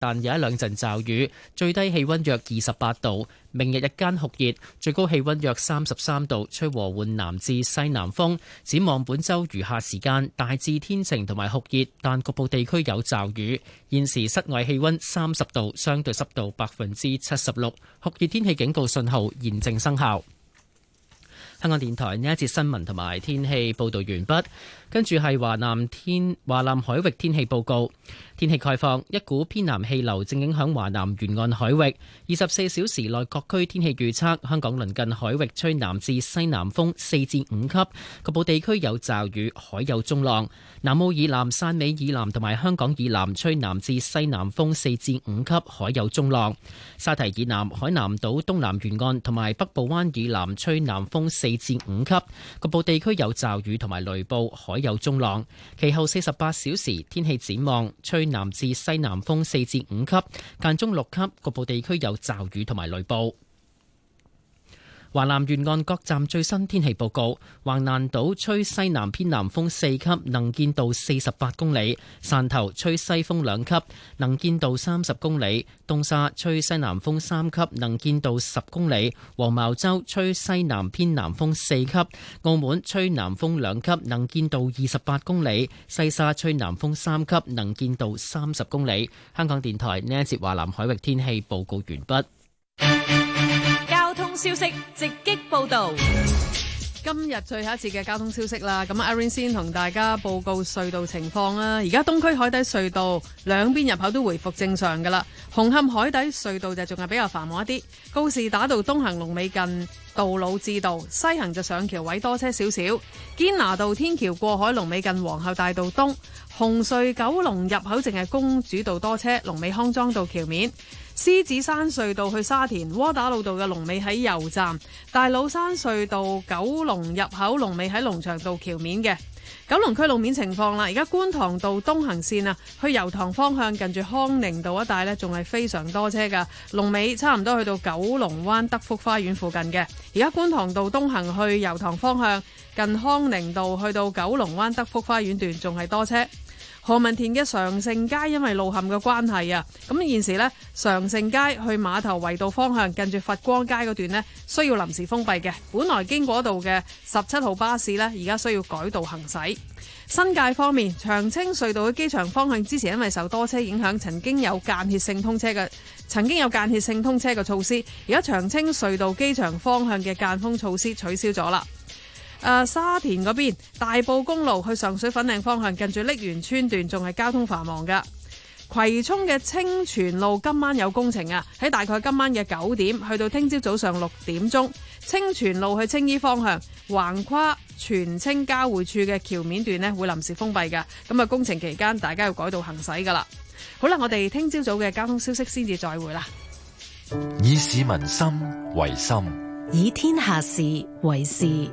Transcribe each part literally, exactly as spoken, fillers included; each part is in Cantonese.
但有一兩陣驟雨，最低氣溫約二十八度。明日日間酷熱，最高氣溫約三十三度，吹和緩南至西南風。展望本週餘下時間，大致天晴同埋酷熱，但局部地區有驟雨。現時室外氣溫三十度，相對濕度百分之七十六，酷熱天氣警告信號現正生效。香港電台呢一節新聞同埋天氣報導完畢，跟住係華南天華南海域天氣報告。天氣概況，一股偏南氣流正影響華南沿岸海域。二十四小時內各區天氣預測：香港鄰近海域吹南至西南風四至五級，局部地區有驟雨，海有中浪。南澳以南、汕尾以南同埋香港以南吹南至西南風四至五級，海有中浪。沙堤以南、海南島東南沿岸同埋北部灣以南吹南風四至五級，局部地區有驟雨同埋雷暴，海有中浪。其後四十八小時天氣展望，吹南至西南風四至五級，間中六級，局部地區有驟雨同埋雷暴。華南沿岸各站最新天氣報告：橫瀾島吹西南偏南風四級，能見度四十八公里；汕頭吹西風兩級，能見度三十公里；東沙吹西南風三級，能見度十公里；黃茅洲吹西南偏南風四級；澳門吹南風兩級，能見度二十八公里；西沙吹南風三級，能見度三十公里。香港電台呢一節華南海域天氣報告完畢。 交通消息直擊報道。 今日最後一次嘅交通消息啦，咁阿 Aaron 先同大家報告隧道情況啦。而家東區海底隧道兩邊入口都回復正常噶啦，紅磡海底隧道就仲係比較繁忙一啲。告士打道東行龍尾近杜老誌道，西行就上橋位多車少少。堅拿道天橋過海龍尾近皇后大道東，紅隧九龍入口淨係公主道多車，龍尾康莊道橋面。獅子山隧道去沙田窩打老道嘅龍尾喺油站，大老山隧道九龍入口龍尾喺龍翔道橋面嘅。九龍區路面情況啦，而家觀塘道東行線啊，去油塘方向近住康寧道一帶呢，仲係非常多車噶，龍尾差唔多去到九龍灣德福花園附近嘅。而家觀塘道東行去油塘方向近康寧道去到九龍灣德福花園段仲係多車。何文田嘅常盛街因為路陷嘅關係啊，咁現時呢，常盛街去碼頭圍道方向近住佛光街嗰段呢，需要臨時封閉嘅。本來經過度嘅十七號巴士呢，而家需要改道行駛。新界方面，長青隧道嘅機場方向之前因為受多車影響，曾經有間歇性通車嘅，曾經有間歇性通車嘅措施，而家長青隧道機場方向嘅間封措施取消咗啦。Uh, 沙田嗰邊大埔公路去上水粉嶺方向近住瀝源村段仲係交通繁忙噶。葵涌嘅清泉路今晚有工程啊，喺大概今晚嘅九點去到聽朝早上六點鐘，清泉路去青衣方向橫跨荃青交匯處嘅橋面段呢會臨時封閉噶。咁啊，工程期間大家要改道行駛噶啦。好啦，我哋聽朝早嘅交通消息先至再會啦。 以市民心為心， 以天下事為事。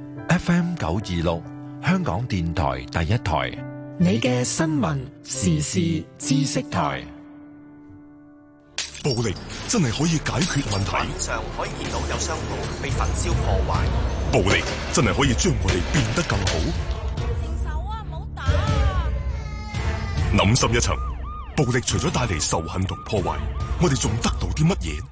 F M 九二六香港電台第一台， 你嘅新聞時事知識台。 暴力真係可以解決問題。 晚上可以見到有商鋪被焚燒破壞。 暴力真係可以將我哋變得更好。 停手啊！唔好打啊！ 諗深一層，暴力除咗帶嚟仇恨同破壞，我哋仲得到啲乜嘢？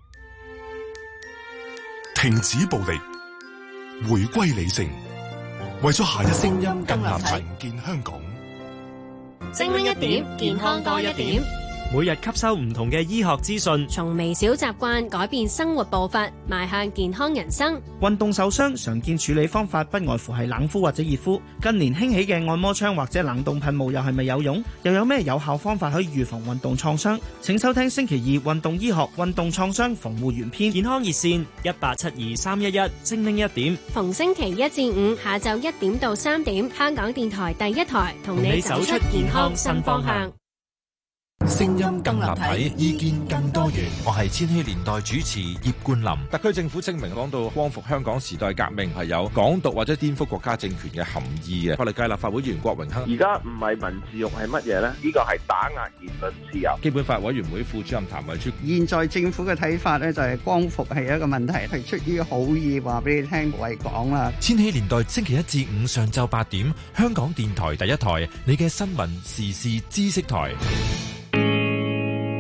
停止暴力。回歸理性，為咗下一聲音更立體，重建香港。 精靈一點，健康多一點。 每日吸收唔同嘅醫學資訊， 從微小習慣改變生活步伐，邁向健康人生。 運動受傷常見處理方法不外乎係冷敷或者熱敷。近年興起嘅按摩槍或者冷凍噴霧又係咪有用？又有咩有效方法可以預防運動創傷？請收聽星期二運動醫學運動創傷防護原篇。 健康熱線一八七二三一一，精靈一點。 逢星期一至五下晝一點到三點，香港電台第一台同你走出健康新方向。 聲音更立體，意見更多元。我係千禧年代主持葉冠霖。 特區政府聲明講到光復香港時代革命係有港獨或者顛覆國家政權嘅含義嘅。法律界立法會議員郭榮鏗， 而家唔係文字獄係乜嘢呢？呢個係打壓言論自由。 基本法委員會副主任譚惠珠， 現在政府嘅睇法呢，就係光復係一個問題，係出於好意話俾你聽，為講啦。 千禧年代星期一至五上晝八點，香港電台第一台，你嘅新聞時事知識台。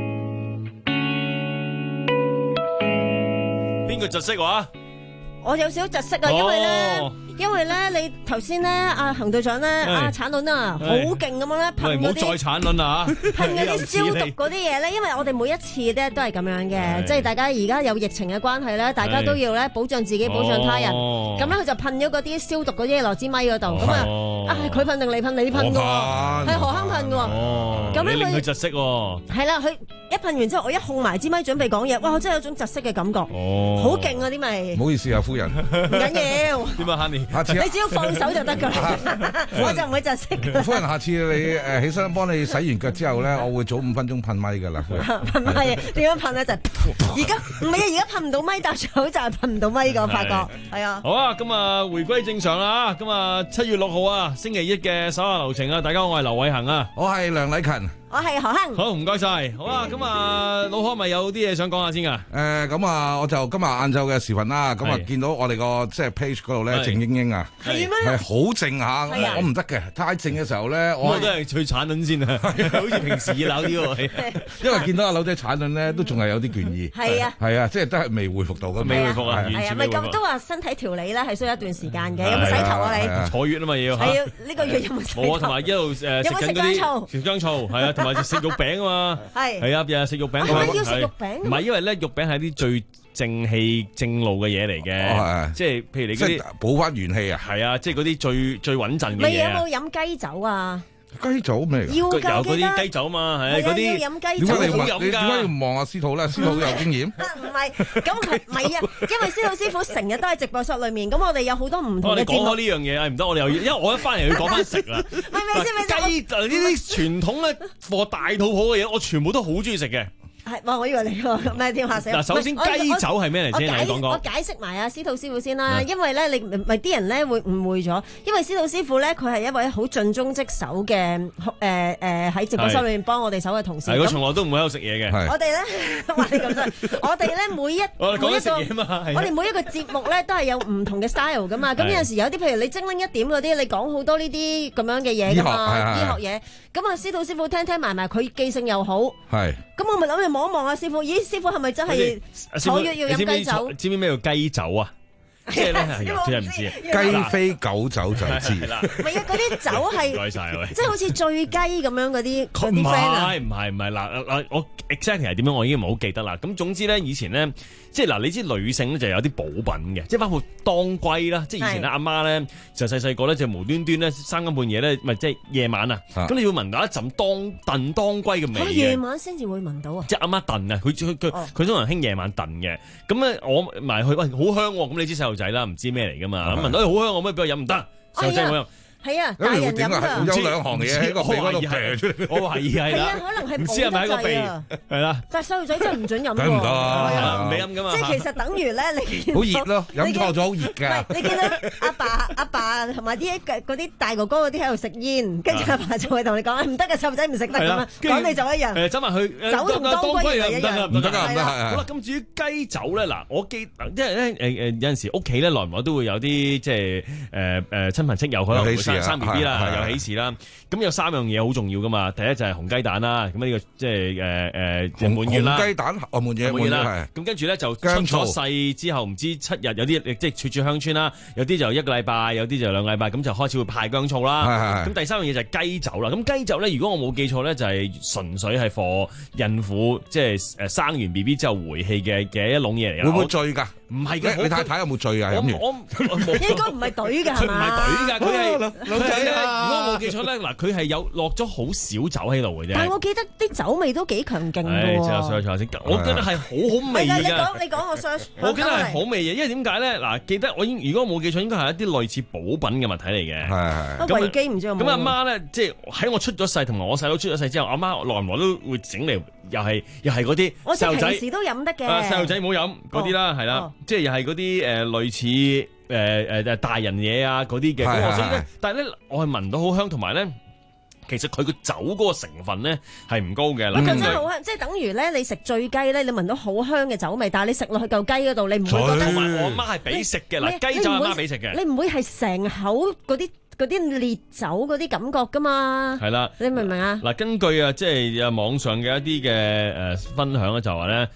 邊個窒息話？ 我有少少窒息啊，因為咧，因為咧，你頭先咧，阿恒隊長咧，阿產卵啊，好勁咁樣咧，噴嗰啲， 唔好再產卵啊！ 噴嗰啲消毒嗰啲嘢咧，因為我哋每一次咧都係咁樣嘅，即係大家而家有疫情嘅關係咧，大家都要咧保障自己，保障他人。咁咧佢就噴咗嗰啲消毒嗰啲嘢落支咪嗰度，咁啊，啊係佢噴定你噴？你噴嘅喎，係何坑噴嘅喎。咁咧佢窒息喎。 係啦，佢一噴完之後，我一控埋支咪準備講嘢，哇！我真係有種窒息嘅感覺，好勁啊啲咪。 唔好意思啊，夫人。 唔緊要。 點啊，Honey？ 下次你只要放手就得㗎啦，我就唔會窒息㗎。 夫人，下次你誒起身幫你洗完腳之後咧，我會早五分鐘噴咪㗎啦。 噴咪點樣噴咧？就而家唔係啊！而家噴唔到咪，戴住口罩係噴唔到咪㗎，我發覺係啊。 好啊，咁啊回歸正常啦，咁啊七月六號啊，星期一嘅手下留情啊，大家好，我係劉偉恒啊， 我係梁禮勤。 我係何亨。 好，唔該晒。好啦，咁啊，老何咪有啲嘢想講下先噶。 誒，咁啊，我就今日晏晝嘅時分啦，咁啊見到我哋個即係 page 嗰度咧，靜英英啊， 係咩？ 係好靜下，我唔得嘅，太靜嘅時候咧， 我都係去產卵先啊，好似平時熱鬧啲喎。 因為見到阿柳仔產卵咧，都仲係有啲倦意。 係啊， 係啊，即係都係未恢復到嘅。 未恢復啊，完全未恢復。 係啊，咪咁都話身體調理咧係需要一段時間嘅，有冇洗頭啊你？ 坐月啊嘛要。 係啊，呢個月有冇洗頭？ 冇啊，同埋一路誒食緊嗰啲食薑醋，係啊，同埋食肉餅。嘛係係啊，日日食肉餅， 係咪要食肉餅？ 唔係，因為咧肉餅係啲最正氣正路嘅嘢嚟嘅，即係譬如你嗰啲補翻元氣啊， 係啊，即係嗰啲最最穩陣嘅嘢。 你有冇飲雞酒啊？ 雞酒咩？ 要有嗰啲雞酒嘛，係嗰啲要飲雞酒。 點解你問？點解要望阿司徒咧？司徒好有經驗。 唔係，咁唔係啊，因為司徒師傅成日都喺直播室裏面，咁我哋有好多唔同嘅節目。 講開呢樣嘢，唔得，我哋又因為我一翻嚟要講翻食啦。 係咪先？咪雞呢啲傳統咧，貨大肚婆嘅嘢，我全部都好中意食嘅。 係，哇！我以為你個咩添嚇死我。 嗱，首先雞酒係咩嚟先？你講講。 我解釋埋阿司徒師傅先啦，因為咧你咪啲人咧會誤會咗，因為司徒師傅咧佢係一位好盡忠職守嘅誒誒喺直播室裏面幫我哋手嘅同事。 係，佢從來都唔會喺度食嘢嘅。 我哋咧話你咁真，我哋咧每一我哋講緊食嘢嘛， 我哋每一個節目咧都係有唔同嘅 style 噶嘛。咁有陣時有啲譬如你精靈一點嗰啲，你講好多呢啲咁樣嘅嘢噶嘛，醫學嘢。咁啊，司徒師傅聽聽埋埋，佢記性又好。 係。咁我咪諗住望一望啊，師傅，咦，師傅係咪真係坐月要飲雞酒？ 知唔知咩叫雞酒啊？即係咧，真係唔知啊！ 雞飛狗走就知啦。 唔係啊，嗰啲酒係， 唔該晒喂， 即係好似醉雞咁樣嗰啲嗰啲 friend 啊。 唔係唔係嗱嗱，我 exactly 係點樣？我已經唔係好記得啦。咁總之咧，以前咧，即係嗱，你知女性咧就有啲補品嘅，即係包括當歸啦。即係以前咧，阿媽咧就細細個咧就無端端咧三更半夜咧，咪即係夜晚啊，咁你要聞到一陣當燉當歸嘅味嘅。 夜晚先至會聞到啊！ 即係阿媽燉啊，佢佢佢佢通常興夜晚燉嘅。咁咧我埋去喂好香喎，咁你知細路仔啦，唔知咩嚟噶嘛？咁聞到好香，我可唔可以俾我飲？唔得，細路仔冇飲。 係啊，大人飲啊， 有兩行嘢喺個鼻嗰度射出嚟， 我懷疑係啦， 可能係唔知係咪喺個鼻，係啦。 但係細路仔真係唔準飲喎， 梗唔得， 唔俾飲噶嘛。 即係其實等於咧，你好熱咯，飲錯咗好熱㗎。 你見到阿爸阿爸同埋啲嗰啲大哥哥嗰啲喺度食煙，跟住阿爸就會同你講唔得嘅，細路仔唔食得咁啊，講你就一樣。 誒，走埋去酒同當歸又一樣， 唔得㗎，唔得。 好啦，咁至於雞酒咧，嗱，我記，因為咧誒誒有陣時屋企咧，耐唔耐都會有啲即係誒誒親朋戚友可能會生生 B B 啦。有喜事啦，咁有三樣嘢好重要噶嘛。第一就係紅雞蛋啦，咁呢個即係誒誒滿月啦。 紅雞蛋哦，滿月滿月啦。 咁跟住咧就出咗世之後唔知七日，有啲即係處處鄉村啦，有啲就一個禮拜，有啲就兩個禮拜，咁就開始會派薑醋啦。咁第三樣嘢就係雞酒啦。咁雞酒咧，如果我冇記錯咧，就係純粹係貨孕婦，即係誒生完 B B 之後回氣嘅嘅一籠嘢嚟。 會唔會醉㗎？ 唔係嘅， 你太太有冇醉啊？飲完我應該唔係隊㗎， 佢唔係隊㗎，佢係老仔啊！ 如果我冇記錯咧，嗱，佢係有落咗好少酒喺度嘅啫。 但係我記得啲酒味都幾強勁㗎喎。 誒，我 search 下先，我記得係好好味㗎。 你講你講我 search。 我記得係好味嘅，因為點解咧？嗱，記得我應如果我冇記錯，應該係一啲類似補品嘅物體嚟嘅。 係係。 維基唔知有冇。 咁阿媽咧，即係喺我出咗世同埋我細佬出咗世之後，阿媽耐唔耐都會整嚟，又係又係嗰啲細路仔。 平時都飲得嘅。 細路仔唔好飲嗰啲啦，係啦，即係又係嗰啲誒類似誒誒誒大人嘢啊嗰啲嘅。咁所以咧，但係咧，我係聞到好香，同埋咧。其實佢個酒嗰個成分咧係唔高嘅。 佢真係好香，即係等於咧你食醉雞咧，你聞到好香嘅酒味，但係你食落去嚿雞嗰度，你唔會覺得。 同埋我媽係俾食嘅嗱，雞酒阿媽俾食嘅。 你唔會係成口嗰啲嗰啲烈酒嗰啲感覺噶嘛？ 係啦， 你明唔明啊？ 嗱，根據啊即係網上嘅一啲嘅誒分享咧，就話咧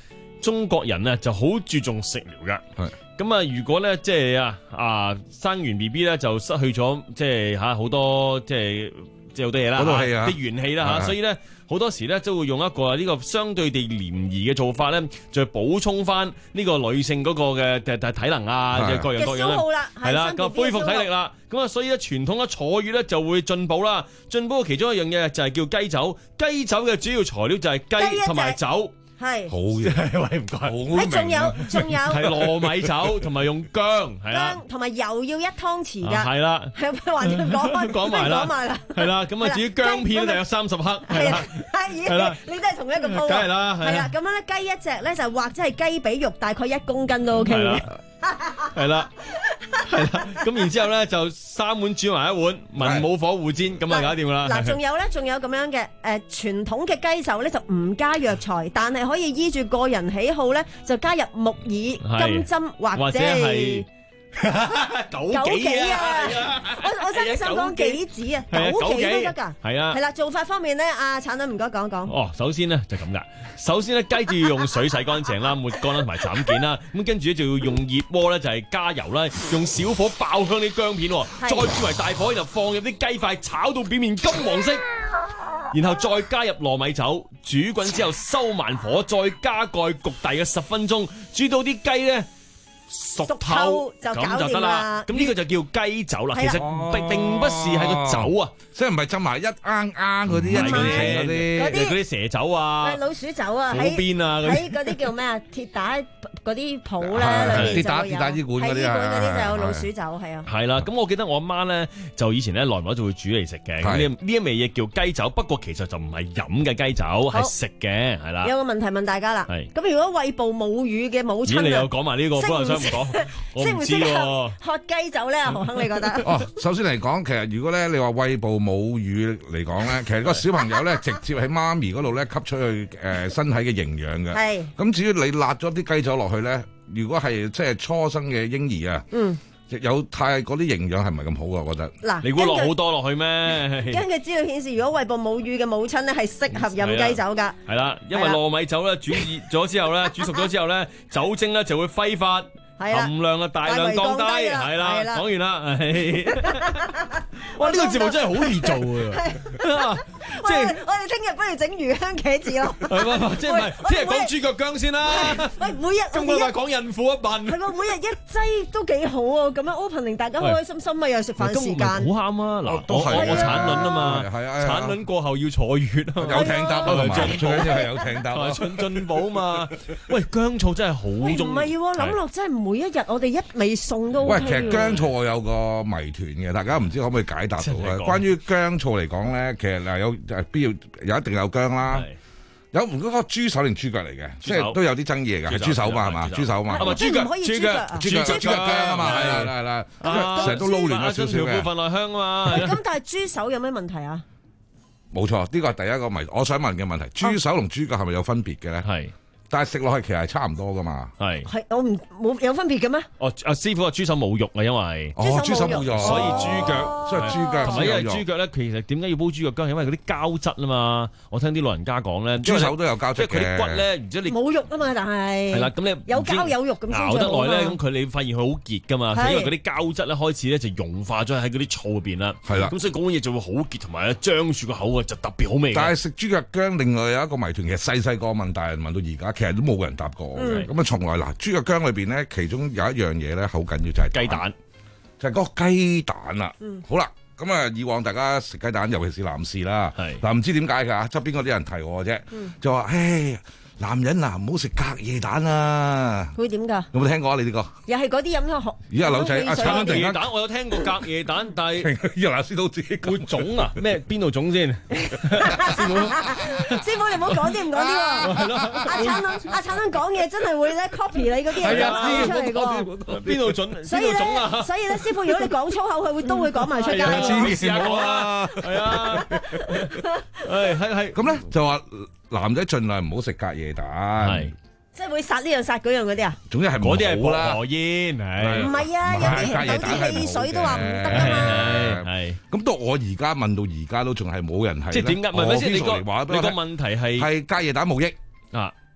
中國人啊就好注重食療噶。咁啊，如果咧即係啊啊生完 B B 咧就失去咗即係嚇好多即係即係好多嘢啦，啲元氣啦嚇，所以咧好多時咧都會用一個呢個相對地廉宜嘅做法咧，就補充翻呢個女性嗰個嘅嘅體能啊，嘅各樣各樣咧，係啦，咁恢復體力啦。咁啊，所以咧傳統嘅坐月咧就會進補啦。進補嘅其中一樣嘢就係叫雞酒，雞酒嘅主要材料就係雞同埋酒。 係好嘅， 喂唔該，好明。仲有仲有係糯米酒同埋用薑，係啦， 薑同埋油要一湯匙㗎， 係啦， 係咪話要講講埋啦， 講埋啦， 係啦，咁啊至於薑片大約三十克，係啦， 係啦，你都係同一個鋪， 梗係啦， 係啦，咁樣咧雞一隻咧就或者係雞髀肉大概一公斤都 OK 嘅。 係啦，係啦，咁然之後咧就三碗煮埋一碗，文武火互煎，咁啊搞掂啦。 嗱，仲有咧，仲有咁樣嘅誒傳統嘅雞酒咧就唔加藥材，但係可以依住個人喜好咧就加入木耳、金針或者係枸杞啊！我我真係想講杞子啊，枸杞都得㗎。係啊，係啦，做法方面咧，阿產女唔該講講。 哦，首先咧就咁噶，首先咧雞就要用水洗乾淨啦，抹乾啦同埋斬件啦，咁跟住咧就要用熱鍋咧就係加油啦，用小火爆香啲薑片，再轉為大火就放入啲雞塊，炒到表面金黃色，然後再加入糯米酒，煮滾之後收慢火，再加蓋焗大約十分鐘，煮到啲雞咧熟透就咁就得啦。咁呢個就叫雞酒啦。其實並並不是係個酒啊， 即係唔係浸埋一啱啱嗰啲一嗰啲嗰啲蛇酒啊， 老鼠酒啊， 喺邊啊？ 喺嗰啲叫咩啊？鐵打嗰啲鋪咧， 鐵打鐵打醫館嗰啲啊， 嗰啲就有老鼠酒係啊。 係啦，咁我記得我阿媽咧就以前咧耐唔耐就會煮嚟食嘅。呢呢一味嘢叫雞酒，不過其實就唔係飲嘅雞酒，係食嘅，係啦。 有個問題問大家啦，咁如果餵哺母乳嘅母親， 咦？你又講埋呢個，可能想唔講？我唔知喎。 喝雞酒咧，何亨你覺得？ 哦，首先嚟講，其實如果咧你話餵哺母乳嚟講咧，其實個小朋友咧直接喺媽咪嗰度咧吸出去誒身體嘅營養嘅。係。咁至於你辣咗啲雞酒落去咧，如果係即係初生嘅嬰兒啊，嗯，有太嗰啲營養係唔係咁好啊？我覺得。嗱， 你估落好多落去咩？ 根據資料顯示，如果餵哺母乳嘅母親咧係適合飲雞酒㗎。 係啦，因為糯米酒咧煮熱咗之後咧，煮熟咗之後咧，酒精咧就會揮發。含量啊大量降低，係啦，講完啦。哇！呢個節目真係好易做啊！ 即係我哋聽日不如整魚香茄子咯。 係嘛？即係唔係？聽日講豬腳薑先啦。 喂，每日今個禮拜講孕婦一問。 係喎，每日一劑都幾好啊！咁樣 opening 大家開開心心咪又食飯時間。 好啱啊！嗱，我我產卵啊嘛，產卵過後要坐月啊， 有艇搭啊，最緊要係有艇搭啊， 進進補嘛。喂，薑醋真係好中意。 唔係喎，諗落真係每一日我哋一味餸都 OK。 喂，其實薑醋我有個謎團嘅，大家唔知可唔可以解答到啊？關於薑醋嚟講咧，其實嗱有誒必要有一定有薑啦，有嗰個豬手定豬腳嚟嘅，即係都有啲爭議嚟㗎，係豬手嘛係嘛？豬手嘛， 豬腳豬腳豬腳豬腳薑啊嘛，係啦係啦，成日都撈亂咗少少嘅。 部分內香啊嘛。 咁但係豬手有咩問題啊？ 冇錯，呢個係第一個謎，我想問嘅問題，豬手同豬腳係咪有分別嘅咧？係。但係食落去其實係差唔多噶嘛，係係我唔冇有分別嘅咩？ 哦，阿師傅話豬手冇肉啊，因為哦豬手冇肉， 所以豬腳， 所以豬腳， 同埋因為豬腳咧，其實點解要煲豬腳薑？因為嗰啲膠質啊嘛。我聽啲老人家講咧， 豬手都有膠質嘅， 即係佢啲骨咧，唔知你冇肉啊嘛，但係係啦，咁你有膠有肉咁熬得耐咧，咁佢你發現佢好結噶嘛，因為嗰啲膠質咧開始咧就溶化咗喺嗰啲醋入邊啦，係啦，咁所以嗰碗嘢就會好結，同埋咧張住個口啊，就特別好味。 但係食豬腳薑，另外有一個謎團，其實細細個問大人問到而家，其實都冇人答過。咁啊，從來嗱，豬腳薑裏邊咧，其中有一樣嘢咧，好緊要就係雞蛋， 就係嗰個雞蛋啦。嗯、好啦，咁啊，以往大家食雞蛋，尤其是男士啦，嗱，唔知點解㗎，側邊嗰啲人提我啫，嗯、就話，唉。男人啊，唔好食隔夜蛋啊！ 會點㗎？ 有冇聽過啊？你呢個又係嗰啲飲咗學。 而家女仔啊，產隔夜蛋，我有聽過隔夜蛋，但係葉老師都自己會腫啊？咩邊度腫先？師傅， 師傅你唔好講啲唔講啲喎。係咯。阿產撚阿產撚講嘢真係會咧 copy 你嗰啲嘢講出嚟㗎。 邊度腫？ 所以咧，所以咧，師傅如果你講粗口，佢會都會講埋出街。 黐線我啊！係啊。係係係。咁咧就話。男仔盡量唔好食隔夜蛋，係即係會殺呢樣殺嗰樣嗰啲啊。 總之係嗰啲係薄荷煙，係唔係啊？有啲有啲汽水都話唔得㗎嘛。 係咁到我而家問到而家都仲係冇人係。 即係點解？唔係咪先？你個你個問題係係隔夜蛋冇益啊？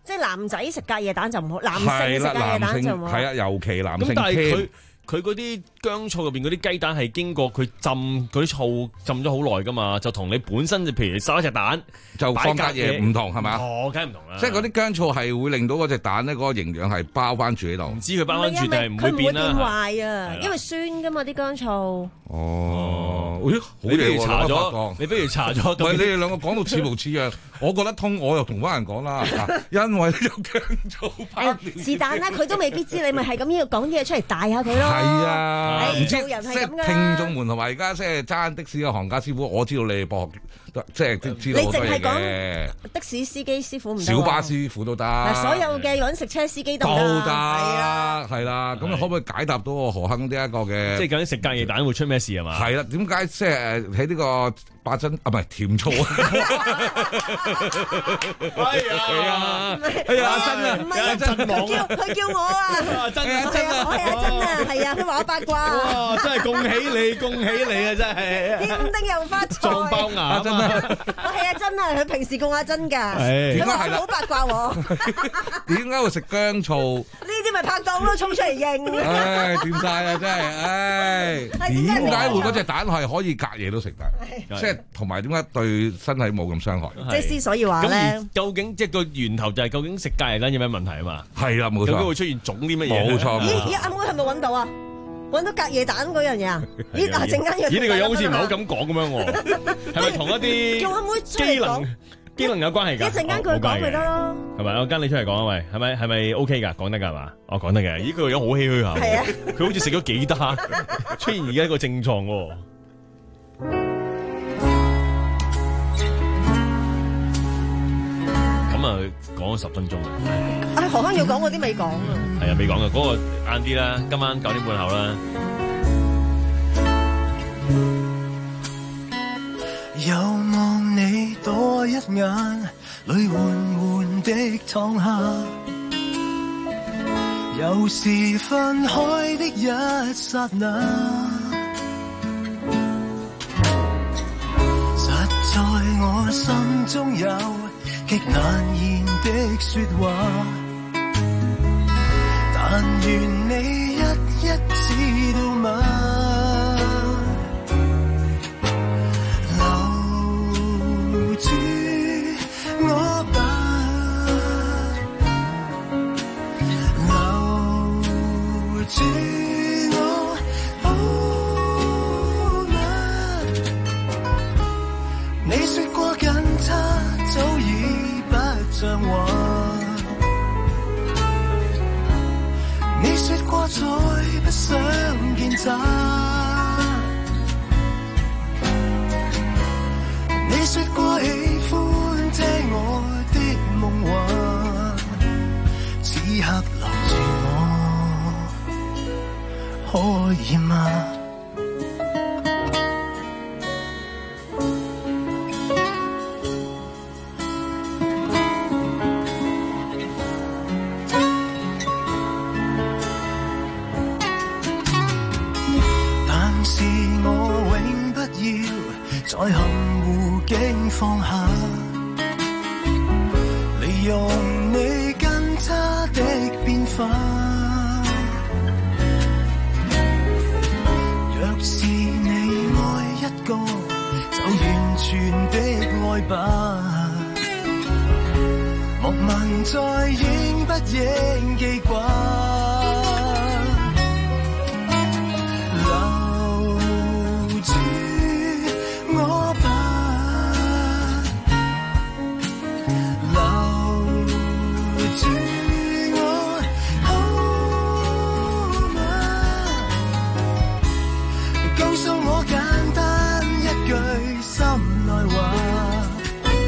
即係男仔食隔夜蛋就唔好，男性食隔夜蛋就唔好。 係啊，尤其男性。 咁但係佢佢嗰啲薑醋入邊嗰啲雞蛋係經過佢浸嗰啲醋浸咗好耐噶嘛，就同你本身就譬如你收一隻蛋就放隔夜唔同係嘛？ 哦，梗係唔同啦。 即係嗰啲薑醋係會令到嗰隻蛋咧嗰個營養係包翻住喺度。 唔知佢包翻住定係唔會變啦。 佢唔會變壞啊，因為酸噶嘛啲薑醋。 哦， 你不如查咗，你不如查咗。 喂，你哋兩個講到似模似樣，我覺得通，我又同翻人講啦，因為有薑醋包。 是但啦，佢都未必知，你咪係咁要講啲嘢出嚟大下佢咯。 係啊，唔知做人係咁噶啦。 聽眾們同埋而家即係揸的士嘅行家師傅，我知道你哋博學，即係知道好多嘢嘅。 你淨係講的士司機師傅唔得， 小巴師傅都得。 嗱，所有嘅揾食車司機都得。 都得，係啦。咁可唔可以解答到我何亨呢一個嘅？ 即係究竟食隔夜蛋會出咩事係嘛？ 係啦，點解即係喺呢個八珍啊，唔係甜醋啊？ 係啊， 係啊，真啊， 唔係啊，佢叫佢叫我啊， 真啊，真啊， 我係啊，真啊，係啊，佢話我八卦。 哇，真係恭喜你，恭喜你啊，真係。 添丁又發財。 撞爆牙真啊！ 我係啊，真啊，佢平時供阿珍㗎。 點解係啦？ 好八卦喎。 點解會食薑醋？ 呢啲咪拍檔咯，衝出嚟認。 唉，掂曬啊，真係，唉。點解會嗰隻蛋係可以隔夜都食得？即係同埋點解對身體冇咁傷害？ 即係之所以話咧， 究竟即係個源頭就係究竟食隔夜蛋有咩問題啊嘛？ 係啦，冇錯。 究竟會出現腫啲乜嘢？ 冇錯。 咦咦，阿妹係咪揾到啊？揾到隔夜蛋嗰樣嘢啊？咦嗱，陣間要。 咦，你個樣好似唔係好敢講咁樣喎？係咪同一啲叫阿妹出嚟講？ 機能有關係㗎？ 一陣間佢講咪得咯。 係咪？我跟你出嚟講啊喂，係咪係咪 OK 㗎？講得㗎係嘛？我講得嘅。咦，佢個樣好唏噓下。 係啊。 佢好似食咗幾打，出現而家一個症狀喎。咁啊，講咗十分鐘啦。 啊，何康要講嗰啲未講啊。 係啊，未講嘅嗰個晏啲啦，今晚九點半後啦。 又望你多一眼，淚緩緩的淌下，又是分開的一剎那，實在我心中有極難言的說話，但願你一一知道嗎？留住我吧，留住我好嗎？你說過緊他早已不像話，你說過再不想見他，你說過喜歡聽我的夢話，此刻留住我可以嗎？在含糊境放下，利用你跟他的變化。若是你愛一個，就完全的愛吧。莫問再應不應記掛。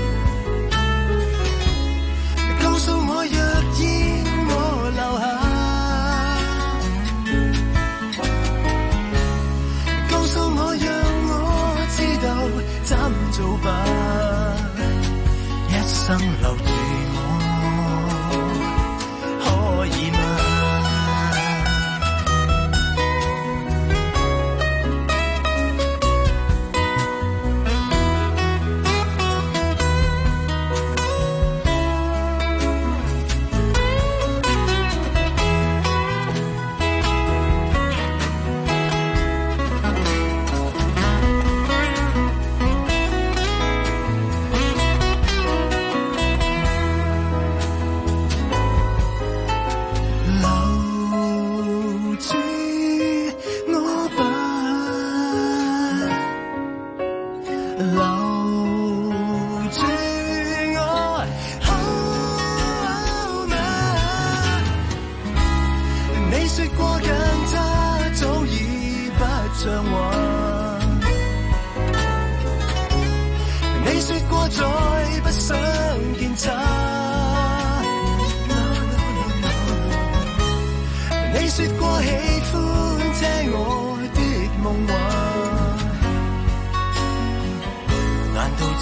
告訴我若然我留下。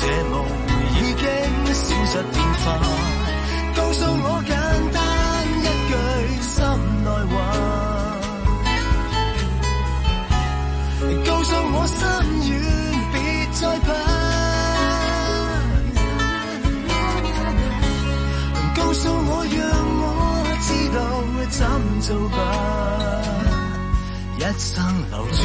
這夢已經消失變化，告訴我簡單一句心內話，告訴我心願別再怕，告訴我讓我知道怎做吧，一生留住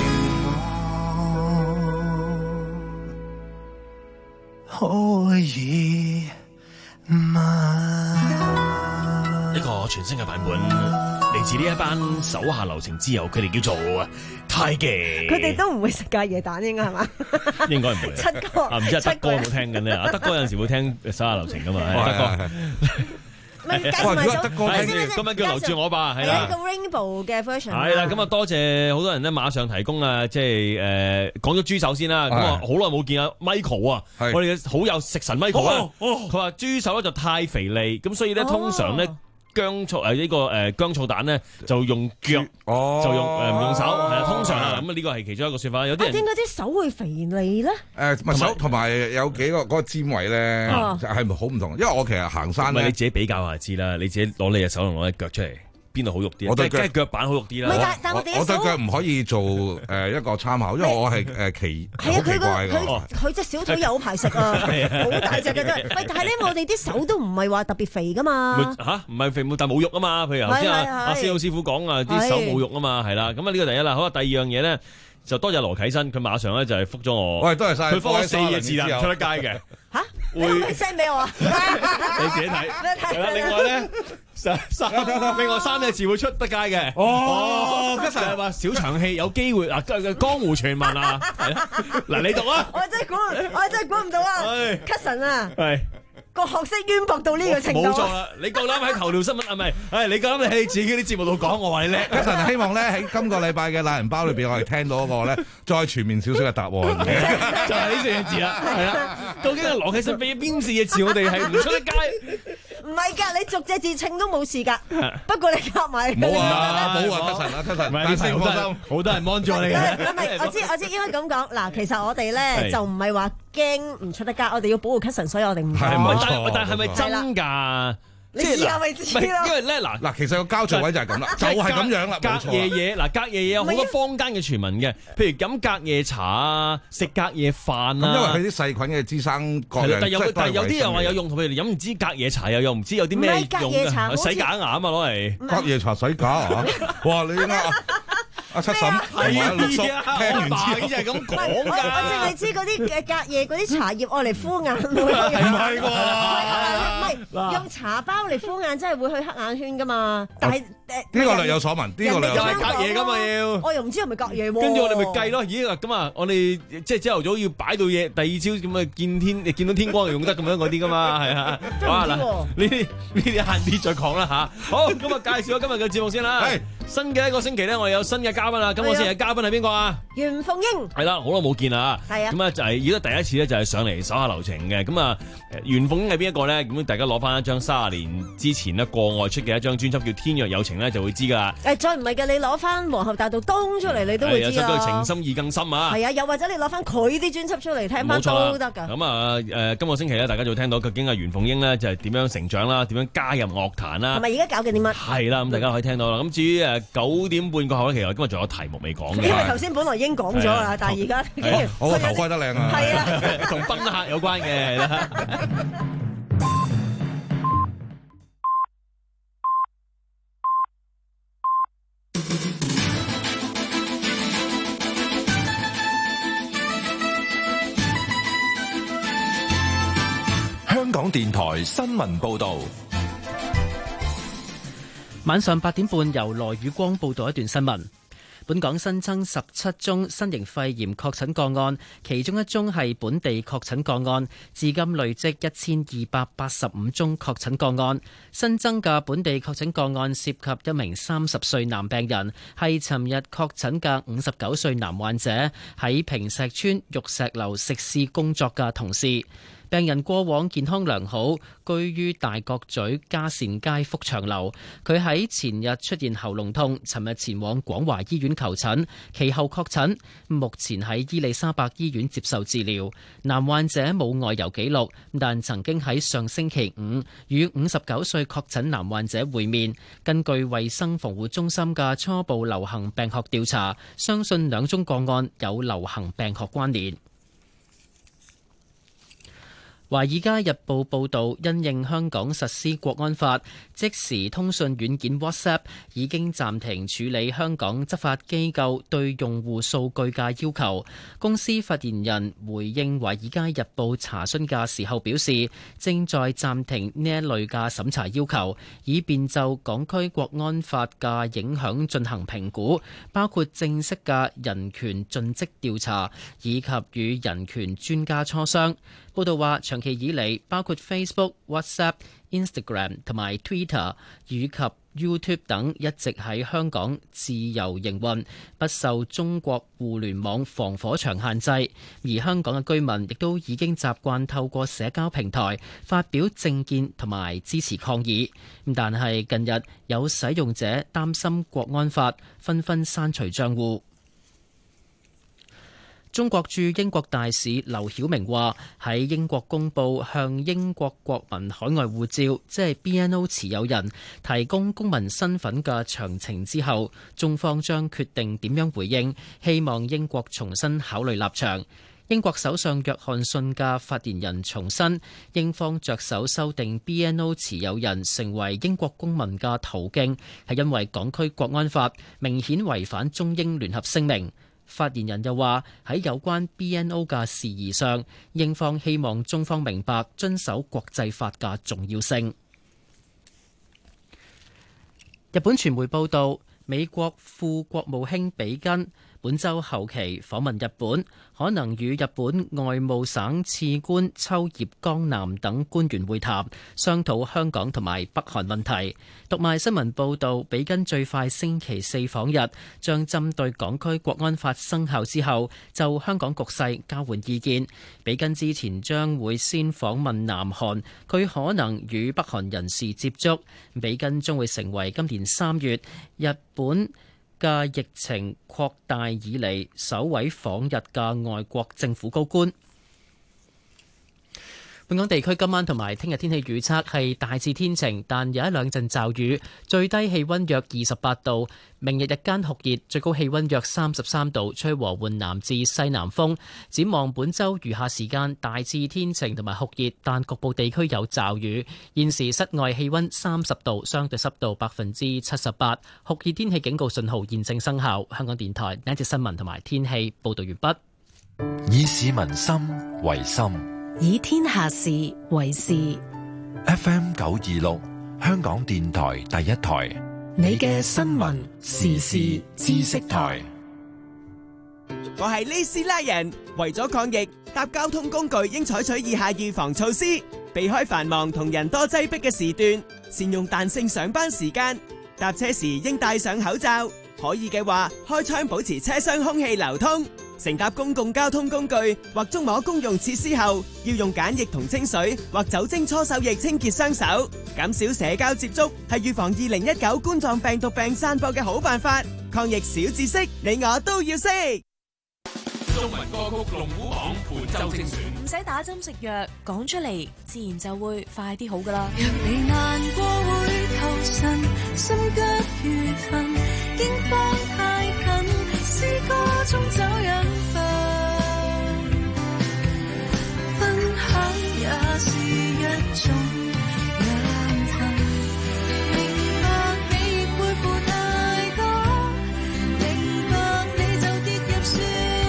我可以嗎？ 一個全新嘅版本，嚟自呢一班手下留情之友，佢哋叫做太極。 佢哋都唔會食隔夜蛋，應該係嘛？ 應該唔會。 七哥， 啊唔知阿德哥有冇聽緊咧？阿德哥有陣時會聽手下留情噶嘛？德哥。 咪介紹埋首， 今日叫留住我吧，係啦。 係一個 Rainbow 嘅 version。 係啦，咁啊多謝好多人咧，馬上提供啊，即係誒講咗豬手先啦。咁啊好耐冇見阿 Michael 啊，我哋嘅好友食神 Michael 啊，佢話豬手咧就太肥膩，咁所以咧通常咧。薑醋誒呢個誒薑醋蛋咧就用腳， 哦、 就用誒唔用手，係啊，通常啊咁啊呢個係其中一個説法。有啲人點解啲手會肥膩咧？ 誒，咪手同埋有幾個嗰個尖位咧，係咪好唔同？因為我其實行山咧， 你自己比較下知啦，你自己攞你隻手同攞隻腳出嚟。邊度好肉啲？ 我對腳腳板好肉啲啦。 但我我對腳唔可以做誒一個參考，因為我係誒奇好奇怪嘅。 佢佢隻小腿有排食啊，好大隻嘅啫。喂，但係咧，我哋啲手都唔係話特別肥噶嘛。 嚇，唔係肥，但係冇肉啊嘛。譬如頭先阿阿司老師傅講啊，啲手冇肉啊嘛，係啦。咁啊呢個第一啦。好啊，第二樣嘢咧就多謝羅啟新，佢馬上咧就係覆咗我。 喂，多謝曬。 佢覆咗四個字啦，出得街嘅。 嚇？會 send 俾我啊？ 你自己睇。係啦，另外咧。三另外三隻字會出得街嘅。 哦， 一係話小長氣有機會嗱，江湖傳聞啊，係啦，嗱你讀啊， 我真係估，我真係估唔到啊 Cuson 啊， 係個學識淵博到呢個程度， 冇錯啦，你夠膽喺頭條新聞啊，唔係，係你夠膽喺自己啲節目度講，我話你叻。 Cuson 希望咧喺今個禮拜嘅懶人包裏邊，我哋聽到嗰個咧再全面少少嘅答案嘅， 就係呢四隻字啦，係啦，究竟係羅啟信俾邊四隻字我哋係唔出得街？ 唔係㗎，你逐隻字稱都冇事㗎。不過你夾埋冇啊，冇啊 ，Cuson 啊 ，Cuson，但係放心， 好多人幫助你嘅。 唔係，我知我知應該咁講。嗱，其實我哋咧就唔係話驚唔出得街，我哋要保護 Cuson，所以我哋唔講。 係冇錯。 但係係咪真㗎？ 你試下咪知咯。 因為咧嗱嗱，其實個交聚位就係咁啦，就係咁樣啦。 隔夜嘢嗱，隔夜嘢有好多坊間嘅傳聞嘅，譬如飲隔夜茶啊，食隔夜飯啊。 因為佢啲細菌嘅滋生各樣， 但有但係有啲人話有用途，譬如飲唔知隔夜茶又又唔知有啲咩用嘅，洗假牙啊嘛攞嚟。 隔夜茶洗假牙？哇！你啱阿七嬸係啊，六叔聽完之後就係咁講㗎。 我淨係知嗰啲嘅隔夜嗰啲茶葉愛嚟敷眼，唔係喎， 唔係用茶包嚟敷眼，真係會去黑眼圈㗎嘛。但係誒呢個略有所聞，呢個略有所聞。 隔夜㗎嘛要。 我又唔知係咪隔夜喎。 跟住我哋咪計咯，咦咁啊，我哋即係朝頭早要擺到嘢，第二朝咁啊見天見到天光就用得咁樣嗰啲㗎嘛，係啊。哇嗱，呢啲呢啲晏啲再講啦嚇。好，咁啊介紹咗今日嘅節目先啦。係新嘅一個星期咧，我哋有新嘅嘉賓啦。咁我星期嘅嘉賓係邊個啊？ 袁鳳英。 係啦，好耐冇見啦。 係啊。 咁啊就係而家第一次咧，就係上嚟手下留情嘅。咁啊，袁鳳英係邊一個咧？咁大家攞翻一張三十年之前咧過外出嘅一張專輯叫《天若有情》咧，就會知㗎啦。 誒，再唔係嘅，你攞翻皇后大道東出嚟，你都會知啊。 係啊，情深意更深啊。 係啊，又或者你攞翻佢啲專輯出嚟聽翻都得㗎。 咁啊誒，今個星期咧，大家就會聽到究竟阿袁鳳英咧就係點樣成長啦，點樣加入樂壇啦。 係咪而家搞緊啲乜？ 係啦，咁大家可以聽到啦。咁至於誒九點半過後咧，其實今日仲有題目未講嘅。 因為頭先本來已經講咗啦，但係而家我個頭開得靚啊！ 係啊， 同賓客有關嘅係啦。 香港電台新聞報道。 晚上八點半，由羅宇光報道一段新聞。本港新增十七宗新型肺炎確診個案，其中一宗係本地確診個案，至今累積一千二百八十五宗確診個案。新增嘅本地確診個案涉及一名三十歲男病人，係尋日確診嘅五十九歲男患者，喺坪石邨玉石樓食肆工作嘅同事。 病人過往健康良好，居於大角咀嘉善街福祥樓。佢喺前日出現喉嚨痛，尋日前往廣華醫院求診，其後確診，目前喺伊利沙伯醫院接受治療。男患者冇外遊記錄，但曾經喺上星期五與五十九歲確診男患者會面。根據衛生防護中心嘅初步流行病學調查，相信兩宗個案有流行病學關聯。《華爾街日報》報導，因應香港實施國安法，即時通訊軟件 WhatsApp 已經暫停處理香港執法機構對用戶數據嘅要求。公司發言人回應《華爾街日報》查詢嘅時候表示，正在暫停呢一類嘅審查要求，以便就港區國安法嘅影響進行評估，包括正式嘅人權盡職調查，以及與人權專家磋商。報道話，長期以嚟，包括 Facebook、WhatsApp、Instagram 同埋 Twitter 以及 YouTube 等一直喺香港自由營運，不受中國互聯網防火牆限制。而香港嘅居民亦都已經習慣透過社交平台發表政見同埋支持抗議。但係近日有使用者擔心國安法，紛紛刪除帳戶。中國駐英國大使劉曉明話：喺英國公佈向英國國民海外護照，即係 B N O 持有人提供公民身份嘅詳情之後，中方將決定點樣回應，希望英國重新考慮立場。英國首相約翰遜嘅發言人重申，英方着手修訂 B N O 持有人成為英國公民嘅途徑，係因為港區國安法明顯違反中英聯合聲明。發言人又話，喺有關 B N O 嘅事宜上，英方希望中方明白遵守國際法嘅重要性。日本傳媒報道，美國副國務卿比根本週後期訪問日本，可能與日本外務省次官秋葉剛男等官員會談，商討香港同埋北韓問題。讀賣新聞報道，比根最快星期四訪日，將針對港區國安法生效之後，就香港局勢交換意見。比根之前將會先訪問南韓，佢可能與北韓人士接觸。比根將會成為今年三月日本嘅疫情擴大以嚟首位訪日嘅外國政府高官。本港地區今晚同埋聽日天氣預測係大致天晴，但有一兩陣驟雨，最低氣溫約二十八度。明日日間酷熱，最高氣溫約三十三度，吹和緩南至西南風。展望本週餘下時間大致天晴同埋酷熱，但局部地區有驟雨。現時室外氣溫三十度，相對濕度百分之七十八，酷熱天氣警告信號現正生效。香港電台呢一節新聞同埋天氣報道完畢。 以市民心為心， 以天下事為事。 F M 九二六，香港電台第一台， 你嘅新聞時事知識台。 我係呢斯拉人，為咗抗疫，搭交通工具應採取以下預防措施：避開繁忙同人多擠迫嘅時段，善用彈性上班時間，搭車時應戴上口罩，可以嘅話開窗保持車廂空氣流通。乘搭公共交通工具或觸摸公用設施後，要用梘液同清水或酒精搓手液清潔雙手。減少社交接觸係預防二零一九冠狀病毒病散播嘅好辦法。抗疫小知識，你我都要識。 中文歌曲龍虎榜本周精選， 唔使打針食藥，講出嚟自然就會快啲好噶啦。 若你難過會求神，心急如焚，驚慌太近，詩歌中找養分，分享也是一種養分。明白你背負太多，明白你就跌入漩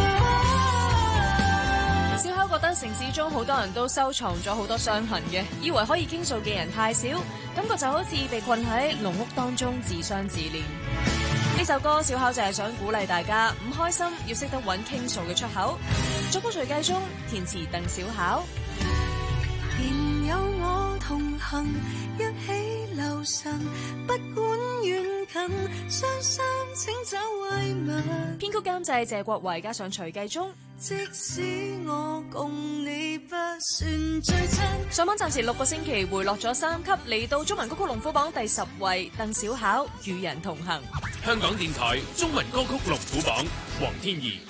渦。 小考覺得城市中好多人都收藏咗好多傷痕嘅，以為可以傾訴嘅人太少，感覺就好似被困喺籠屋當中自傷自憐。呢首歌小考就係想鼓勵大家唔開心要識得揾傾訴嘅出口。作曲徐繼忠，填詞鄧小巧。 仍有我同行，一起留神，不管遠近。 近，傷心請找慰問。 編曲監製謝國維加上徐繼忠。 即使我共你不算最親， 上榜暫時六個星期回落咗三級，嚟到中文歌曲龍虎榜第十位，鄧小巧《與人同行》。 香港電台中文歌曲龍虎榜，黃天怡。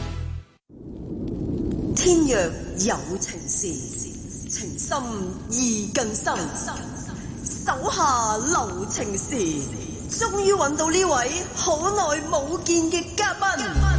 天若有情事，情深意更深。手下留情時，終於揾到呢位好耐冇見嘅嘉賓。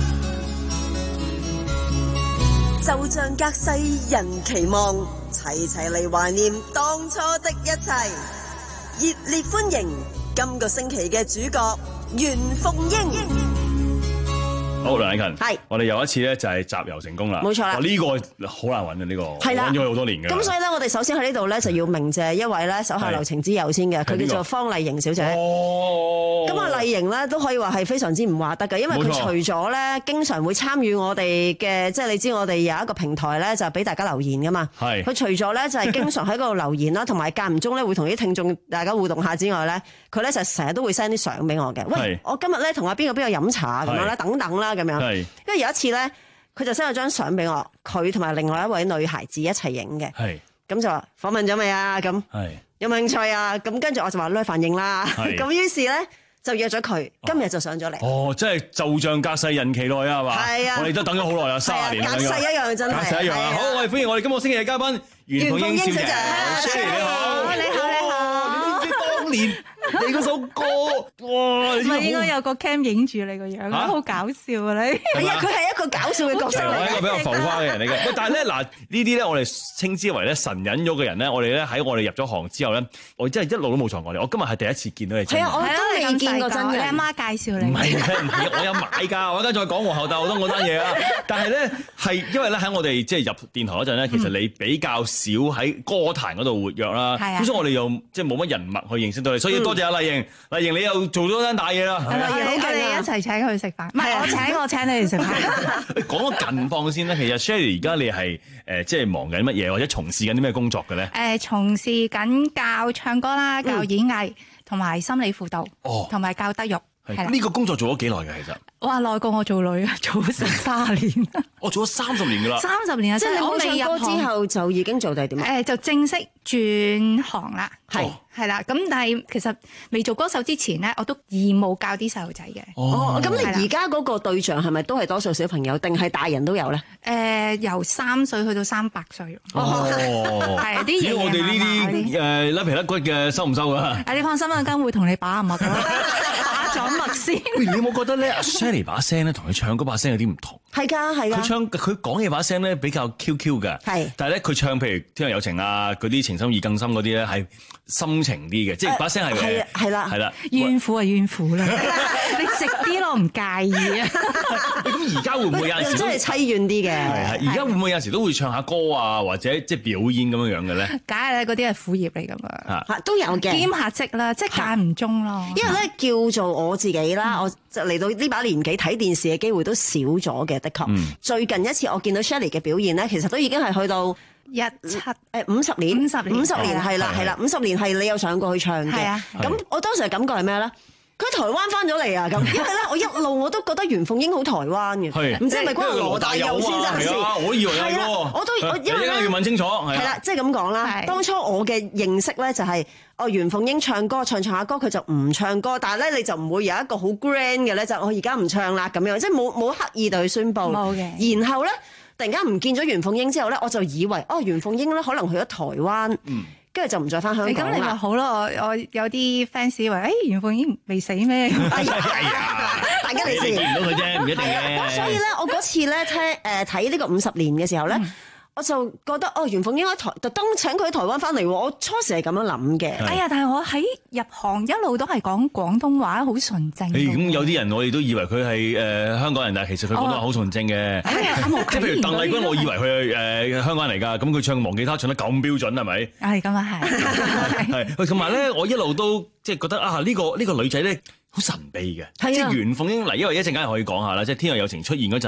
就像隔世人期望，齊齊嚟懷念當初的一切。熱烈歡迎今個星期嘅主角袁鳳瑛。 好，梁禮勤， 係我哋有一次咧就係集郵成功啦， 冇錯啦， 呢個好難揾嘅呢個， 係啦， 揾咗佢好多年嘅。 咁所以咧，我哋首先喺呢度咧就要鳴謝一位咧手下留情之友先嘅，佢叫做方麗瑩小姐。 哦， 咁啊麗瑩咧都可以話係非常之唔話得嘅，因為佢除咗咧經常會參與我哋嘅，即係你知我哋有一個平台咧就俾大家留言噶嘛。 係。佢除咗咧就係經常喺嗰度留言啦，同埋間唔中咧會同啲聽眾大家互動下之外咧，佢咧就成日都會 send 啲相俾我嘅。喂，我今日咧同阿邊個邊個飲茶咁樣啦，等等啦咁樣。係。跟住有一次咧，佢就 send 咗張相俾我，佢同埋另外一位女孩子一齊影嘅。係。咁就話訪問咗未啊？咁。係。有冇興趣啊？咁跟住我就話攞反應啦。係。咁於是咧就約咗佢，今日就上咗嚟。 哦，即係就像隔世人期待啊，係嘛？係啊。我哋都等咗好耐啦，三十年。 隔世一樣真係。 隔世一樣啊！好，我哋歡迎我哋今個星期嘅嘉賓袁鳳瑛小姐。Sherry 你好。 你好，你好。 你知唔知當年你嗰首歌？哇！ 唔係應該有個 cam 影住你個樣，好搞笑啊你。 係啊，佢係一個搞笑嘅角色嚟嘅。 係一個比較浮誇嘅人嚟嘅。喂，但係咧嗱，呢啲咧我哋稱之為咧神隱咗嘅人咧，我哋咧喺我哋入咗行之後咧，我真係一路都冇藏過你。我今日係第一次見到你。係啊，我都未見過真嘅。你阿媽介紹你。 唔係唔係，我有買㗎。我而家再講皇后大道東嗰單嘢啊。但係咧係因為咧喺我哋即係入電台嗰陣咧，其實你比較少喺歌壇嗰度活躍啦。係啊。咁所以我哋又即係冇乜人脈去認識到你，所以多謝阿麗瑩。麗瑩你又做咗單大嘢啦。 係啊，我哋一齊請佢食飯。唔係我請我請你哋食飯。 講個近況先咧，其實 Sherry 而家你係誒即係忙緊乜嘢，或者從事緊啲咩工作嘅咧？ 誒，從事緊教唱歌啦，教演藝，同埋心理輔導，同埋教德育。係呢個工作做咗幾耐嘅其實？ 哇，耐過我做女啊，做咗成三十年。 我做咗三十年㗎啦。 三十年啊！ 即係你冇唱歌之後就已經做定係點啊？ 誒，就正式轉行啦。係係啦，咁但係其實未做歌手之前咧，我都義務教啲細路仔嘅。 哦，咁你而家嗰個對象係咪都係多數小朋友，定係大人都有咧？ 誒，由三歲去到三百歲。 哦， 係啲爺爺嫲嫲嗰啲。 我哋呢啲誒甩皮甩骨嘅收唔收啊？ 誒，你放心啦，跟會同你把下脈㗎。把咗脈先。 喂，你有冇覺得咧？阿 Sherry 把聲咧，同佢唱嗰把聲有啲唔同。 係㗎，係㗎。 佢唱佢講嘢把聲咧比較 Q Q 㗎。係。但係咧，佢唱譬如《天若有情》啊，嗰啲情深意更深嗰啲咧係深情啲嘅，即係把聲係係係啦， 係啦。 怨婦係怨婦啦，你直啲咯，唔介意啊。 咁而家會唔會有陣時真係凄怨啲嘅？ 係係。而家會唔會有陣時都會唱下歌啊，或者即係表演咁樣樣嘅咧？ 梗係咧，嗰啲係苦業嚟㗎嘛。 嚇都有嘅。兼下職啦，即係間唔中咯。 因為咧叫做我自己啦，我就嚟到呢把年紀睇電視嘅機會都少咗嘅，的確。最近一次我見到 Sherry 嘅表現咧，其實都已經係去到一七誒五十年， 五十年， 五十年係啦係啦，五十年係你有上過去唱嘅。係啊。咁我當時嘅感覺係咩咧？佢喺台灣翻咗嚟啊！咁因為咧，我一路我都覺得袁鳳瑛好台灣嘅，唔知係咪關羅大佑先生事？ 我以為係喎。 我都我因為要問清楚。係啦，即係咁講啦。當初我嘅認識咧就係，哦袁鳳瑛唱歌唱唱下歌，佢就唔唱歌，但係咧你就唔會有一個好 grand 嘅咧，就我而家唔唱啦咁樣，即係冇冇刻意地去宣佈。 冇嘅。 然後咧，突然間唔見咗袁鳳瑛之後咧，我就以為哦袁鳳瑛咧可能去咗台灣。嗯。跟住就唔再翻香港啦。 咁你咪好咯，我我有啲 fans 以為誒袁鳳瑛未死咩？ 係啊，大家嚟先。 見唔到佢啫，唔一定嘅。 咁所以咧，我嗰次咧聽誒睇呢個五十年嘅時候咧。嗯我就覺得哦，袁鳳瑛喺台特登請佢喺台灣翻嚟喎，我初時係咁樣諗嘅。 哎呀，但係我喺入行一路都係講廣東話，好純正。 咁有啲人我哋都以為佢係誒香港人，但係其實佢廣東話好純正嘅。即係譬如鄧麗君，我以為佢係誒香港人嚟㗎，咁佢唱忘記他唱得咁標準係咪？ 係咁啊，係。 係喂，同埋咧，我一路都即係覺得啊，呢個呢個女仔咧好神秘嘅。即係袁鳳瑛嚟，因為一陣間可以講下啦，即係《天若有情》出現嗰陣咧。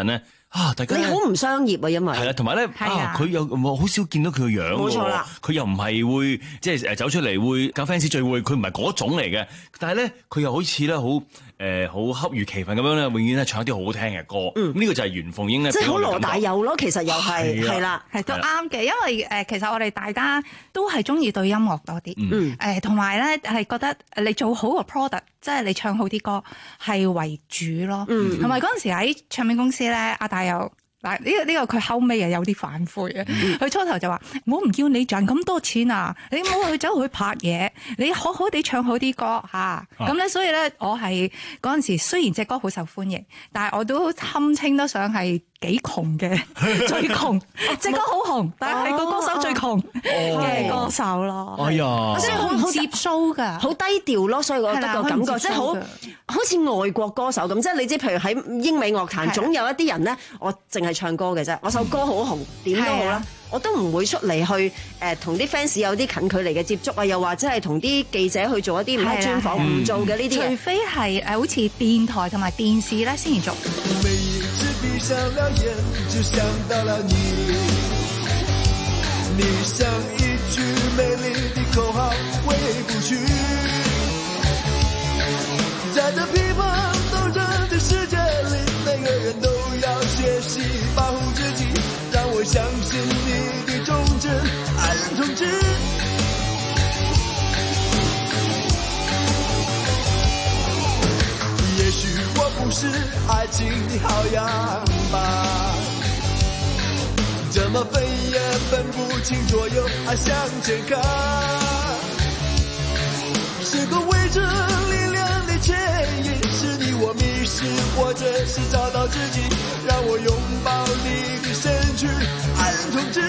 啊，大家你好唔商業啊，因為係啦，同埋咧啊，佢又好少見到佢個樣喎。 冇錯啦， 佢又唔係會即係誒走出嚟會搞 fans 聚會，佢唔係嗰種嚟嘅。但係咧，佢又好似咧好誒好恰如其分咁樣咧，永遠咧唱一啲好好聽嘅歌。嗯，呢個就係袁鳳瑛咧， 即係好羅大佑咯，其實又係係啦， 係都啱嘅，因為誒其實我哋大家都係中意對音樂多啲。 嗯， 誒同埋咧係覺得你做好個 product，即係你唱好啲歌係為主咯。嗯，同埋嗰陣時喺唱片公司咧，阿大佑。嗱，呢個呢個佢後尾又有啲反悔嘅，佢初頭就話：我唔叫你賺咁多錢啊，你唔好去走去拍嘢，你好好地唱好啲歌嚇。咁咧，所以咧，我係嗰陣時雖然隻歌好受歡迎，但係我都堪稱得上係幾窮嘅，最窮。隻歌好紅，但係個歌手最窮嘅歌手咯。 哎呀， 即係好唔接 show 㗎， 好低調咯，所以我覺得個感覺即係好好似外國歌手咁，即係你知，譬如喺英美樂壇，總有一啲人咧，我淨係唱歌嘅啫，我首歌好紅，點都好啦，我都唔會出嚟去誒同啲 fans 有啲近距離嘅接觸啊，又或者係同啲記者去做一啲唔係專訪，唔做嘅呢啲嘢。 除非係誒好似電台同埋電視咧先至做。 每一次閉上了眼，就想到了你，你像一句美麗的口號回不去，在這乒乓鬥爭的世界裏，每個人都要學習保護自己，讓我相信你的忠貞，愛人同志。也許我不是愛情的好樣吧，怎麼分也分不清左右，愛向前看，是個圍着力量的牽引，是你我迷失，或者是找到自己，讓我擁抱你的身軀，愛人同志。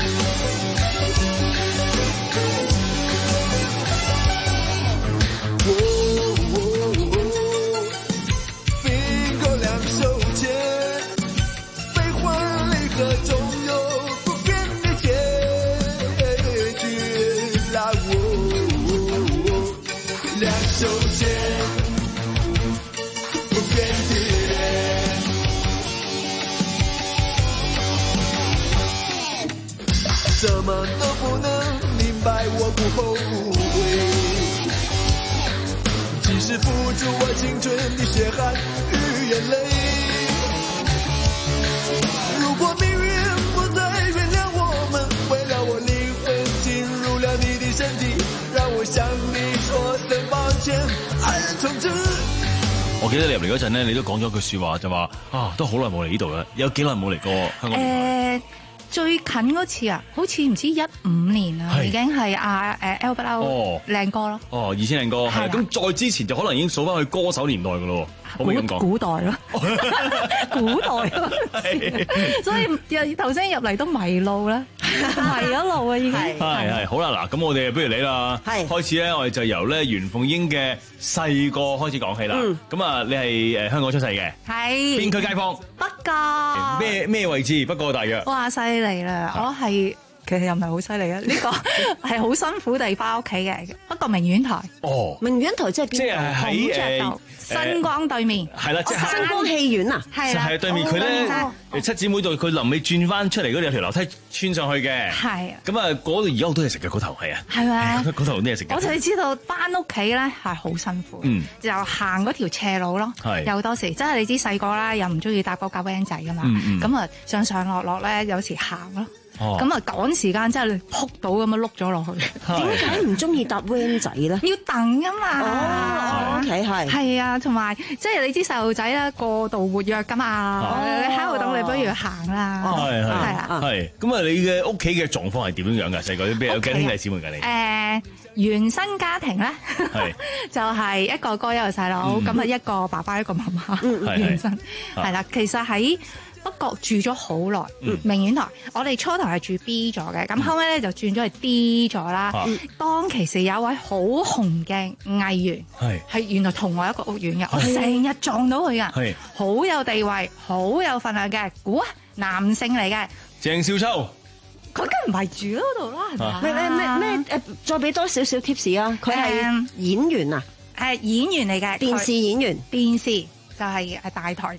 怎麼都不能明白我不後悔，即使付出我青春的血汗與眼淚，如果命運不再原諒我們，為了我靈魂進入了你的身體，讓我向你說聲抱歉，愛人從此。 我記得你入嚟嗰陣咧，你都講咗句説話，就話啊，都好耐冇嚟呢度啦，有幾耐冇嚟過香港電台？ 誒最近嗰次啊，好似唔知一五年啊，已經係阿誒 L B L 靚歌咯。哦， 二千靚歌係。咁再之前就可能已經數翻去歌手年代噶咯，可唔可以咁講？ 古代咯，古代咯，所以又頭先入嚟都迷路啦，迷咗路啊已經。係係好啦，嗱咁我哋不如你啦，開始咧，我哋就由咧袁鳳瑛嘅細個開始講起啦。咁啊，你係誒香港出世嘅，係邊區街坊？ 北角。 咩咩位置？北角大約。 哇！犀利啦，我係。其實又唔係好犀利啊！呢個係好辛苦地翻屋企嘅，不過明苑台。 哦， 明苑台即係邊？即係喺誒新光對面。係啦，即係新光戲院啊！ 係啦， 係對面佢咧七姊妹度，佢臨尾轉翻出嚟嗰度有條樓梯穿上去嘅。係。咁啊，嗰度而家好多嘢食嘅嗰頭係啊。係咪？嗰頭好多嘢食嘅。 我就知道翻屋企咧係好辛苦，嗯，就行嗰條斜路咯。係。有多時即係你知細個啦，又唔中意搭嗰架 van 仔噶嘛，咁啊上上落落咧有時行咯。咁啊趕時間真係撲到咁樣碌咗落去。 點解唔中意搭 van 仔咧？ 要等啊嘛。 哦 ，OK 係。 係啊，同埋即係你知細路仔咧過度活躍噶嘛，你喺度等你不如行啦。 係係係啊。係。咁啊，你嘅屋企嘅狀況係點樣樣㗎？細個啲咩有幾兄弟姊妹㗎你？ 誒，原生家庭咧，就係一個哥一個細佬，咁啊一個爸爸一個媽媽。原生係啦，其實喺北角住咗好耐，明苑台，我哋初頭係住 B 座嘅，咁後尾咧就轉咗去 D 座啦。當其時有一位好紅嘅藝員，係原來同我一個屋苑嘅，我成日撞到佢噶，好有地位、好有份量嘅，估啊男性嚟嘅， 鄭少秋， 佢梗唔係住嗰度啦，係嘛？ 咩咩咩咩誒，再俾多少少 tips 啊？佢係演員啊？ 誒演員嚟嘅， 電視演員， 電視就係誒大台嘅。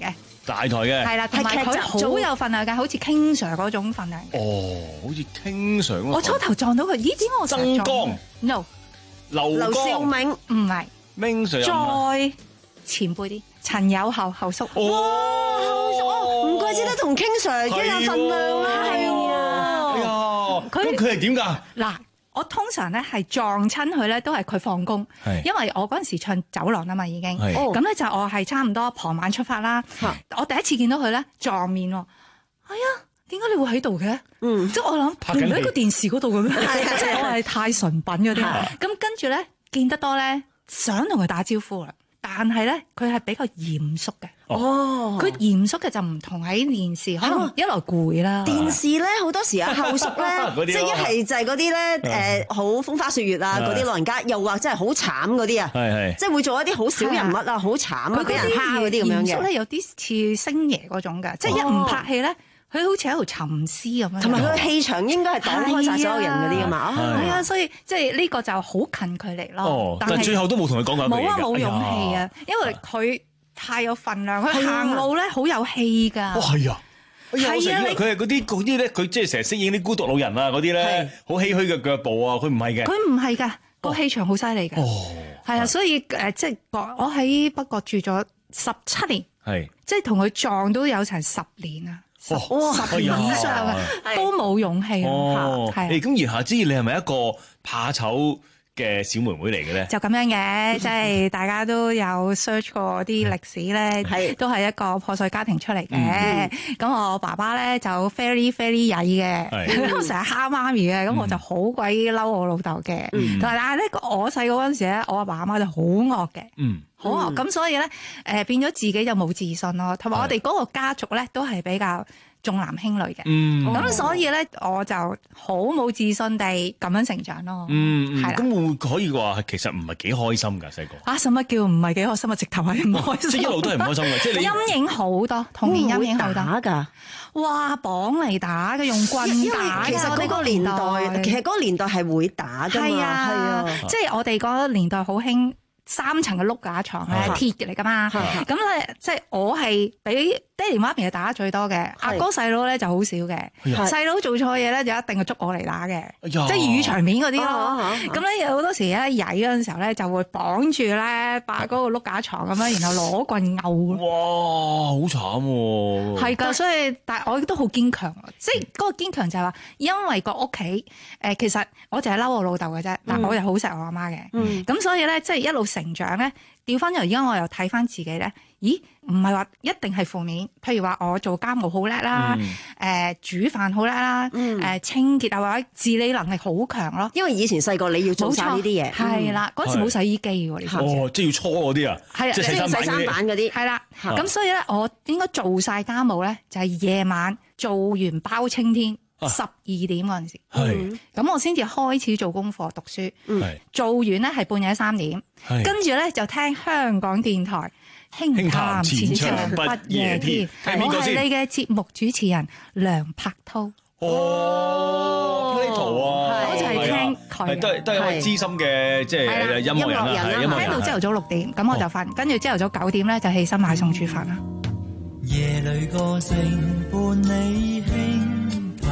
大台嘅。 係啦，同埋佢好有份量嘅，好似 King Sir 嗰種份量。 哦，好似 King Sir 嗰個。 我初頭撞到佢，咦？點解我曾江 ？No， 劉劉少明唔係。 Ming Sir 再前輩啲，陳友後後叔。 哇，後叔哦，唔怪之得同 King Sir 一樣份量啦，係啊。 哎呀，咁佢係點㗎？ 嗱。我通常咧係撞親佢咧，都係佢放工，因為我嗰陣時唱走廊啊嘛已經，咁咧就我係差唔多傍晚出發啦。我第一次見到佢咧撞面喎，哎呀，點解你會喺度嘅？嗯，即係我諗你唔喺個電視嗰度嘅咩？即係我係太純品嗰啲。咁跟住咧見得多咧，想同佢打招呼啦。但係咧，佢係比較嚴肅嘅。哦，佢嚴肅嘅就唔同喺電視，可能一來攰啦。 電視咧好多時啊，後叔咧，即係一係就係嗰啲咧誒好風花雪月啊嗰啲老人家，又或者係好慘嗰啲啊，即係會做一啲好小人物啊，好慘啊，俾人蝦嗰啲咁樣嘅。嚴肅咧有啲似星爺嗰種嘅，即係一唔拍戲咧。佢好似喺度沉思咁樣， 同埋佢嘅氣場應該係擋開晒所有人嗰啲噶嘛。 係啊，所以即係呢個就好近距離咯。 哦，但係最後都冇同佢講過。 冇啊，冇勇氣啊，因為佢太有份量，佢行路咧好有氣㗎。 哦，係啊，係啊，佢係嗰啲嗰啲咧，佢即係成日飾演啲孤獨老人啊嗰啲咧，好唏噓嘅腳步啊，佢唔係嘅。 佢唔係㗎，個氣場好犀利㗎。哦，係啊，所以誒，即係我喺北角住咗十七年，係即係同佢撞都有成十年啊。 哇！ 十年以上啊，都冇勇氣哦，係。咁言下之意，你係咪一個怕醜嘅小妹妹嚟嘅咧？ 就咁樣嘅，即係大家都有 search 過啲歷史咧，係都係一個破碎家庭出嚟嘅。咁我爸爸咧就 very very 曳嘅，咁成日蝦媽咪嘅，咁我就好鬼嬲我老豆嘅。但係咧，我細個嗰陣時咧，我阿爸阿媽就好惡嘅。嗯。好啊，咁所以咧，誒變咗自己就冇自信咯，同埋我哋嗰個家族咧都係比較重男輕女嘅，咁所以咧我就好冇自信地咁樣成長咯。 嗯，係啦。咁會唔會可以話其實唔係幾開心㗎細個？ 啊，使乜叫唔係幾開心啊？直頭係唔開心， 即係一路都係唔開心嘅，即係你陰影好多，童年陰影好多㗎。 哇，綁嚟打嘅，用棍打。 其實嗰個年代，其實嗰個年代係會打㗎嘛。係啊，係啊， 即係我哋嗰個年代好興。三層嘅碌架床咧，鐵嘅嚟噶嘛，咁咧即係我係俾爹哋媽咪係打得最多嘅，阿哥細佬咧就好少嘅，細佬做錯嘢咧就一定係捉我嚟打嘅，即係粵語場面嗰啲咯。咁咧有好多時咧曳嗰陣時候咧就會綁住咧把嗰個碌架床咁樣，然後攞棍毆。 哇，好慘喎！ 係㗎，所以但係我都好堅強，即係嗰個堅強就係話，因為個屋企誒其實我淨係嬲我老豆嘅啫，嗱我又好錫我阿媽嘅，咁所以咧即係一路成長咧，調翻又而家我又睇翻自己咧，咦？唔係話一定係負面，譬如話我做家務好叻啦，誒、嗯呃、煮飯好叻啦，誒、嗯呃、清潔啊或者自理能力好強咯。 因為以前細個你要做晒呢啲嘢， 係啦，嗰、嗯、時冇洗衣機喎，你知唔知？ 哦，即係要搓嗰啲啊， 係啊， 即係洗衫板嗰啲，係啦。咁所以咧，我應該做晒家務咧，就係、是、夜晚做完包青天。十二點嗰陣時，咁、嗯、我先至開始做功課讀書，嗯、做完咧係半夜三點，跟住咧就聽香港電台輕談前場不夜天，我係你嘅節目主持人梁柏濤。 哦，呢圖啊， 我就係聽佢， 都係都係一位資深嘅即係音樂人啦， 聽到朝頭早六點，咁我就瞓，跟住朝頭早九點咧就起身買餸煮飯啦。 夜裏歌聲伴你輕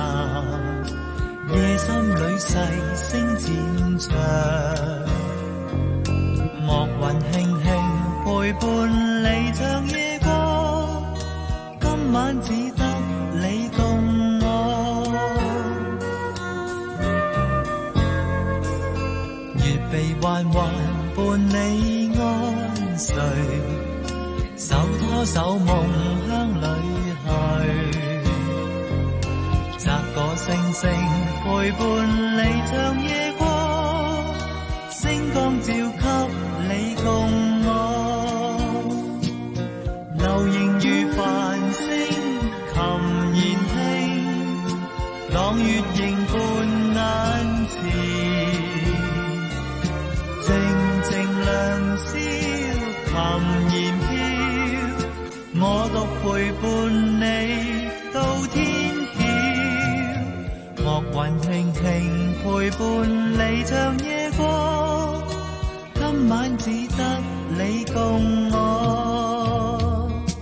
夜心裏細聲漸長，莫雲輕輕陪伴你像夜光，今晚只得你共我，月臂彎彎伴你安睡，手拖手夢鄉裏去。摘個星星陪伴你像夜光，星光照給你共我，流螢如繁星琴弦聽，朗月凝伴眼前，靜靜良宵琴弦飄，我獨陪伴你到天。莫雲輕輕陪伴你像夜光，今晚只得你共我。 哇！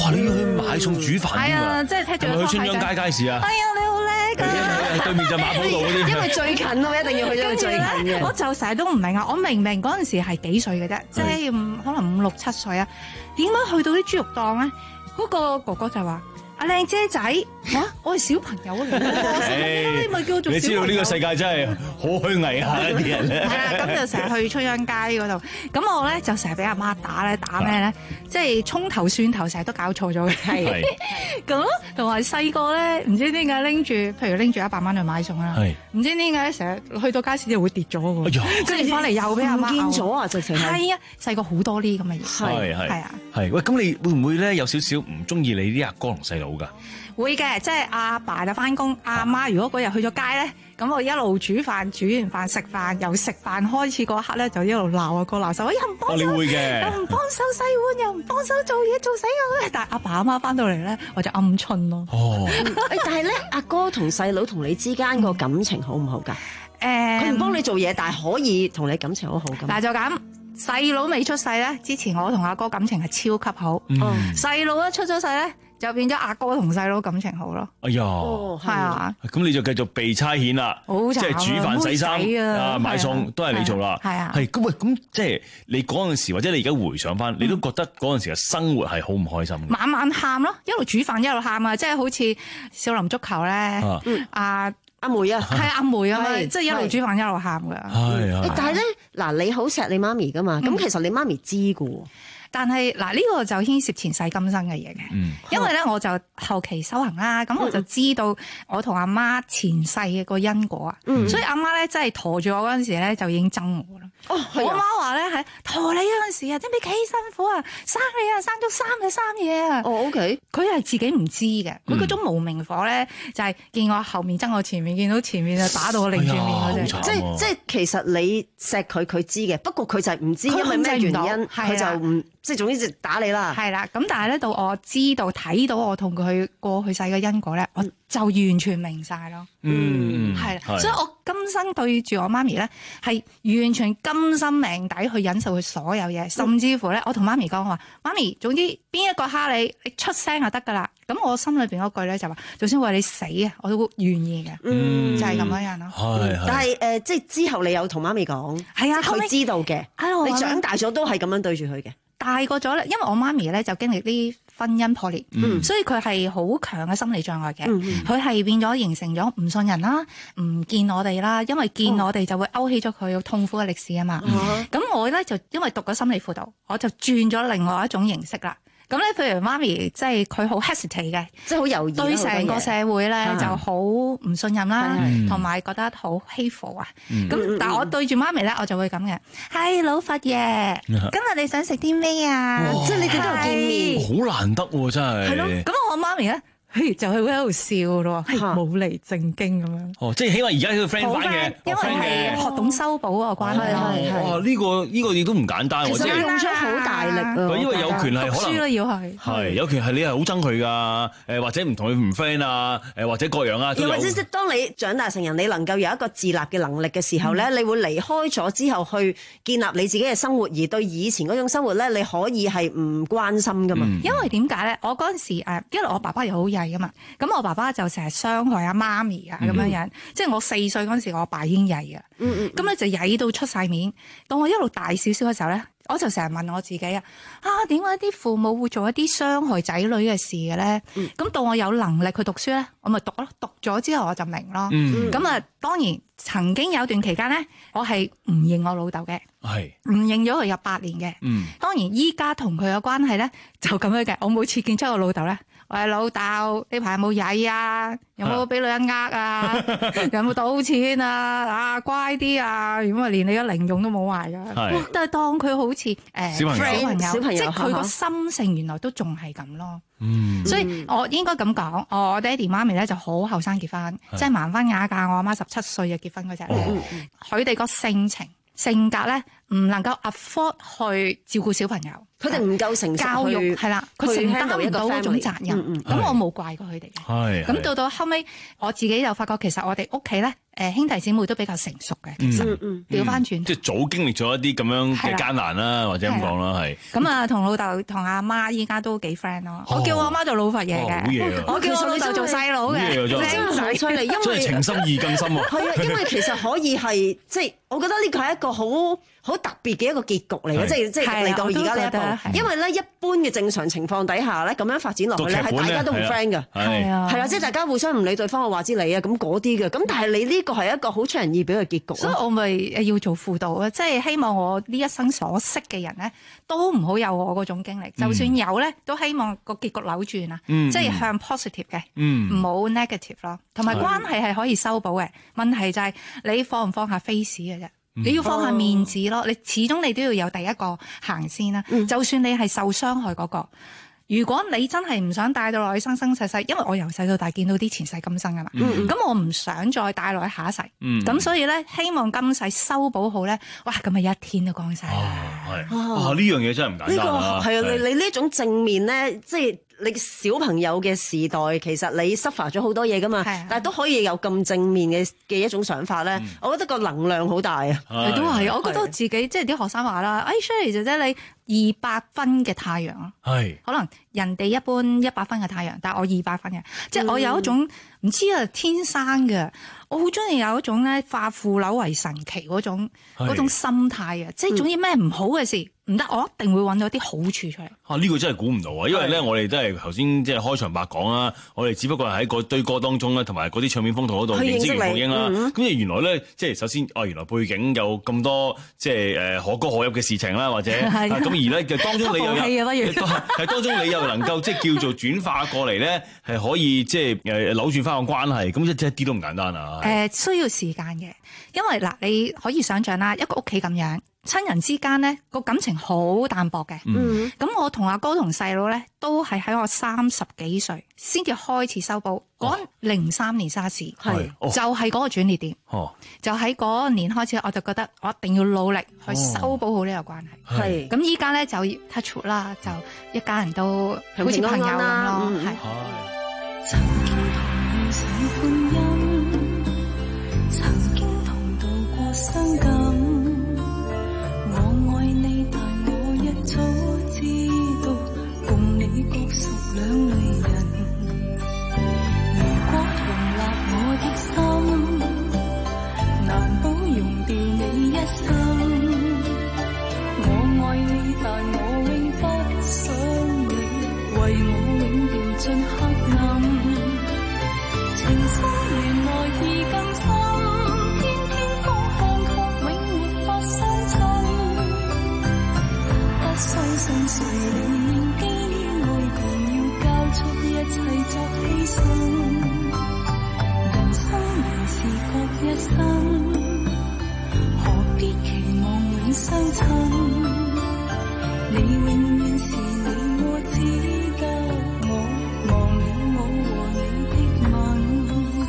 哇！你要去買餸煮飯係啊，即係踢住係咪去春秧街街市啊？ 係啊，你好叻㗎！ 對面就馬寶道嗰啲。 因為最近啊，一定要去咗最近嘅。 我就成日都唔明啊！我明明嗰陣時係幾歲嘅啫，即係可能五六七歲啊，點解去到啲豬肉檔咧？嗰個哥哥就話：阿靚姐仔，嚇，我係小朋友嚟嘅，你咪叫我做小朋友。 你知道呢個世界真係好虛偽啊！啲人咧， 係啦，咁就成日去春秧街嗰度，咁我咧就成日俾阿媽打咧，打咩咧？即係葱頭蒜頭，成日都搞錯咗嘅。係咁，同埋細個咧，唔知點解拎住，譬如拎住一百蚊去買餸啦，唔知點解成日去到街市就會跌咗喎，跟住翻嚟又俾阿媽唔見咗啊！直情係啊，細個好多呢啲咁嘅嘢。 係係係啊， 係喂，咁你會唔會咧有少少唔中意你啲阿哥同細佬㗎？ 會嘅，即係阿爸就翻工，阿媽如果嗰日去咗街咧，咁我一路煮飯，煮完飯食飯，由食飯開始嗰刻咧，就一路鬧阿哥鬧手，又唔幫手， 你會嘅， 又唔幫手洗碗，又唔幫手做嘢，做死我。但係阿爸阿媽翻到嚟咧，我就鵪鶉咯。 哦，但係咧，阿哥同細佬同你之間個感情好唔好㗎？ 誒， 佢唔幫你做嘢，但係可以同你感情好好㗎。 嗱就咁。細佬未出世咧，之前我同阿哥感情係超級好。細佬、嗯、一出咗世咧，就變咗阿哥同細佬感情好咯。 哎呀， 係啊， 咁你就繼續被差遣啦，即係煮飯、洗衫啊、買餸都係你做啦。 係啊， 係咁喂，咁即係你嗰陣時，或者你而家回想翻，你都覺得嗰陣時嘅生活係好唔開心嘅。 晚晚喊咯，一路煮飯一路喊啊，即係好似少林足球咧，阿阿梅啊， 係阿梅啊嘛，即係一路煮飯一路喊噶。 係但係咧，嗱，你好錫你媽咪噶嘛？咁其實你媽咪知噶。 但係嗱，呢個就牽涉前世今生嘅嘢嘅，嗯、因為咧我就後期修行啦，咁、嗯、我就知道我同阿媽前世嘅個因果啊，嗯、所以阿媽咧真係陀住我嗰陣時咧就已經憎我啦。哦，我阿媽話咧係陀你嗰陣時啊，真係幾辛苦啊，生你啊，生咗三日三夜啊。 哦 ，OK， 佢係自己唔知嘅，佢嗰、嗯、種無名火咧就係見我後面憎我前面，見到前面就打到我擰轉面嗰隻。 即係即係其實你錫佢，佢知嘅，不過佢就係唔知因為咩原因，佢就唔。即係總之就打你啦， 係啦。咁但係咧，到我知道睇到我同佢過去世嘅因果咧，我就完全明晒咯。嗯，係啦。所以我今生對住我媽咪咧，係完全甘心命底去忍受佢所有嘢，甚至乎咧，我同媽咪講話：媽咪，總之邊一個蝦你，你出聲就得㗎啦。咁我心裏邊嗰句咧就話：就算為你死啊，我都願意嘅。嗯，就係咁樣樣咯。 係但係誒，即係之後你有同媽咪講， 係啊， 佢知道嘅。你長大咗都係咁樣對住佢嘅。 大個咗咧，因為我媽咪咧就經歷啲婚姻破裂，嗯、所以佢係好強嘅心理障礙嘅。佢係、嗯、變咗形成咗唔信人啦，唔見我哋啦，因為見我哋就會勾起咗佢痛苦嘅歷史啊嘛。咁、嗯、我咧就因為讀咗心理輔導，我就轉咗另外一種形式啦。咁咧，譬如媽咪，即係佢好 hesitate 嘅， 即係好猶豫， 對成個社會咧就好唔信任啦，同埋覺得好欺負啊。咁但係我對住媽咪咧，我就會咁嘅。係老佛爺，今日你想食啲咩啊？即係你哋都有見面， 好難得喎，真係。 係咯，咁我媽咪咧。就係會喺度笑咯，係冇嚟正經咁樣。 哦，即係起碼而家呢個 friend 翻嘅， 因為係學懂修補個關係。 哇！呢個呢個亦都唔簡單喎， 即係用出好大力啊！ 因為有權係可能要係係有權係你係好憎佢噶，誒或者唔同佢唔 friend 啊，誒或者各樣啊。 又或者即係當你長大成人，你能夠有一個自立嘅能力嘅時候咧，你會離開咗之後去建立你自己嘅生活，而對以前嗰種生活咧，你可以係唔關心噶嘛。 因為點解咧？我嗰陣時誒，因為我爸爸又好曳噶嘛，咁我爸爸就成日傷害阿媽咪啊咁樣樣，即係我四歲嗰陣時，我阿爸已經曳啊，咁咧就曳到出晒面。當我一路大少少嘅時候咧，我就成日問我自己啊，啊點解啲父母會做一啲傷害仔女嘅事嘅咧？咁到我有能力去讀書咧，我咪讀咯，讀咗之後我就明咯。咁啊，當然曾經有段期間咧，我係唔認我老豆嘅，係唔認咗佢有八年嘅。當然依家同佢嘅關係咧就咁樣嘅，我每次見出我老豆咧。喂，老豆，呢排有冇曳啊？有冇俾女人呃啊？有冇賭錢啊？啊，乖啲啊！如果連你嘅零用都冇埋噶，但係當佢好似誒、呃、小朋友，小朋友，即係佢個心性原來都仲係咁咯。嗯，所以我應該咁講，我爹哋媽咪咧就好後生結婚，即係盲婚啞嫁。我阿媽十七歲就結婚嗰隻，佢哋個性情性格咧唔能夠 afford 去照顧小朋友， 佢哋唔夠成熟教育係啦，佢承擔唔到嗰種責任。咁、嗯、我冇怪過佢哋嘅。係咁到到後尾，我自己就發覺其實我哋屋企咧，誒兄弟姊妹都比較成熟嘅。其實調翻轉， 即係早經歷咗一啲咁樣嘅艱難啦，或者咁講啦，係。咁啊，同老豆同阿媽依家都幾 friend 咯。我叫我阿媽做老佛爺嘅，我叫我老豆做細佬嘅。 你真係好犀利，因為真係情深義更深喎。 係啊，因為其實可以係即係，我覺得呢個係一個好好特別嘅一個結局嚟嘅，即係即係嚟到而家呢一步。因為咧，一般嘅正常情況底下咧，咁樣發展落去咧，係大家都唔 friend 嘅，係啊，係啦，即係大家互相唔理對方，我話之你啊，咁嗰啲嘅。咁但係你呢個係一個好出人意表嘅結局。所以我咪要做輔導啊，即係希望我呢一生所識嘅人咧，都唔好有我嗰種經歷。就算有咧，都希望個結局扭轉啊，即係向 positive 嘅，唔好 negative 咯。同埋關係係可以修補嘅，問題就係你放唔放下 face 嘅啫。你要放下面子咯，你始終你都要有第一個行先啦。嗯、就算你係受傷害嗰、嗰個，如果你真係唔想帶到落去生生世世，因為我由細到大見到啲前世今生噶嘛，咁、嗯、我唔想再帶落去下一世。咁、嗯、所以咧，希望今世修補好咧，哇！咁咪一天都光晒啦。 係啊，呢樣嘢真係唔簡單。呢、呢個係啊，你你呢種正面咧，即係。你小朋友嘅時代，其實你 suffer 咗好多嘢噶嘛，但係都可以有咁正面嘅嘅一種想法咧，嗯、我覺得個能量好大啊！ 係都係，我覺得自己即係啲學生話啦，哎 Shirley 姐姐你二百分嘅太陽咯，係可能人哋一般一百分嘅太陽，但係我二百分嘅，即係我有一種唔、嗯、知啊天生嘅，我好中意有一種咧化腐朽為神奇嗰種嗰種心態啊！即係總之咩唔好嘅事。唔得，我一定會揾到啲好處出嚟。 啊，呢、呢個真係估唔到啊！因為咧，我哋都係頭先即係開場白講啦，我哋只不過係喺嗰堆歌當中咧，同埋嗰啲唱片封套嗰度認識袁鳳瑛啦。咁而原來咧，即係首先，哦，原來背景有咁多即係誒可歌可泣嘅事情啦，或者咁、啊、而咧嘅當中你又有係當中你又能夠即係叫做轉化過嚟咧，係可以即係誒扭轉翻個關係，咁即係一啲都唔簡單啊！誒、 呃，需要時間嘅，因為嗱，你可以想象啦，一個屋企咁樣。親人之間咧個感情好淡薄嘅，咁、嗯、我同阿哥同細佬咧都係喺我三十幾歲先至開始修補。嗰零三年沙士，係就係嗰個轉捩點，哦、就喺嗰年開始，我就覺得我一定要努力去修補好呢個關係。係咁依家咧就 touch wood 啦，就一家人都好似朋友咁咯。係。曾經同遇上歡欣，曾經同渡過傷感。早知道共你各屬兩類人，如果容納我的心，難保容掉你一生。我愛你，但我永不想你為我永掉進黑暗。情深原來已更深，偏偏方向卻永沒法相襯。相信誰令基於愛便要交出一切作犧牲，人生原是各一生，何必期望永相襯？你永遠是你，我只得我忘了我和你的吻。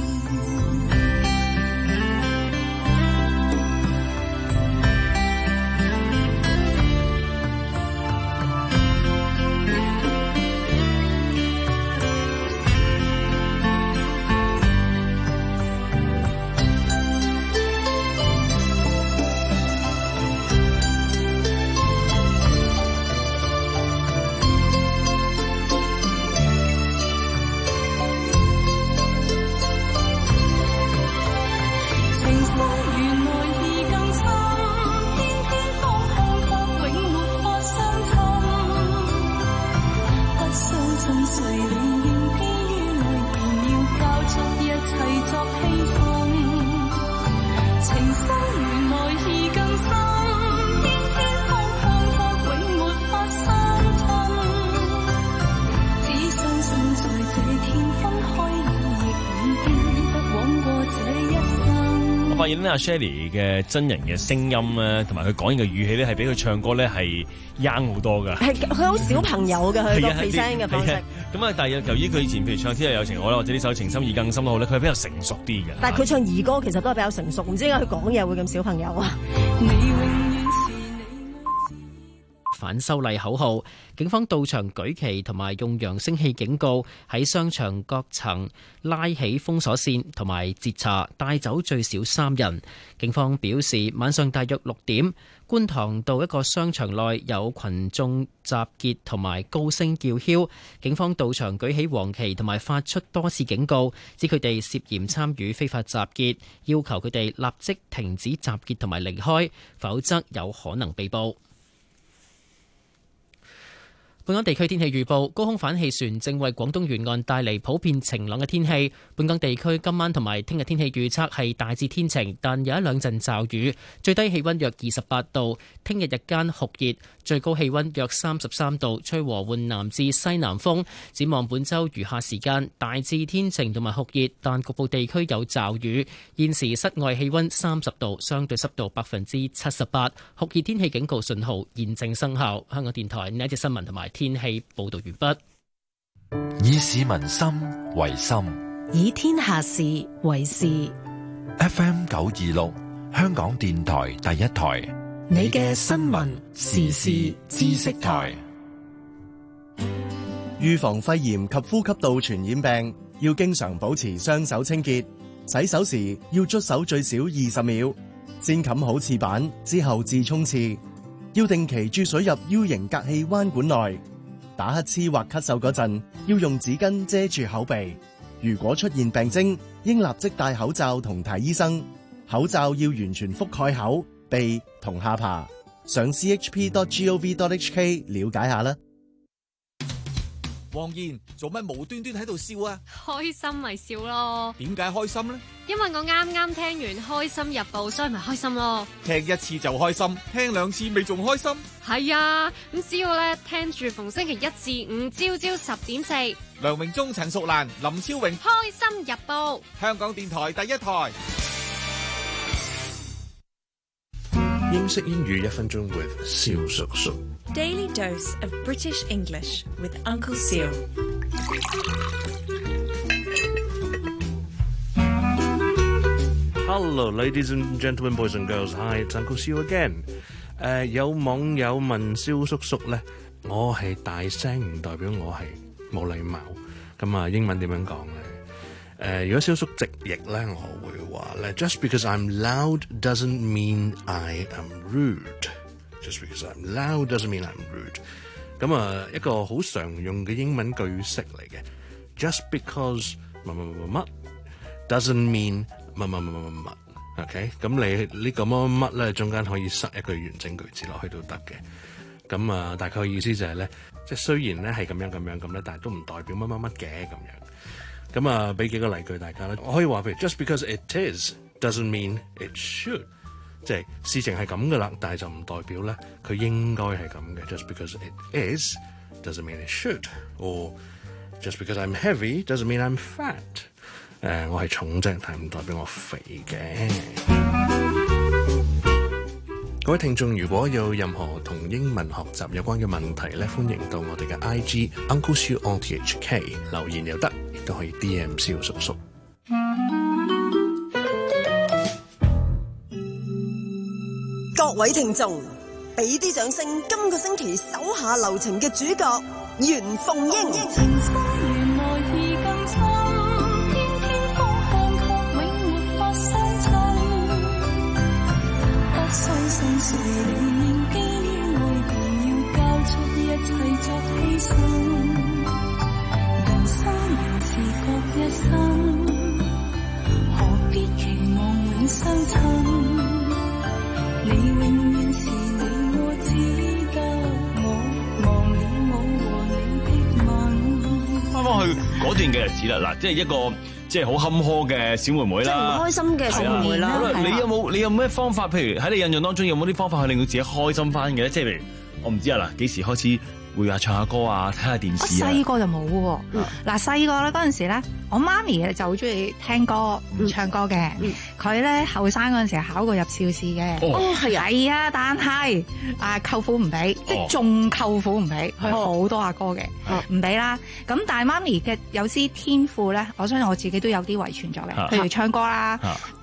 發現咧阿 Shirley 嘅真人嘅聲音咧，同埋佢講嘢嘅語氣咧，係比佢唱歌咧係 young 好多噶。係佢好小朋友嘅佢個氣聲嘅方式。咁啊，但係由於佢以前譬如唱《天若有情愛》啦，或者呢首《情深義更深》都好咧，佢係比較成熟啲嘅。但係佢唱兒歌其實都係比較成熟，唔知點解佢講嘢會咁小朋友啊？你永遠是反修例口號。警方到場舉旗同埋用揚聲器警告，喺商場各層拉起封鎖線同埋截查，帶走最少三人。警方表示，晚上大約六點，觀塘道一個商場內有群眾集結同埋高聲叫囂，警方到場舉起黃旗同埋發出多次警告，指佢哋涉嫌參與非法集結，要求佢哋立即停止集結同埋離開，否則有可能被捕。本港地區天氣預報，高空反氣旋正為廣東沿岸帶嚟普遍晴朗嘅天氣。本港地區今晚同埋聽日天氣預測係大致天晴，但有一兩陣驟雨，最低氣溫約二十八度。聽日日間酷熱，最高氣溫約三十三度，吹和緩南至西南風。展望本週餘下時間，大致天晴同埋酷熱，但局部地區有驟雨。現時室外氣溫三十度，相對濕度百分之七十八，酷熱天氣警告信號現正生效。香港電台呢一節新聞同埋天氣報道完畢。 以市民心為心， 以天下事為事。 F M 九二六，香港電台第一台， 你嘅新聞時事知識台。 預防肺炎及呼吸道傳染病，要經常保持雙手清潔，洗手時要捽手最少二十秒，先冚好廁板之後至沖廁，要定期注水入 U 型隔氣彎管內。打乞嗤或咳嗽嗰陣，要用紙巾遮住口鼻。如果出現病徵，應立即戴口罩同睇醫生。口罩要完全覆蓋口、鼻同下巴。上 c h p dot gov dot h k 了解下啦。 黃燕，做乜無端端喺度笑啊？ 開心咪笑咯。 點解開心呢？ 因為我啱啱聽完《開心日報》，所以咪開心咯。 聽一次就開心，聽兩次咪仲開心？ 係啊，咁只要咧聽住逢星期一至五朝朝十點四， 梁榮忠、陳淑蘭、林超榮，《 開心日報》， 香港電台第一台。 英式英語一分鐘 with 蕭叔叔。 Daily dose of British English with Uncle Seal. Hello, ladies and gentlemen, boys and girls. Hi, it's Uncle Seal again. 誒、uh, 有網友問蕭叔叔咧，我係大聲唔代表我係冇禮貌。咁啊，英文點樣講咧？誒、uh, 如果蕭叔直譯咧，我會話咧 ，Just because I'm loud doesn't mean I am rude。Just because I'm loud doesn't mean I'm rude。咁啊，一個好常用嘅英文句式嚟嘅。Just because 乜乜乜乜 doesn't mean 乜乜乜乜乜乜。OK， 咁你呢個乜乜乜咧，中間可以塞一句完整句子落去都得嘅。咁啊，大概意思就係咧，即係雖然咧係咁樣咁樣咁咧，但係都唔代表乜乜乜嘅咁樣。咁啊，俾幾個例句大家啦。我可以話譬如 Just because it is doesn't mean it should。即係事情係咁噶啦，但係就唔代表咧佢應該係咁嘅。Just because it is doesn't mean it should， or just because I'm heavy doesn't mean I'm fat。誒、呃，我係重啫，但係唔代表我肥嘅。各位聽眾，如果有任何同英文學習有關嘅問題咧，歡迎到我哋嘅 I G Uncle Siu on T H K 留言又得，亦都可以 D M 蕭叔叔。 各位聽眾，俾啲掌聲！今個星期手下留情嘅主角袁鳳英。 情深原來已更深，偏偏方向卻永沒法相襯。不相信誰仍然基於愛，便要交出一切作犧牲。人生原是各一生，何必期望永相襯？你永遠是你，我只得我忘了我和你的吻。 翻返去嗰段嘅日子啦，嗱，即係一個即係好坎坷嘅小妹妹啦， 即係唔開心嘅小妹妹啦。 好啦，你有冇你有咩方法？譬如喺你印象當中有冇啲方法去令到自己開心翻嘅咧？即係譬如我唔知啊，嗱，幾時開始會啊唱下歌啊，睇下電視啊？ 細個就冇喎。嗱，細個咧嗰陣時咧，我媽咪就好中意聽歌、唱歌嘅。佢咧後生嗰陣時考過入邵氏嘅。 哦，係啊， 係啊，但係啊舅父唔俾，即係仲舅父唔俾，佢好多阿哥嘅，唔俾啦。咁但係媽咪嘅有啲天賦咧，我相信我自己都有啲遺傳咗嘅，譬如唱歌啦。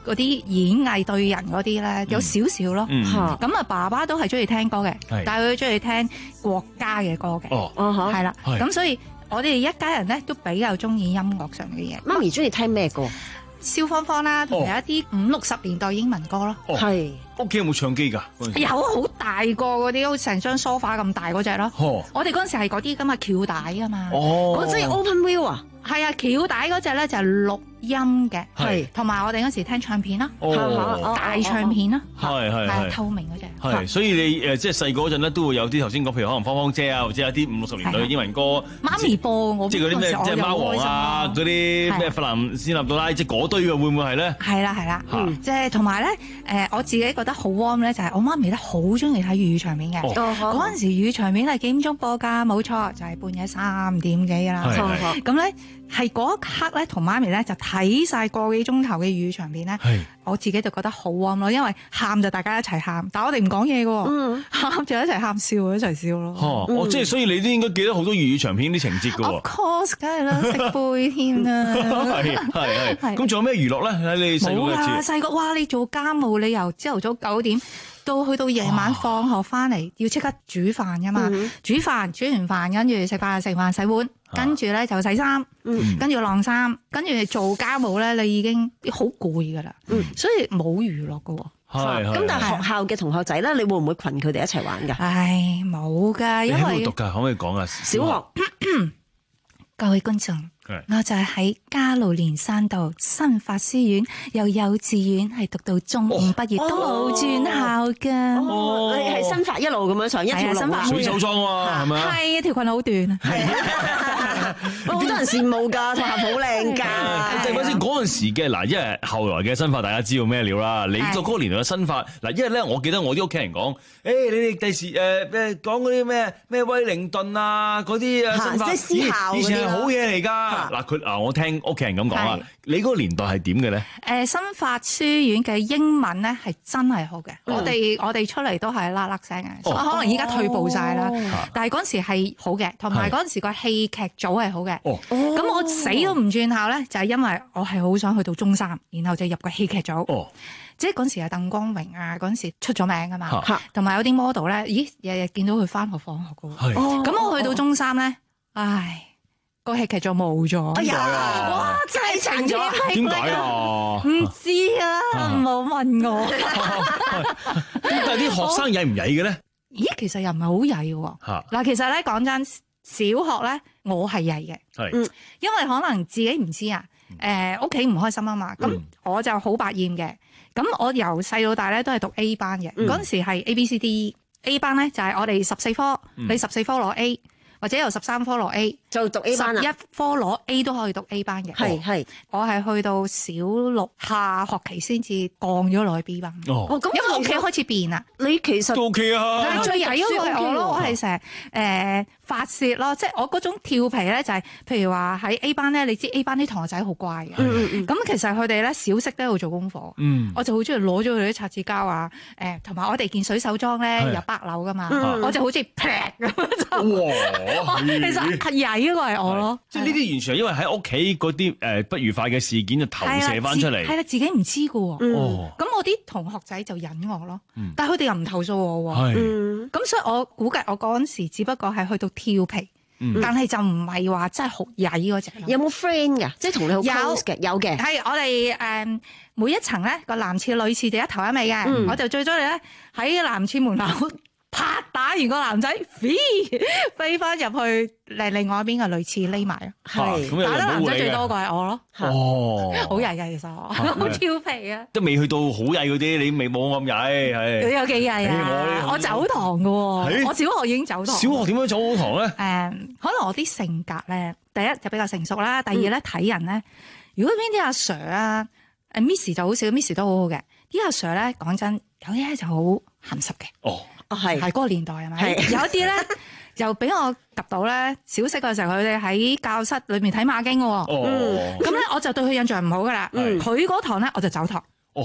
嗰啲演藝對人嗰啲咧，有少少咯。 嗯咁啊，爸爸都係中意聽歌嘅， 係但係佢中意聽國家嘅歌嘅。 哦係啦， 係咁所以我哋一家人咧都比較中意音樂上嘅嘢。 媽咪中意聽咩歌？ 蕭芳芳啦，同埋一啲五六十年代英文歌咯。 係屋企有冇唱機㗎？ 有好大個嗰啲，好似成張梳化咁大嗰只咯。 哦我哋嗰陣時係嗰啲咁嘅橋帶㗎嘛。 哦嗰隻 Open Wheel 啊？ 係啊，橋帶嗰只咧就係錄音嘅， 係同埋我哋嗰時聽唱片啦， 哦大唱片啦， 係係係啊係透明嗰只。 係，所以你誒即係細個嗰陣咧，都會有啲頭先講，譬如可能芳芳姐啊，或者有啲五六十年代嘅英文歌， 媽咪播我即係嗰啲咩，即係貓王啊，嗰啲咩弗蘭斯納杜拉，即係嗰堆嘅，會唔會係咧？ 係啦係啦， 嚇即係同埋咧誒，我自己覺得好 warm 咧，就係我媽咪咧好中意睇粵語長片嘅。 哦嗰陣時粵語長片係幾點鐘播㗎？冇錯，就係半夜三點幾啦。 係係咁咧係嗰一刻咧，同媽咪咧就睇晒個幾鐘頭嘅粵語長片咧。 係我自己就覺得好 warm 咯，因為喊就大家一齊喊，但係我哋唔講嘢嘅喎，喊就一齊喊，笑就一齊笑咯。 哦，哦即係所以你都應該記得好多粵語長片啲情節㗎喎 Of。course，梗係啦，食背添啦。 係係係。咁仲有咩娛樂咧？喺你細個冇啦， 嘅時， 細個哇！你做家務，你由朝頭早九點到去到夜晚放學翻嚟，要即刻煮飯噶嘛？煮飯煮完飯，跟住食飯食飯洗碗，跟住咧就洗衫，跟住晾衫，跟住做家務咧，你已經好攰噶啦。所以冇娛樂噶喎。 係係咁但係學校嘅同學仔咧，你會唔會群佢哋一齊玩㗎？ 唉，冇㗎， 你喺邊因為度讀㗎？可唔可以講啊？ 小學各位觀眾。我就係喺加路連山道新法書院，由幼稚園係讀到中五畢業，都冇轉校㗎。 哦，你係新法一路咁樣上一條路啊？ 水手裝喎，係咪啊？ 係條裙好短啊！ 好多人羨慕㗎，學校好靚㗎。 即係嗰陣嗰陣時嘅嗱，因為後來嘅新法大家知道咩料啦。你個嗰個年代嘅新法嗱，因為咧我記得我啲屋企人講，誒你哋第時誒咩講嗰啲咩咩威靈頓啊嗰啲啊新法， 即係私校以前係好嘢嚟㗎。嗱佢嗱我聽屋企人咁講啊，你嗰個年代係點嘅咧？ 誒新法書院嘅英文咧係真係好嘅，我哋我哋出嚟都係啦啦聲嘅，所以可能依家退步晒啦。但係嗰陣時係好嘅，同埋嗰陣時個戲劇組係好嘅。咁我死都唔轉校咧，就係因為我係好想去到中三，然後就入個戲劇組。即係嗰陣時係鄧光榮啊，嗰陣時出咗名噶嘛，同埋有啲 model 咧，咦日日見到佢翻學放學噶喎。咁我去到中三咧，唉。個戲劇就冇咗， 哎呀！哇，真係殘咗， 點解啊？ 唔知啊，唔好問我。 咁但係啲學生曳唔曳嘅咧？ 咦，其實又唔係好曳喎。嗱，其實咧講真，小學咧我係曳嘅， 係， 因為可能自己唔知啊，誒屋企唔開心啊嘛，咁我就好百厭嘅。咁我由細到大咧都係讀 A 班嘅，嗰陣時係 A B C D E，A 班咧就係我哋十四科，你十四科攞 A。或者由十三科攞 A 就讀 A 班啦， 十一科攞 A 都可以讀 A 班嘅。 係係， 我係去到小六下學期先至降咗落去 B 班。 哦，咁因為屋企開始變啦。 你其實都 OK 啊， 但係最曳嗰個係我咯，我係成日誒發泄咯，即係我嗰種調皮咧就係，譬如話喺 A 班咧，你知 A 班啲同學仔好乖嘅。咁其實佢哋咧小息都喺度做功課。 嗯， 我就好中意攞咗佢啲擦紙膠啊，誒同埋我哋件水手裝咧有北樓噶嘛，我就好中意劈咁就。 哇！ 其實係曳嗰個係我咯， 即係呢啲完全係因為喺屋企嗰啲誒不愉快嘅事件就投射翻出嚟， 係啦，自己唔知㗎喎。 哦， 咁我啲同學仔就忍我咯，但係佢哋又唔投訴我喎。 係， 咁所以我估計我嗰陣時只不過係去到調皮，但係就唔係話真係好曳嗰隻。 有冇 friend 㗎？即係同你好 close 嘅？有嘅。 係我哋誒每一層咧個男廁女廁就一頭一尾嘅，我就最中意咧喺男廁門口。啪打完個男仔，飛飛翻入去嚟另外一邊嘅女廁匿埋咯。係打得男仔最多個係我咯。 哦， 好曳嘅其實我，好調皮啊！ 都未去到好曳嗰啲，你未冇我咁曳係。 你有幾曳啊？我走堂㗎喎，我小學已經走堂。小學點樣走堂咧？ 誒，可能我啲性格咧，第一就比較成熟啦，第二咧睇人咧，如果邊啲阿 Sir 啊，誒 Miss 就好少 ，Miss 都好好嘅。啲阿 Sir 咧講真，有啲咧就好鹹濕嘅。 哦。 哦，係係嗰個年代係咪？有一啲咧，又俾我及到咧，小息嘅時候佢哋喺教室裏面睇馬經嘅喎。哦，咁咧我就對佢印象唔好噶啦。佢嗰堂咧我就走堂。 哦，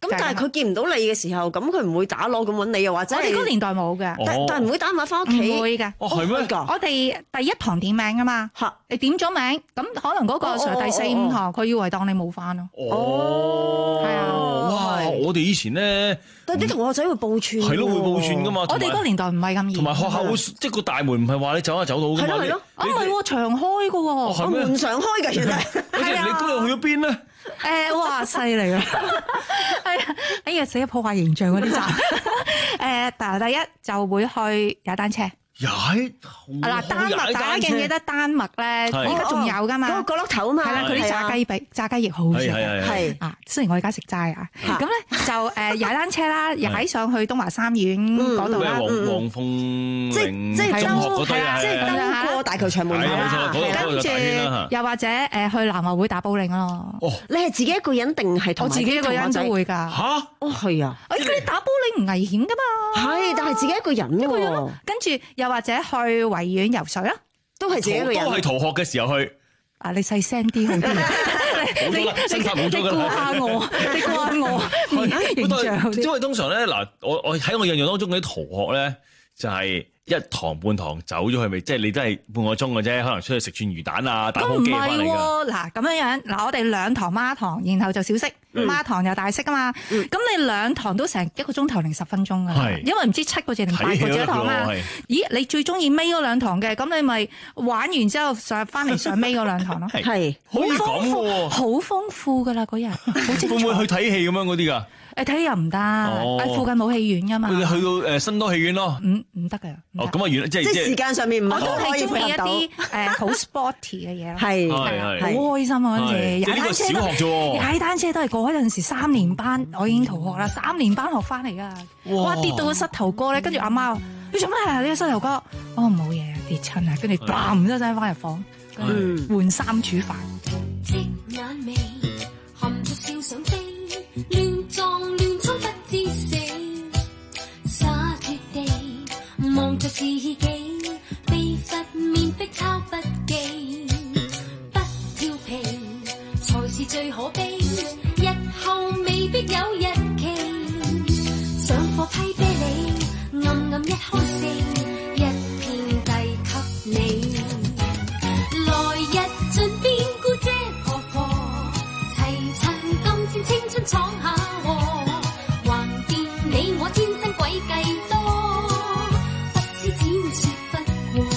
咁但係佢見唔到你嘅時候，咁佢唔會打攞咁揾你，又或者我哋嗰年代冇嘅， 但但係唔會打電話翻屋企， 唔會嘅。 哦係咩？ 我哋第一堂點名啊嘛，你點咗名，咁可能嗰個 Sir 第四五堂，佢以為當你冇翻咯。 哦， 係啊， 哇！我哋以前咧， 但係啲同學仔會報串， 係咯會報串噶嘛。 我哋嗰年代唔係咁嚴， 同埋學校會即係個大門唔係話你走下走到噶嘛。 係咯係咯， 啊唔係喎，長開噶喎， 門常開㗎原來。 係啊，你嗰度去咗邊咧？ 誒，哇，犀利啊！係啊，哎呀，死咗破壞形象嗰啲站。誒，但係第一就會去踩單車。 踩嗱，丹麥大家記唔記得丹麥咧？而家仲有噶嘛？ 嗰個角落頭啊嘛。 係啦，佢啲炸雞髀、炸雞翼好好食。 係啊，雖然我而家食齋啊。咁咧就誒踩單車啦，踩上去東華三院嗰度啦。 黃黃鳳即即係兜即係兜過大球場門口啦。 跟住又或者誒去籃球會打保齡咯。 哦，你係自己一個人定係同我自己一個人都會㗎。 嚇？ 哦，係啊。 誒，佢打保齡唔危險㗎嘛？ 係，但係自己一個人喎。 跟住又或者去維園游水啊， 都係自己一個人。 都係逃學嘅時候去。 啊，你細聲啲好啲。 冇咗啦，身法冇咗㗎啦。 你估下我，你估下我形象。 因為通常咧嗱，我我喺我印象當中嗰啲逃學咧，就係一堂半堂走咗去，咪即係你都係半個鐘嘅啫，可能出去食串魚蛋啊，打波機翻嚟㗎。 嗱咁樣樣，嗱我哋兩堂孖堂，然後就小息，孖堂又大息啊嘛。咁你兩堂都成一個鐘頭零十分鐘㗎啦，因為唔知七個字定八個字一堂啊。咦，你最中意尾嗰兩堂嘅，咁你咪玩完之後上翻嚟上尾嗰兩堂咯。 係， 好豐富，好豐富㗎啦嗰日，好精彩。 會唔會去睇戲咁樣嗰啲㗎？ 誒睇又唔得，喺附近冇戲院㗎嘛。 你去到誒新多戲院咯。 唔唔得㗎。 哦，咁啊，原即係即係時間上面唔我都係中意一啲誒好 sporty 嘅嘢咯。係係好開心啊！嗰陣時踩單車小學啫喎， 踩單車都係嗰陣時三年班，我已經逃學啦。三年班學翻嚟㗎，哇跌到個膝頭哥咧，跟住阿媽話：你做咩啊？你個膝頭哥？哦冇嘢啊，跌親啊！跟住嘭一聲翻入房，跟住換衫煮飯。 眼眉含着笑想飛，亂撞亂衝不知死，灑脱地望着自己，被罰面壁抄筆記，不調皮才是最可悲，日後未必有日期，上課批啤你，暗暗一開四，一片遞給你，來日盡變姑姐婆婆，齊趁今天青春闖下禍，橫掂你我天生詭計多，不知只說不過。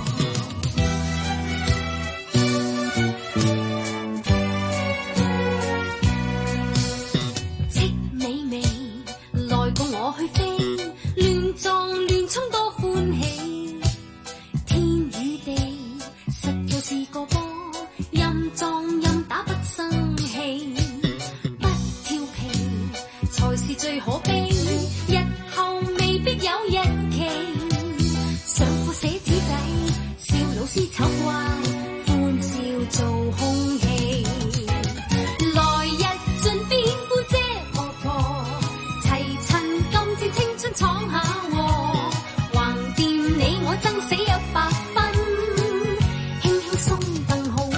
戚美眉來共我去飛，亂撞亂衝多歡喜，天與地實在是個波，任撞任打不生氣，不調皮才是最可悲，日後未必有日期，上課寫紙仔笑老師醜怪，歡笑做空氣，來日盡變姑姐婆婆，齊趁今天青春闖下禍，橫掂你我爭死一百分，輕輕鬆更好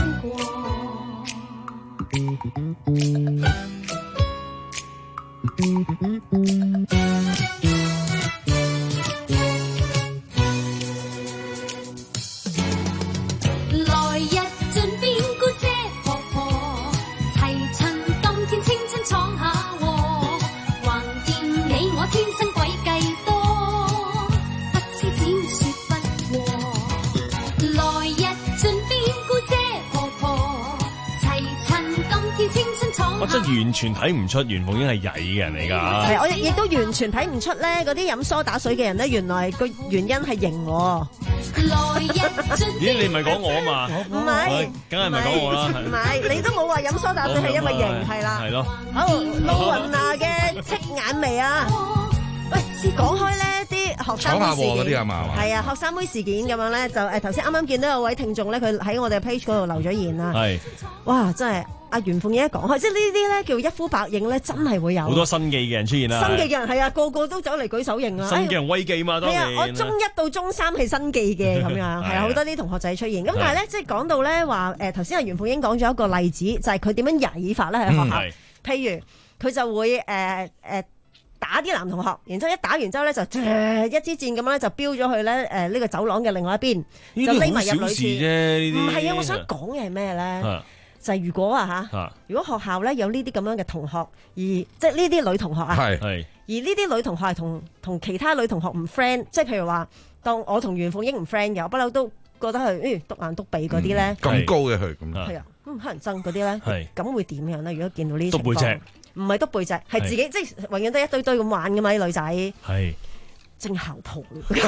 來日盡變姑姐婆婆，齊趁今天青春闖下禍，橫掂你我天生詭計多，不知只說不過。來日盡變姑姐婆婆，齊趁今天青春闖下禍。 我真係完全睇唔出袁鳳英係曳嘅人嚟㗎。 係，我亦亦都完全睇唔出咧，嗰啲飲梳打水嘅人咧，原來個原因係型喎。 咦，你唔係講我啊嘛？ 唔係， 梗係唔係講我啦？ 唔係，你都冇話飲梳打水係因為型，係啦。 係咯。 好，露雲娜嘅戚眼眉啊！喂，講開咧啲學生妹事件， 嗰啲係嘛？ 係啊，學生妹事件咁樣咧，就誒頭先啱啱見到有位聽眾咧，佢喺我哋 page 嗰度留咗言啦。 係。 哇！真係阿袁鳳英一講開，即係呢啲咧叫一呼百應咧，真係會有好多新記嘅人出現啦。 新記嘅人係啊，個個都走嚟舉手認啦。 新記人威記嘛，當係啊， 年。 我中一到中三係新記嘅咁樣，係啊，好多啲同學仔出現。咁但係咧，即係講到咧話誒，頭先阿袁鳳英講咗一個例子，就係佢點樣曳法咧喺學校。譬如佢就會誒誒、呃呃、打啲男同學，然之後一打完之後咧就、呃、一支箭咁樣咧就飆咗去咧誒呢個走廊嘅另外一邊，就匿埋入女廁。唔係啊，我想講嘅係咩咧？就係如果啊嚇，如果學校咧有呢啲咁樣嘅同學，而即係呢啲女同學啊，係而呢啲女同學係同同其他女同學唔 friend， 即係譬如話，當我同袁鳳英唔 friend 嘅，我不嬲都覺得係誒篤眼篤鼻嗰啲咧， 咁高嘅佢咁， 係啊，咁乞人憎嗰啲咧，咁會點樣咧？如果見到呢啲情況， 篤背脊， 唔係篤背脊，係自己即係永遠都一堆堆咁玩噶嘛啲女仔， 係正校圖。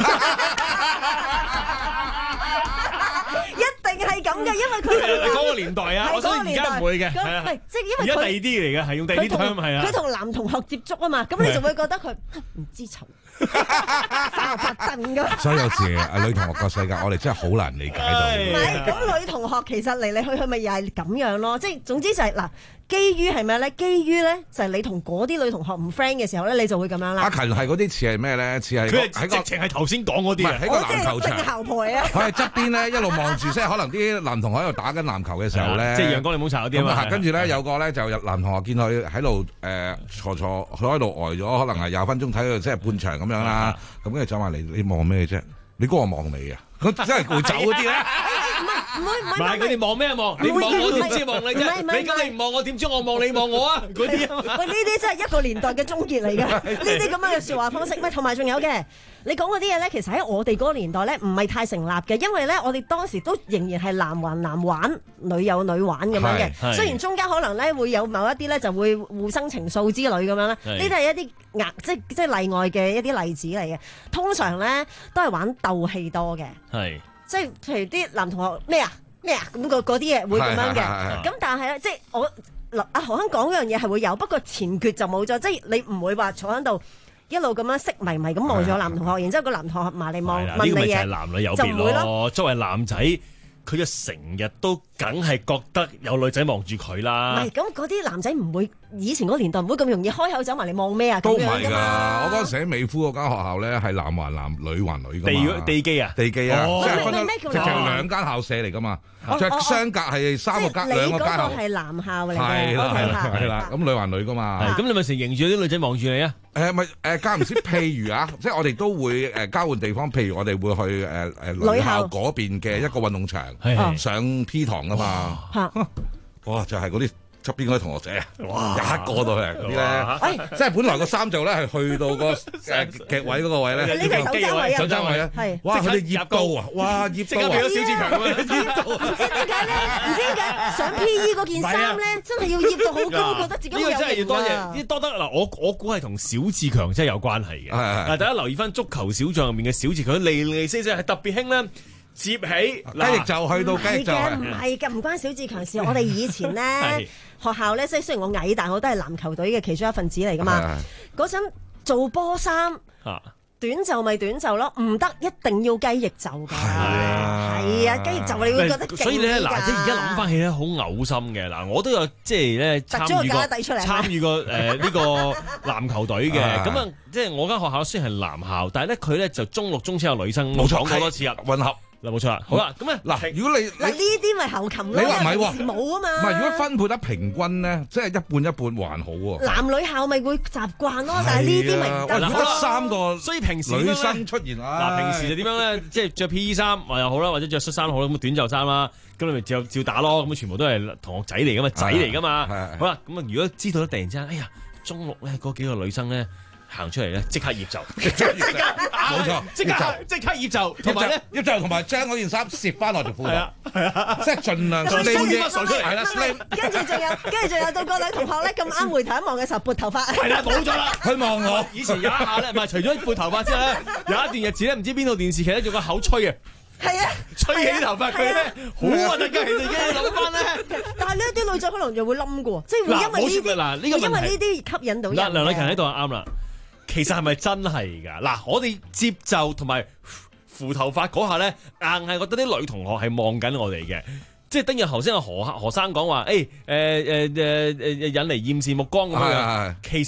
一定係咁嘅，因為佢嗰個年代啊，我想而家唔會嘅，係啊， 即係因為而家第二啲嚟嘅，係用第二啲 term 係啊。 佢同男同學接觸啊嘛，咁你就會覺得佢唔知醜，發發震㗎。 所以有時啊，女同學個世界，我哋真係好難理解到。 唔係，咁女同學其實嚟嚟去去咪又係咁樣咯，即係總之就係嗱。基於係咩咧？基於咧就係你同嗰啲女同學唔 friend 嘅時候咧，你就會咁樣啦。 阿勤係嗰啲似係咩咧？似係佢係直情係頭先講嗰啲啊， 喺個籃球場。 校婆啊！ 佢係側邊咧一路望住，即係可能啲男同學喺度打緊籃球嘅時候咧， 即係陽光檸檬茶嗰啲啊嘛。 跟住咧有個咧就有男同學見佢喺度誒坐坐，佢喺度呆咗，可能係廿分鐘睇到即係半場咁樣啦。咁跟住走埋嚟，你望咩啫？你嗰個望你啊！佢真係會走嗰啲咧。 唔會唔會， 唔係佢哋望咩望？你望我點知望你啫？你咁你唔望我點知我望你望我啊？嗰啲喂，呢啲真係一個年代嘅終結嚟㗎。呢啲咁樣嘅説話方式，咪同埋仲有嘅。你講嗰啲嘢咧，其實喺我哋嗰個年代咧，唔係太成立嘅，因為咧，我哋當時都仍然係男還男玩，女有女玩咁樣嘅。雖然中間可能咧會有某一啲咧就會互生情愫之類咁樣啦，呢啲係一啲額即即係例外嘅一啲例子嚟嘅。通常咧都係玩鬥氣多嘅。係。即係譬如啲男同學咩啊咩啊咁嗰啲嘢會咁樣嘅，咁但係咧即係我阿何生講嗰樣嘢係會有，不過前決就冇咗，即係你唔會話坐喺度一路咁樣色迷迷咁望住個男同學，然之後個男同學埋嚟望問你嘢， 就男女有別咯。作為男仔，佢就成日都梗係覺得有女仔望住佢啦。 唔係咁嗰啲男仔唔會，以前嗰個年代唔會咁容易開口走埋嚟望咩啊？ 都唔係㗎，我嗰陣時喺美孚嗰間學校咧係男還男，女還女㗎嘛。 地地基啊， 地基啊，即係分咗直情兩間校舍嚟㗎嘛。即係相隔係三個間兩個間校。 你嗰個係男校嚟嘅。 係啦係啦係啦，咁女還女㗎嘛。 咁你咪成迎住啲女仔望住你啊？ 誒咪誒間唔時，譬如啊，即係我哋都會誒交換地方，譬如我哋會去誒誒女校嗰邊嘅一個運動場上 P 堂㗎嘛。哇！就係嗰啲。側邊嗰啲同學仔啊，哇！一個到嚟嗰啲咧，即係本來個衫袖咧係去到個誒腳位嗰個位咧， 呢個手踭位啊， 手踭位啊，係哇！佢哋醃到啊，哇！醃到啊， 變咗小志強咁樣， 醃到。唔知點解咧？唔知點解上 P E 嗰件衫咧，真係要醃到好高，覺得自己好有型啊！呢個真係要多謝，呢多得嗱，我我估係同小志強真係有關係嘅。嗱，大家留意翻足球小將入面嘅小志強，零零四四係特別興咧。接起， 雞翼就去到雞翼就係， 唔係嘅，唔關小志強事。我哋以前咧學校咧，即係雖然我矮，但係我都係籃球隊嘅其中一份子嚟噶嘛。嗰陣做波衫，短袖咪短袖咯，唔得一定要雞翼袖㗎。係啊，雞翼袖你會覺得勁㗎。 所以咧嗱，即係而家諗翻起咧，好嘔心嘅嗱，我都有即係咧參與過參與過誒呢個籃球隊嘅。咁啊，即係我間學校雖然係男校，但係咧佢咧就中六中七有女生，冇講過多次啊， 混合。 嗱冇錯啦，好啦，咁咧嗱，如果你嗱呢啲咪後勤咯， 你話唔係喎， 冇啊嘛。 唔係，如果分配得平均咧，即係一半一半還好喎。 男女校咪會習慣咯，但係呢啲咪唔得。 如果得三個， 所以平時女生出現啊，嗱平時就點樣咧？即係着 P E 衫或又好啦，或者着恤衫好啦，咁短袖衫啦，咁你咪照照打咯。咁全部都係同學仔嚟噶嘛，仔嚟噶嘛。好啦，咁啊，如果知道咧，突然之間，哎呀，中六咧嗰幾個女生咧。行出嚟咧，即刻醃袖，即刻冇錯， 即刻即刻醃袖，同埋咧醃袖同埋將嗰件衫攝翻落條褲度， 係啊係啊， 即係盡量跟住係啦， 跟住仲有，跟住仲有到個女同學咧咁啱回頭一望嘅時候撥頭髮， 係啦冇咗啦， 佢望我。 以前有一下咧，唔係除咗撥頭髮之後咧，有一段日子咧，唔知邊套電視劇咧，用個口吹啊。 係啊， 吹起啲頭髮佢咧，好核突㗎！其實而家諗翻咧， 但係呢啲女仔可能又會冧㗎，即係會因為呢啲， 嗱呢個因為呢啲吸引到人。 嗱梁禮勤喺度啱啦，其實係咪真係㗎？嗱，我哋接袖同埋扶頭髮嗰下咧，硬係覺得啲女同學係望緊我哋嘅，即係等於頭先阿何何生講話，誒誒誒誒誒引嚟艷視目光咁樣。其實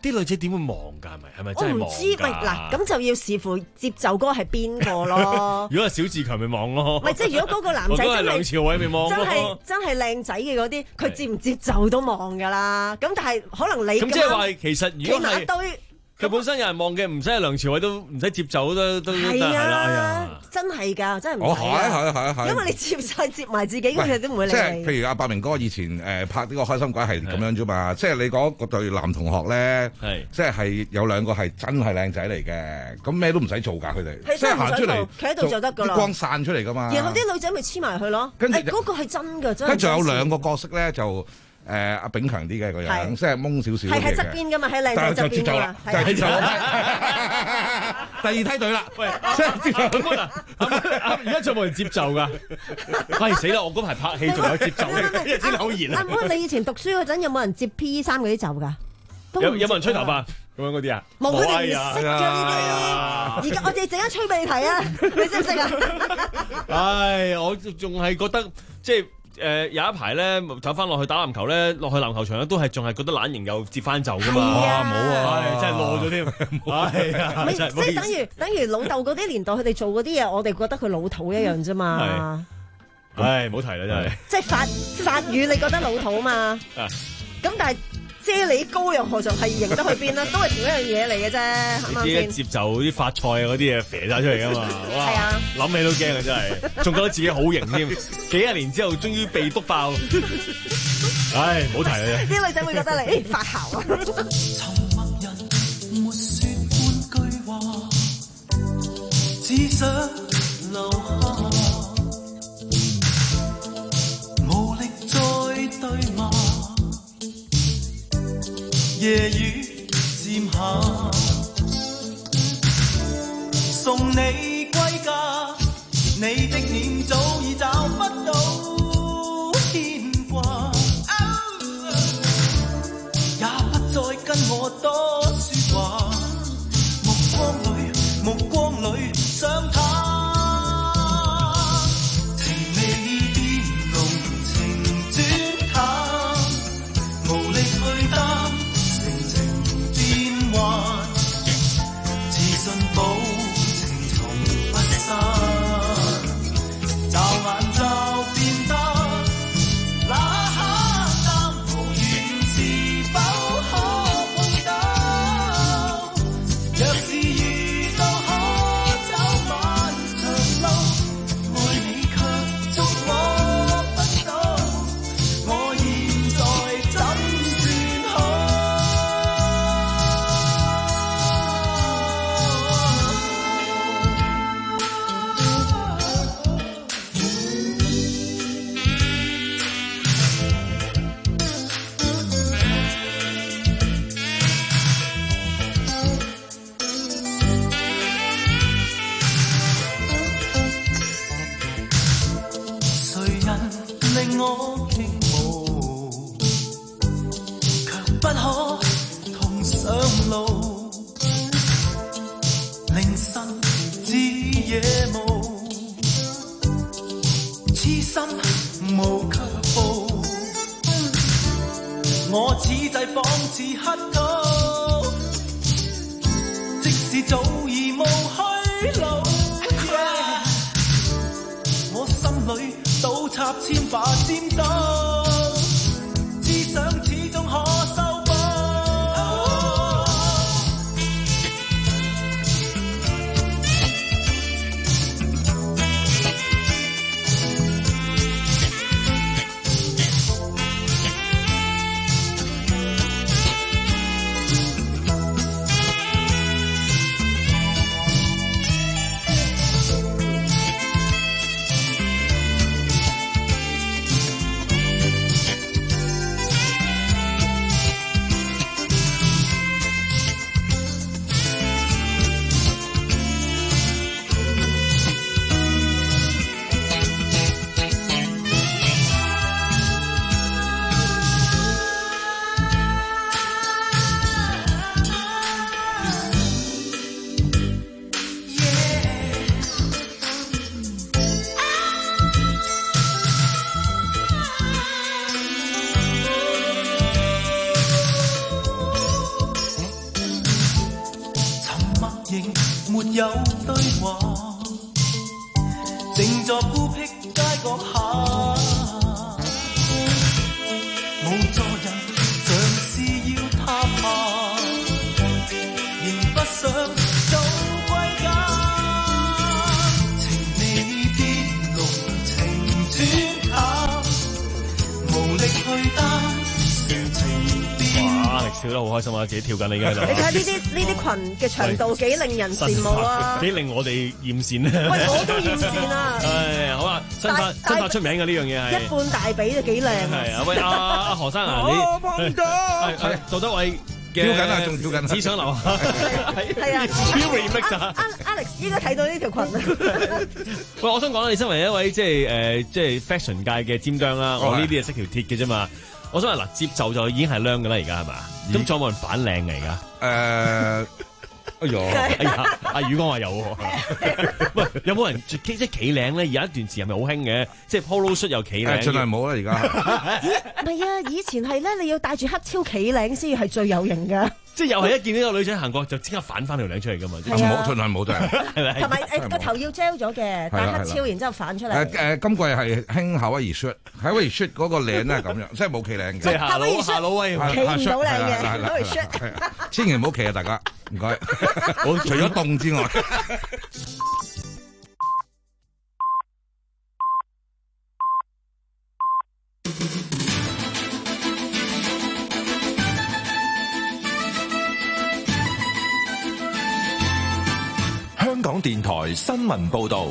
啲女仔點會望㗎？係咪係咪真係望㗎？ 我唔知，喂嗱，咁就要視乎接就嗰個係邊個咯。 如果係小志強咪望咯。 唔係，即係如果嗰個男仔真係梁朝偉咪望真係真係靚仔嘅嗰啲，佢接唔接就都望㗎啦。咁但係可能你咁即係話，其實如果係堆。 佢本身有人望嘅，唔使係梁朝偉都唔使接走都都得係啦，真係㗎，真係唔係啊！係係係， 因為你接曬接埋自己，佢哋都唔會理你。 即係譬如阿百明哥以前誒拍呢個開心鬼係咁樣啫嘛，即係你講嗰對男同學咧，即係係有兩個係真係靚仔嚟嘅，咁咩都唔使做㗎，佢哋即係行出嚟， 企喺度就得㗎啦， 啲光散出嚟㗎嘛。 然後啲女仔咪黐埋去咯，跟住嗰個係真㗎，真係。 跟住有兩個角色咧就。誒阿炳強啲嘅個樣，即係懵少少嘅。 係喺側邊噶嘛，喺靚仔側邊㗎嘛。 就係接走第二梯隊啦。喂，即係接走啦。 而家仲冇人接就㗎。唉死啦！我嗰排拍戲仲有接就嘅，因為天好熱啊。 阿妹，你以前讀書嗰陣有冇人接 P E 衫嗰啲袖㗎？ 有有冇人吹頭髮咁樣嗰啲啊？ 冇，佢哋唔識㗎呢啲。而家我哋陣間吹俾你睇啊！你識唔識啊？ 唉，我仲係覺得即係。誒、呃、有一排咧走翻落去打籃球咧，落去籃球場咧都係仲係覺得懶型又接翻袖噶嘛， 哇冇啊， 啊真係攞咗添，係啊， 即係等於等於老豆嗰啲年代，佢哋做嗰啲嘢，我哋覺得佢老土一樣啫嘛。 唉，唔好提啦，真係。 即係法法語，你覺得老土嘛？咁但係。啫喱膏又何嘗係型得去邊啦？都係同一樣嘢嚟嘅啫，啱啱先？ 接就啲發菜啊嗰啲嘢肥晒出嚟噶嘛，哇！ 係啊， 諗起都驚啊，真係，仲覺得自己好型添。幾廿年之後，終於被篤爆。唉，唔好提啦。 啲女仔會覺得你發姣啊！ 沉默人沒說半句話，只想留下，無力再對罵。夜雨漸下，送你歸家，你的臉早已找不到牽掛，也不再跟我多説話，目光裏目光裏想他，情未變濃情轉淡，無力去擔。自信保情從不散，驟眼就變得那刻淡，無緣是否可碰到？若是遇到可走漫長路，愛你卻捉摸不到，我現在怎算好？令我傾慕，卻不可同上路。凌晨至夜幕，痴心無卻步。我此際仿似乞討，即使早已無去路。Yeah, 我心裏倒插千把尖刀，只想始終可修補。 有對話，靜坐孤僻街角下，無助人像是要塌下，仍不想做歸家。情未變濃，情轉淡，無力去擔，成情變。 哇！笑得好開心啊，自己跳緊你而家喺度。 你睇下呢啲呢啲裙嘅長度幾令人羨慕啊！ 幾令我哋艷羨咧。 喂，我都艷羨啊！ 係好啊，新發新發出名嘅呢樣嘢係一半大髀就幾靚啊！ 係啊，喂阿阿何生啊，你係係杜德偉跳緊啊，仲跳緊， 只想留下係啊 remix 啊 ！Alex 應該睇到呢條裙啊！ 喂，我想講你身為一位即係誒即係 fashion 界嘅尖釘啦，我呢啲係識條鐵嘅啫嘛。我想話嗱，接袖就已經係靚嘅啦，而家係嘛？咁仲有冇人反靚嘅而家？ 誒，哎呀， 哎呀，阿宇哥話有喎。喂，有冇人即係企領咧？有一段時係咪好興嘅？即係 polo shirt 又企領。 盡量冇啦，而家。 唔係啊，以前係咧，你要戴住黑超企領先係最有型㗎。 即係又係一見呢個女仔行過，就即刻反翻條領出嚟㗎嘛。 唔好，盡量冇都係。 係咪？同埋誒個頭要 gel 咗嘅，戴黑超然之後反出嚟。 誒誒，今季係興夏威夷 shirt，夏威夷 shirt 嗰個領咧係咁樣，即係冇企領嘅。 即係夏老夏老威， 企唔到領嘅夏威夷 shirt。 千祈唔好企啊！大家唔該。我除咗凍之外。 香港電台新聞報道，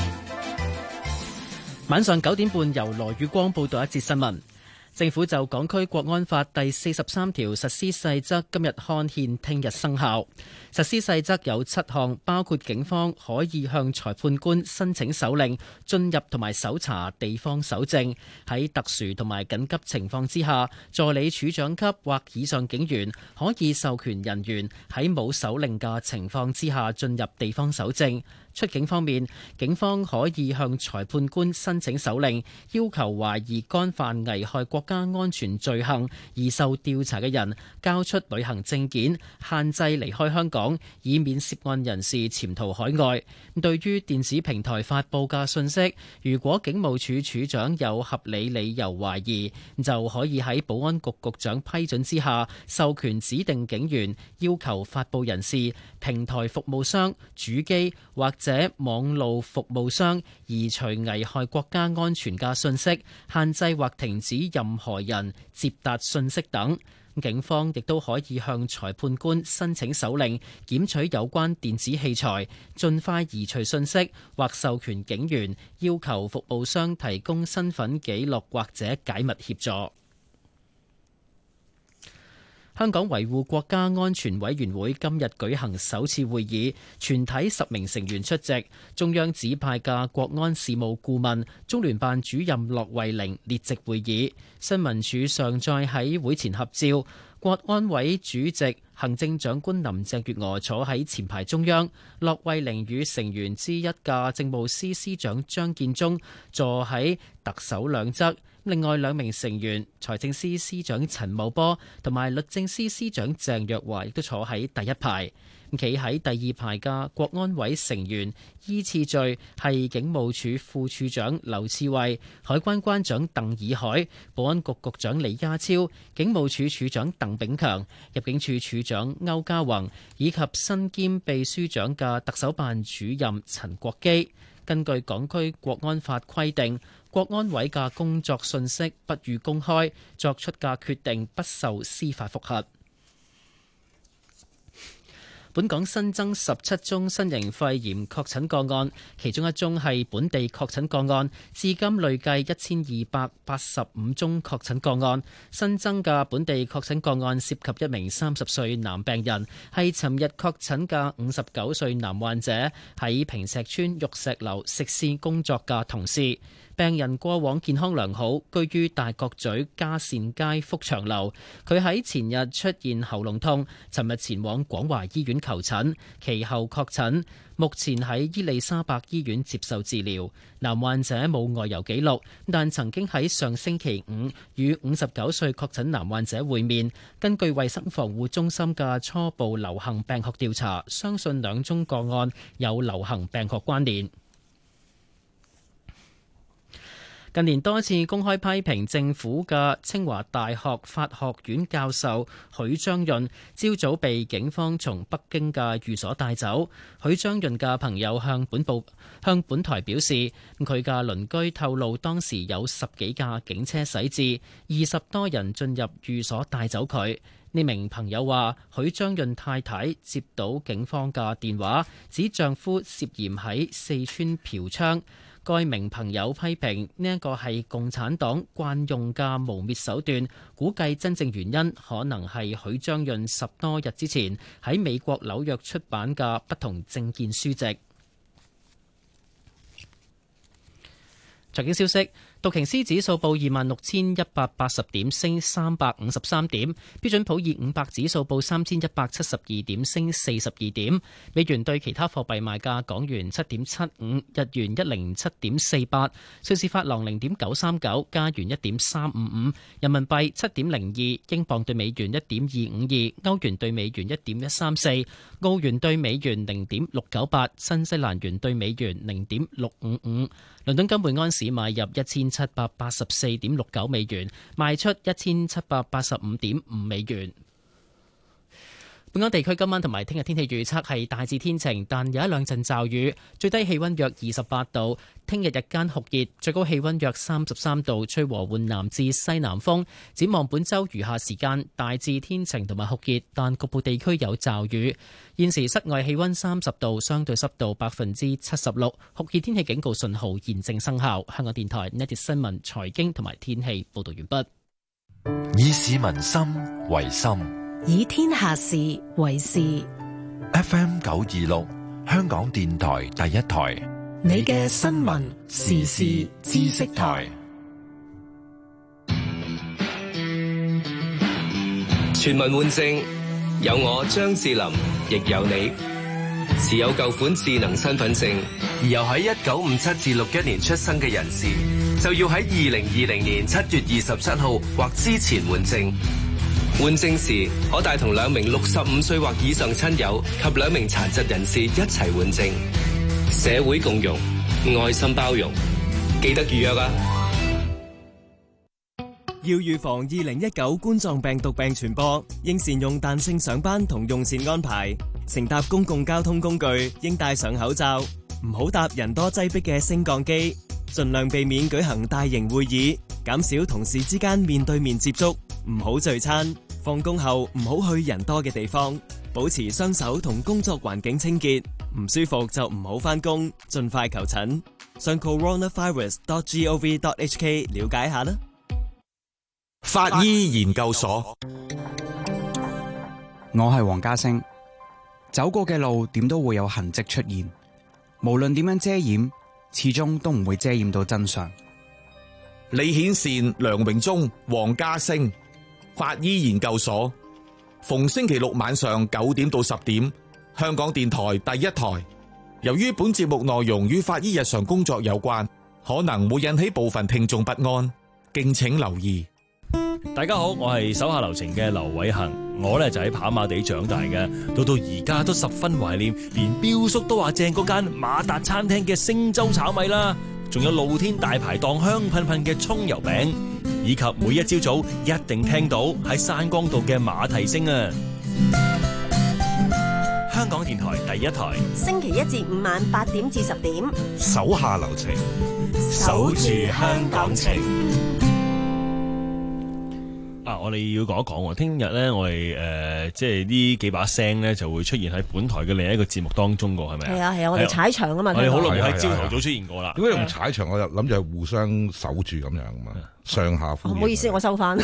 晚上九點半由羅宇光報道一節新聞。政府就港區國安法第四十三條實施細則今日刊憲，聽日生效。實施細則有七項，包括警方可以向裁判官申請手令進入同埋搜查地方搜證；喺特殊同埋緊急情況之下，助理處長級或以上警員可以授權人員喺冇手令嘅情況之下進入地方搜證。出境方面，警方可以向裁判官申請手令，要求懷疑干犯危害國家安全罪行而受調查嘅人交出旅行證件，限制離開香港，以免涉案人士潛逃海外。對於電子平台發布嘅信息，如果警務處處長有合理理由懷疑，就可以喺保安局局長批准之下，授權指定警員要求發布人士、平台服務商、主機或者網路服務商移除危害國家安全嘅信息，限制或停止任何人接達信息等。警方亦都可以向裁判官申請手令，檢取有關電子器材，盡快移除信息，或授權警員要求服務商提供身份記錄或者解密協助。香港維護國家安全委員會今日舉行首次會議，全體十名成員出席，中央指派嘅國安事務顧問、中聯辦主任駱惠寧列席會議。新聞處上載喺會前合照，國安委主席行政長官林鄭月娥坐喺前排中央，駱惠寧與成員之一嘅政務司司長張建宗坐喺特首兩側。另外兩名成員，財政司司長陳茂波同埋律政司司長鄭若驊亦都坐喺第一排。企喺第二排嘅國安委成員依次序係警務處副處長劉賜蕙、海關關長鄧以海、保安局局長李家超、警務處處長鄧炳強、入境處處長歐家宏以及身兼秘書長嘅特首辦主任陳國基。根據港區國安法規定，國安委嘅工作信息不予公開，作出嘅決定不受司法覆核。本港新增十七宗新型肺炎確診個案，其中一宗係本地確診個案，至今累計一千二百八十五宗確診個案。新增嘅本地確診個案涉及一名三十歲男病人，係尋日確診嘅五十九歲男患者喺坪石邨玉石樓食肆工作嘅同事。 病人過往健康良好，居於大角咀嘉善街福祥樓。佢喺前日出現喉嚨痛，尋日前往廣華醫院求診，其後確診，目前喺伊利沙伯醫院接受治療。男患者冇外遊記錄，但曾經喺上星期五與五十九歲確診男患者會面。根據衛生防護中心嘅初步流行病學調查，相信兩宗個案有流行病學關聯。近年多次公開批評政府嘅清華大學法學院教授許章潤，朝早被警方從北京嘅寓所帶走。許章潤嘅朋友向本報向本台表示，佢嘅鄰居透露當時有十幾架警車駛至，二十多人進入寓所帶走佢。呢名朋友話，許章潤太太接到警方嘅電話，指丈夫涉嫌喺四川嫖娼。該名朋友批評呢一個係共產黨慣用嘅污蔑手段，估計真正原因可能係許章潤十多日之前喺美國紐約出版嘅不同政見書籍。財經消息。道瓊斯指數報二萬六千一百八十點，升三百五十三點；標準普爾五百指數報三千一百七十二點，升四十二點。美元對其他貨幣賣價：港元七點七五，日元一零七點四八，瑞士法郎零點九三九，加元一點三五五，人民幣七點零二，英鎊對美元一點二五二，歐元對美元一點一三四，澳元對美元零點六九八，新西蘭元對美元零點六五五。倫敦金每安士買入一千七百八十四點六九美元，賣出一千七百八十五點五美元。本港地區今晚同埋聽日天氣預測係大致天晴，但有一兩陣驟雨，最低氣溫約二十八度。聽日日間酷熱，最高氣溫約三十三度，吹和緩南至西南風。展望本週餘下時間，大致天晴同埋酷熱，但局部地區有驟雨。現時室外氣溫三十度，相對濕度百分之七十六，酷熱天氣警告信號現正生效。香港電台呢節新聞、財經同埋天氣報道完畢。 以市民心為心， 以天下事為事。 F M 九二六，香港電台第一台， 你嘅新聞時事知識台。 全民換證，有我張智霖，亦有你。持有舊款智能身份證而又喺一九五七至六一年出生嘅人士，就要喺二零二零年七月二十七號或之前換證。換證時可帶同兩名六十五歲或以上親友及兩名殘疾人士一齊換證。社會共融，愛心包容，記得預約啊！ 要預防二零一九冠狀病毒病傳播，應善用彈性上班同用膳安排。乘搭公共交通工具應戴上口罩，唔好搭人多擠迫嘅升降機，盡量避免舉行大型會議，減少同事之間面對面接觸，唔好聚餐。放工後唔好去人多嘅地方，保持雙手同工作環境清潔。唔舒服就唔好返工，盡快求診。上 coronavirus dot gov dot hk 了解下啦。 法醫研究所， 我係黃家星。走過嘅路點都會有痕跡出現，無論點樣遮掩，始終都唔會遮掩到真相。 李顯善、梁榮忠、黃家星，法醫研究所，逢星期六晚上九點到十點，香港電台第一台。由於本節目內容與法醫日常工作有關，可能會引起部分聽眾不安，敬請留意。 大家好，我係手下留情嘅劉偉恒，我呢就喺跑馬地長大嘅，到到而家都十分懷念，連標叔都話正嗰間馬達餐廳嘅星洲炒米啦，仲有露天大排檔香噴噴嘅蔥油餅，以及每一朝早一定聽到喺山崗道嘅馬蹄聲啊！香港電台第一台， 星期一至五晚八點至十點， 手下留情， 守住香港情。 啊， 啊，我哋要講一講喎。聽日咧，我哋誒、呃、即係呢幾把聲咧就會出現喺本台嘅另一個節目當中㗎，係咪啊？ 係啊係啊，我哋踩場啊嘛。 我哋好耐冇喺朝頭早出現過啦。 點解用踩場？我就諗住係互相守住咁樣嘛，上下呼應。 唔好意思，我收翻。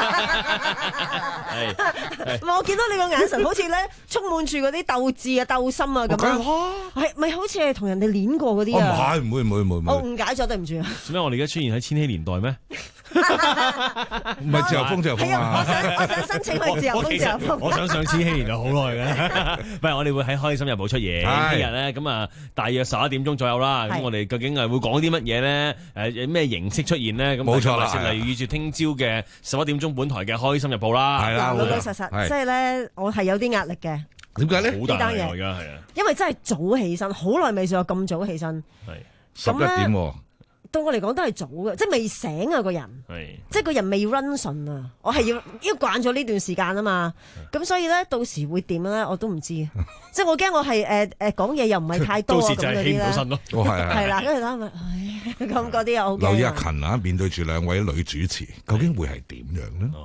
我見到你個眼神好似咧充滿住嗰啲鬥志啊、鬥心啊咁樣。係咪好似係同人哋練過嗰啲啊？ 唔會唔會唔會唔會。 我誤解咗，對唔住。 做咩？我哋而家出現喺千禧年代咩？ 唔係自由風，自由風啊！ 我想我想申請去自由風，自由風。 我想上千禧年代好耐嘅，唔係我哋會喺《開心日報》出嘢。聽日咧咁啊，大約十一點鐘左右啦。咁我哋究竟係會講啲乜嘢咧？誒咩形式出現咧？咁冇錯啦。 例如預住聽朝嘅十一點鐘本台嘅《開心日報》啦。 係啦， 老老實實，即係咧，我係有啲壓力嘅。 點解咧？ 好大壓力㗎，係啊！ 因為真係早起身，好耐未試過咁早起身。 係十一點喎。 對我嚟講都係早嘅，即係未醒啊個人，即係個人未 run 順啊！我係要要慣咗呢段時間啊嘛，咁所以咧到時會點咧我都唔知，即係我驚我係誒誒講嘢又唔係太多啊咁嗰啲咧，係啦，跟住咧咪唉咁嗰啲又好驚。 留意阿勤啊，面對住兩位女主持，究竟會係點樣呢？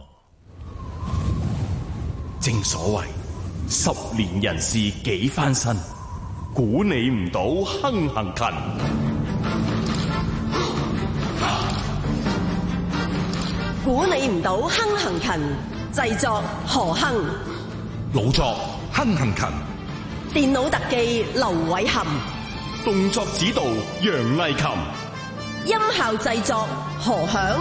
正所謂十年人事幾番新，估你唔到亨行勤。 估你唔到亨行勤，製作何亨， 老作亨行勤， 電腦特技劉偉含， 動作指導楊麗琴， 音效製作何響，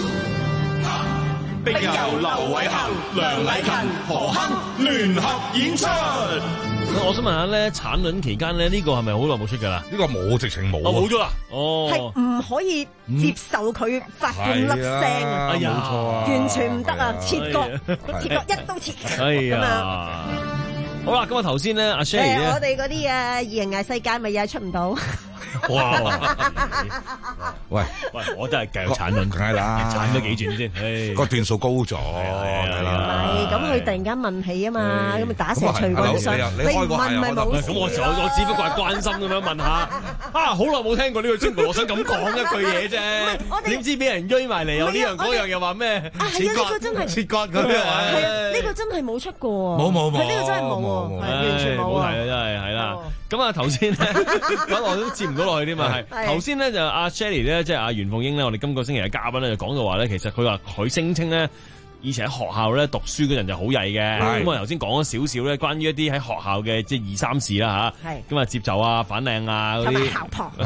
並由劉偉含、梁禮勤、何亨聯合演出。 我想問下咧，產卵期間咧，呢個係咪好耐冇出㗎啦？ 呢個冇，直情冇。 哦，冇咗啦。哦， 係唔可以接受佢發半粒聲啊！ 哎呀， 冇錯啊， 完全唔得啊！切割，切割一刀切。 哎呀，好啦，咁啊頭先咧，阿 Sherry 咧， 我哋嗰啲啊異形藝世界咪又係出唔到。 哇！ 喂喂，我真係繼續產卵， 梗係啦， 產咗幾轉先， 個段數高咗，係啦。 係咁，佢突然間問起啊嘛，咁咪打蛇隨棍上。你問咪冇事。 咁我我只不過係關心咁樣問下，啊，好耐冇聽過呢個節目，我想咁講一句嘢啫。點知俾人追埋嚟，又呢樣嗰樣又話咩？ 切割真係切割嗰啲啊！ 係啊，呢個真係冇出過。 冇冇冇， 呢個真係冇喎，完全冇啊！真係係啦。咁啊頭先咧，咁我都接唔到落去添嘛。係頭先咧就阿 Shelly 咧，即係阿袁鳳英咧，我哋今個星期嘅嘉賓咧就講到話咧，其實佢話佢聲稱咧，以前喺學校咧讀書嗰陣就好曳嘅。咁我頭先講咗少少咧，關於一啲喺學校嘅即係二三事啦吓。係咁啊，接袖啊、反領啊嗰啲。 校旁。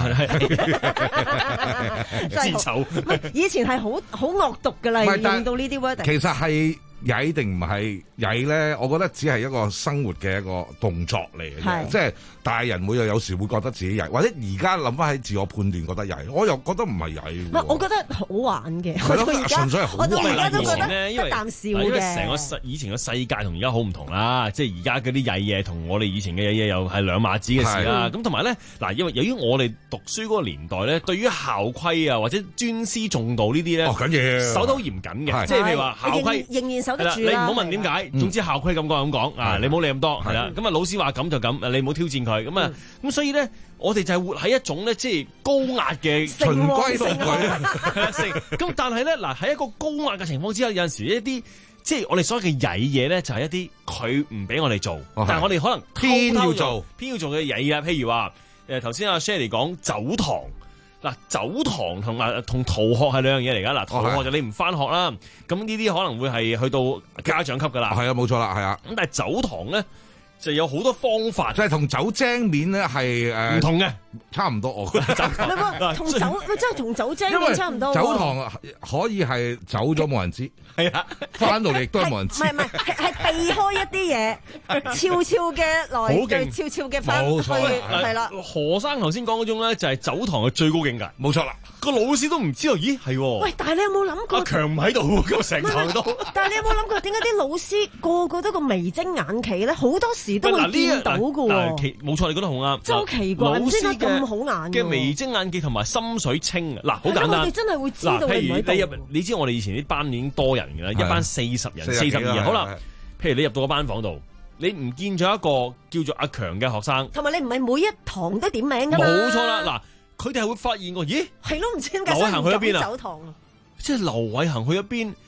接袖。 以前係好好惡毒噶啦，用到呢啲 word。 其實係。曳定唔係曳咧？我覺得只係一個生活嘅一個動作嚟嘅啫，即係大人會有有時會覺得自己曳，或者而家諗翻起自我判斷覺得曳，我又覺得唔係曳。唔係， 我覺得好玩嘅。 係咯，純粹係好玩。 我到而家都覺得咧，因為一啖笑嘅。 因為成個世以前嘅世界同而家好唔同啦，即係而家嗰啲曳嘢同我哋以前嘅曳嘢又係兩碼子嘅事啦。咁同埋咧，嗱，因為由於我哋讀書嗰個年代咧，對於校規啊或者尊師重道呢啲咧， 哦緊要守得好嚴謹嘅，即係譬如話校規仍然守得住。 你唔好問點解，總之校規咁講咁講啊，你唔好理咁多係啦。咁啊老師話咁就咁，你唔好挑戰佢。咁啊咁所以咧，我哋就係活喺一種咧，即係高壓嘅循規蹈矩。 咁但係咧，嗱喺一個高壓嘅情況之下，有陣時一啲即係我哋所謂嘅曳嘢咧，就係一啲佢唔俾我哋做，但係我哋可能偏要做， 偏要做嘅曳啊。譬如話誒頭先阿 Sherry 講走堂。嗱，走堂同埋同逃學係兩樣嘢嚟㗎。嗱，逃學就你唔翻學啦，咁呢啲可能會係去到家長級㗎啦。 係啊，冇錯啦，係啊。 咁但係走堂咧就有好多方法， 即係同走精面咧係誒唔同嘅， 差唔多我覺得。 同走真係同走精面差唔多。 走堂可以係走咗冇人知， 係啊， 翻到嚟亦都係冇人知。 唔係唔係，係係避開一啲嘢，悄悄嘅來對，悄悄嘅翻去，係啦。 何生頭先講嗰種咧，就係走堂嘅最高境界， 冇錯啦。 個老師都唔知道，咦係？ 喂，但係你有冇諗過？ 阿強唔喺度，咁成堂都。 但係你有冇諗過，點解啲老師個個都個眉精眼企咧？好多時都會見到㗎喎。 冇錯，你覺得好啱。 真係好奇怪，老師咁好眼嘅眉精眼企同埋心水清啊！嗱，好簡單。 我哋真係會知道你唔喺度。 譬如你入，你知我哋以前啲班已經多人㗎啦，一班四十人、四十二人。好啦，譬如你入到個班房度，你唔見咗一個叫做阿強嘅學生， 同埋你唔係每一堂都點名㗎嘛？ 冇錯啦，嗱。佢哋係會發現個，咦？ 係咯，唔知點解劉偉恒去咗邊啊？ 走堂， 即係劉偉恒去咗邊？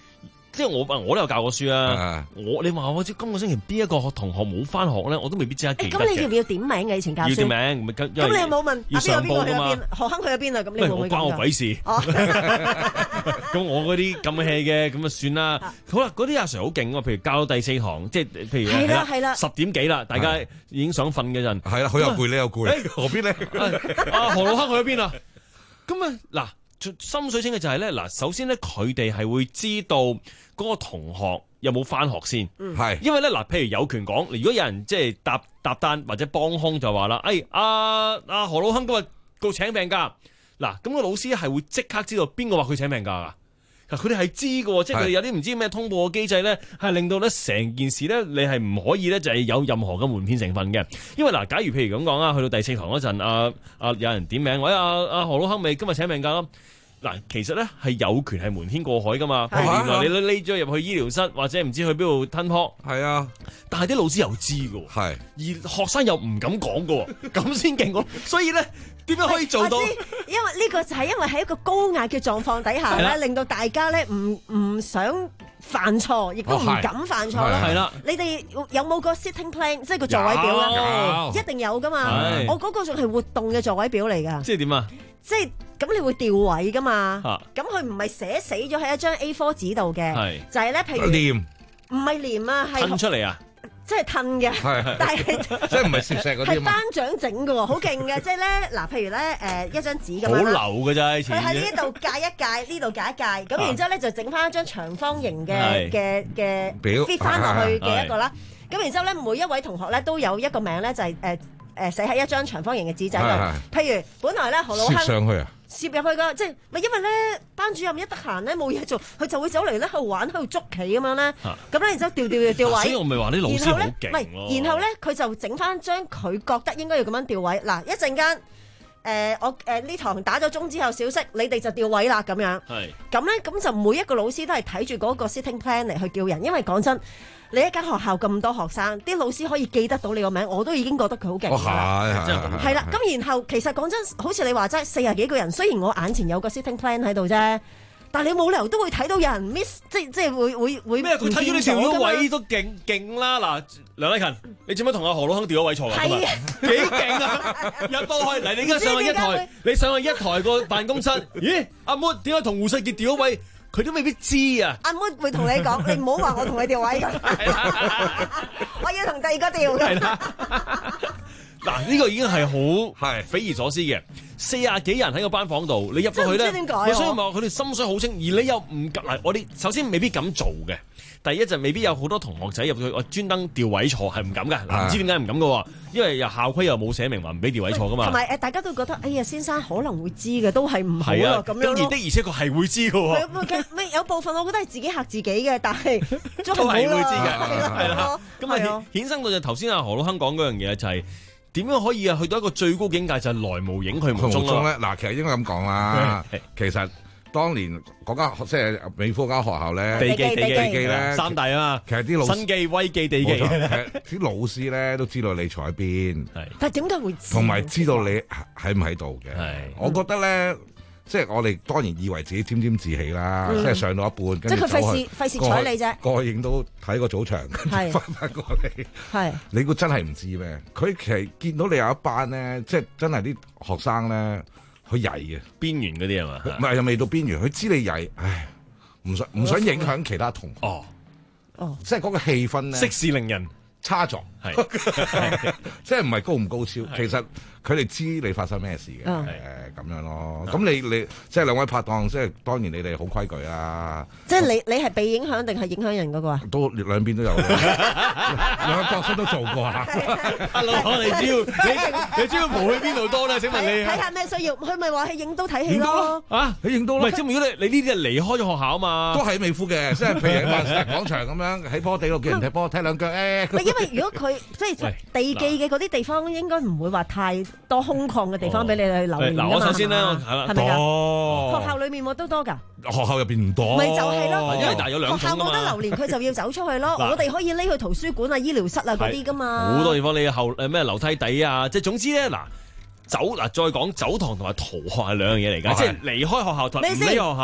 即係我我都有教過書啊！我你話我知今個星期邊一個同學冇翻學咧，我都未必即刻記得嘅。 咁你要唔要點名嘅？以前教書要點名，咁你有冇問要上報㗎嘛？ 何坑去咗邊啊？咁你會唔會關我鬼事？咁我嗰啲咁 hea 嘅咁啊算啦。好啦，嗰啲阿 Sir 好勁喎，譬如教到第四堂，即係譬如係啦係啦， 十點幾啦，大家已經想瞓嘅陣。 係啦，佢又攰，你又攰，何必咧？ 啊何老坑去咗邊啊？咁啊嗱。心水清嘅就係咧，嗱，首先咧佢哋係會知道嗰個同學有冇翻學先，係、嗯，因為咧嗱，譬如有權講，如果有人即係搭搭單或者幫兇就話啦，誒阿阿何老坑今日告請病假，嗱，咁、個老師係會即刻知道邊個話佢請病假㗎。佢哋係知嘅，即係佢哋有啲唔知咩通報嘅機制咧，係令到咧成件事咧，你係唔可以咧就係有任何嘅瞞騙成分嘅。因為嗱，假如譬如咁講啊，去到第四堂嗰陣，啊啊有人點名，喂阿阿何老坑咪今日請病假咯。嗱，其實咧係有權係瞞天過海噶嘛。原來你匿咗入去醫療室或者唔知去邊度吞泡。係啊，但係啲老師又知嘅。係，而學生又唔敢講嘅，咁先勁喎。所以咧。點樣可以做到？ 因為呢個就係因為喺一個高壓嘅狀況底下咧，令到大家咧唔唔想犯錯，亦都唔敢犯錯啦。係啦，你哋有冇個 sitting plan， 即係個座位表啊？一定有噶嘛。我嗰個仲係活動嘅座位表嚟噶。 即係點啊？ 即係咁，你會調位噶嘛？咁佢唔係寫死咗喺一張 A 四 紙度嘅，就係咧，譬如黏， 唔係黏啊，係吞出嚟啊！ 即係褪嘅，但係即係唔係攝石嗰啲係班長整嘅喎，好勁嘅。即係咧嗱，譬如咧誒一張紙咁樣好流嘅啫， 佢喺呢度界一界，呢度界一界，咁然之後咧就整翻一張長方形嘅嘅嘅 fit 翻落去嘅一個啦。咁然之後咧，每一位同學咧都有一個名咧，就係誒誒寫喺一張長方形嘅紙仔度。譬如本來咧何老坑攝上去啊。 攝入去噶，即係咪因為咧班主任一得閒咧冇嘢做，佢就會走嚟咧喺度玩喺度捉棋咁樣咧，咁咧然之後調調調調位， 所以我咪話啲老師好勁咯。 唔係，然後咧佢就整翻張佢覺得應該要咁樣調位。嗱，一陣間誒我誒呢堂打咗鐘之後小息，你哋就調位啦咁樣。係。咁咧咁就每一個老師都係睇住嗰個 sitting plan 嚟去叫人，因為講真。你一間學校咁多學生，啲老師可以記得到你個名，我都已經覺得佢好勁㗎啦。係係係啦，咁然後其實講真，好似你話齋四十幾個人，雖然我眼前有個 sitting plan 喺度啫，但你冇理由都會睇到有人 miss，即即係會會會咩？佢睇咗你調咗位都勁勁啦！嗱，梁禮勤，你做乜同阿何老坑調咗位錯啊？係啊，幾勁啊！入到去嚟，你而家上去一台，你上去一台個辦公室，咦？阿妹點解同胡世傑調咗位？佢都未必知啊！ 阿妹會同你講，你唔好話我同你調位咁，我要同第二個調嘅。 嗱，呢個已經係好係匪夷所思嘅，四廿幾人喺個班房度，你入到去咧，所以話佢哋心水好清，而你又唔嗱，我哋首先未必咁做嘅。第一就未必有好多同學仔入去，我專登調位坐係唔敢㗎，嗱唔知點解唔敢㗎喎，因為又校規又冇寫明話唔俾調位坐㗎嘛。同埋誒，大家都覺得哎呀，先生可能會知嘅，都係唔好咯咁樣咯。咁而的而且確係會知㗎喎。有部分我覺得係自己嚇自己嘅，但係都係會知嘅，係啦。咁啊衍生到就頭先阿何老坑講嗰樣嘢就係。點樣可以啊？去到一個最高境界就係來無影去無蹤咯。咧， 嗱，其實應該咁講啦。其實當年嗰間即係美孚間學校咧， 地基地基咧三大啊嘛。 其實啲老新記、威記、地基， 啲老師咧都知道你坐喺邊。 係，但係點解會知？ 同埋知道你喺唔喺度嘅。係，我覺得咧。即係我哋當然以為自己沾沾自喜啦，嗯、即係上到一半，跟住走去，費事費事睬你啫。過去影到睇個早場，跟住翻返過嚟。係你估真係唔知咩？佢其實見到你有一班咧，即係真係啲學生咧，佢曳嘅邊緣嗰啲係嘛？ 唔係又未到邊緣，佢知你曳，唉，唔想唔想影響其他同學。哦哦，即係嗰個氣氛咧， 息事寧人。 差咗，係即係唔係高唔高超？其實佢哋知你發生咩事嘅，誒咁樣咯。咁你你即係兩位拍檔，即係當然你哋好規矩啦。即係你你係被影響定係影響人嗰個啊？都兩邊都有，兩個角色都做過啊。 阿老闆，你知要你你知要蒲去邊度多咧？請問你睇下咩需要？佢咪話係影刀睇戲咯？ 啊，你影刀咯？ 唔係，即係如果你你呢啲係離開咗學校啊嘛， 都係美孚嘅，即係譬如喺萬石廣場咁樣喺坡地度叫人踢波踢兩腳誒。 因為如果佢即係地記嘅嗰啲地方，應該唔會話太多空曠嘅地方俾你去留連㗎嘛。 嗱，我首先咧， 係咪啊？學校裏面我都多㗎。 學校入邊唔多。 咪就係咯， 因為但係有兩種㗎嘛。 學校冇得留連，佢就要走出去咯。我哋可以匿去圖書館啊、醫療室啊嗰啲㗎嘛。 好多地方你後誒咩樓梯底啊，即係總之咧嗱。走嗱，再講走堂同埋逃學係兩樣嘢嚟㗎，即係離開學校同唔喺學校。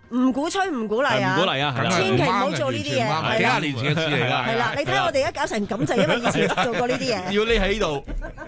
唔鼓吹唔鼓勵啊！ 唔鼓勵啊，係啦， 千祈唔好做呢啲嘢。 幾廿年前嘅事嚟㗎。 係啦，你睇下我哋而家搞成咁就因為以前做過呢啲嘢。 要匿喺呢度。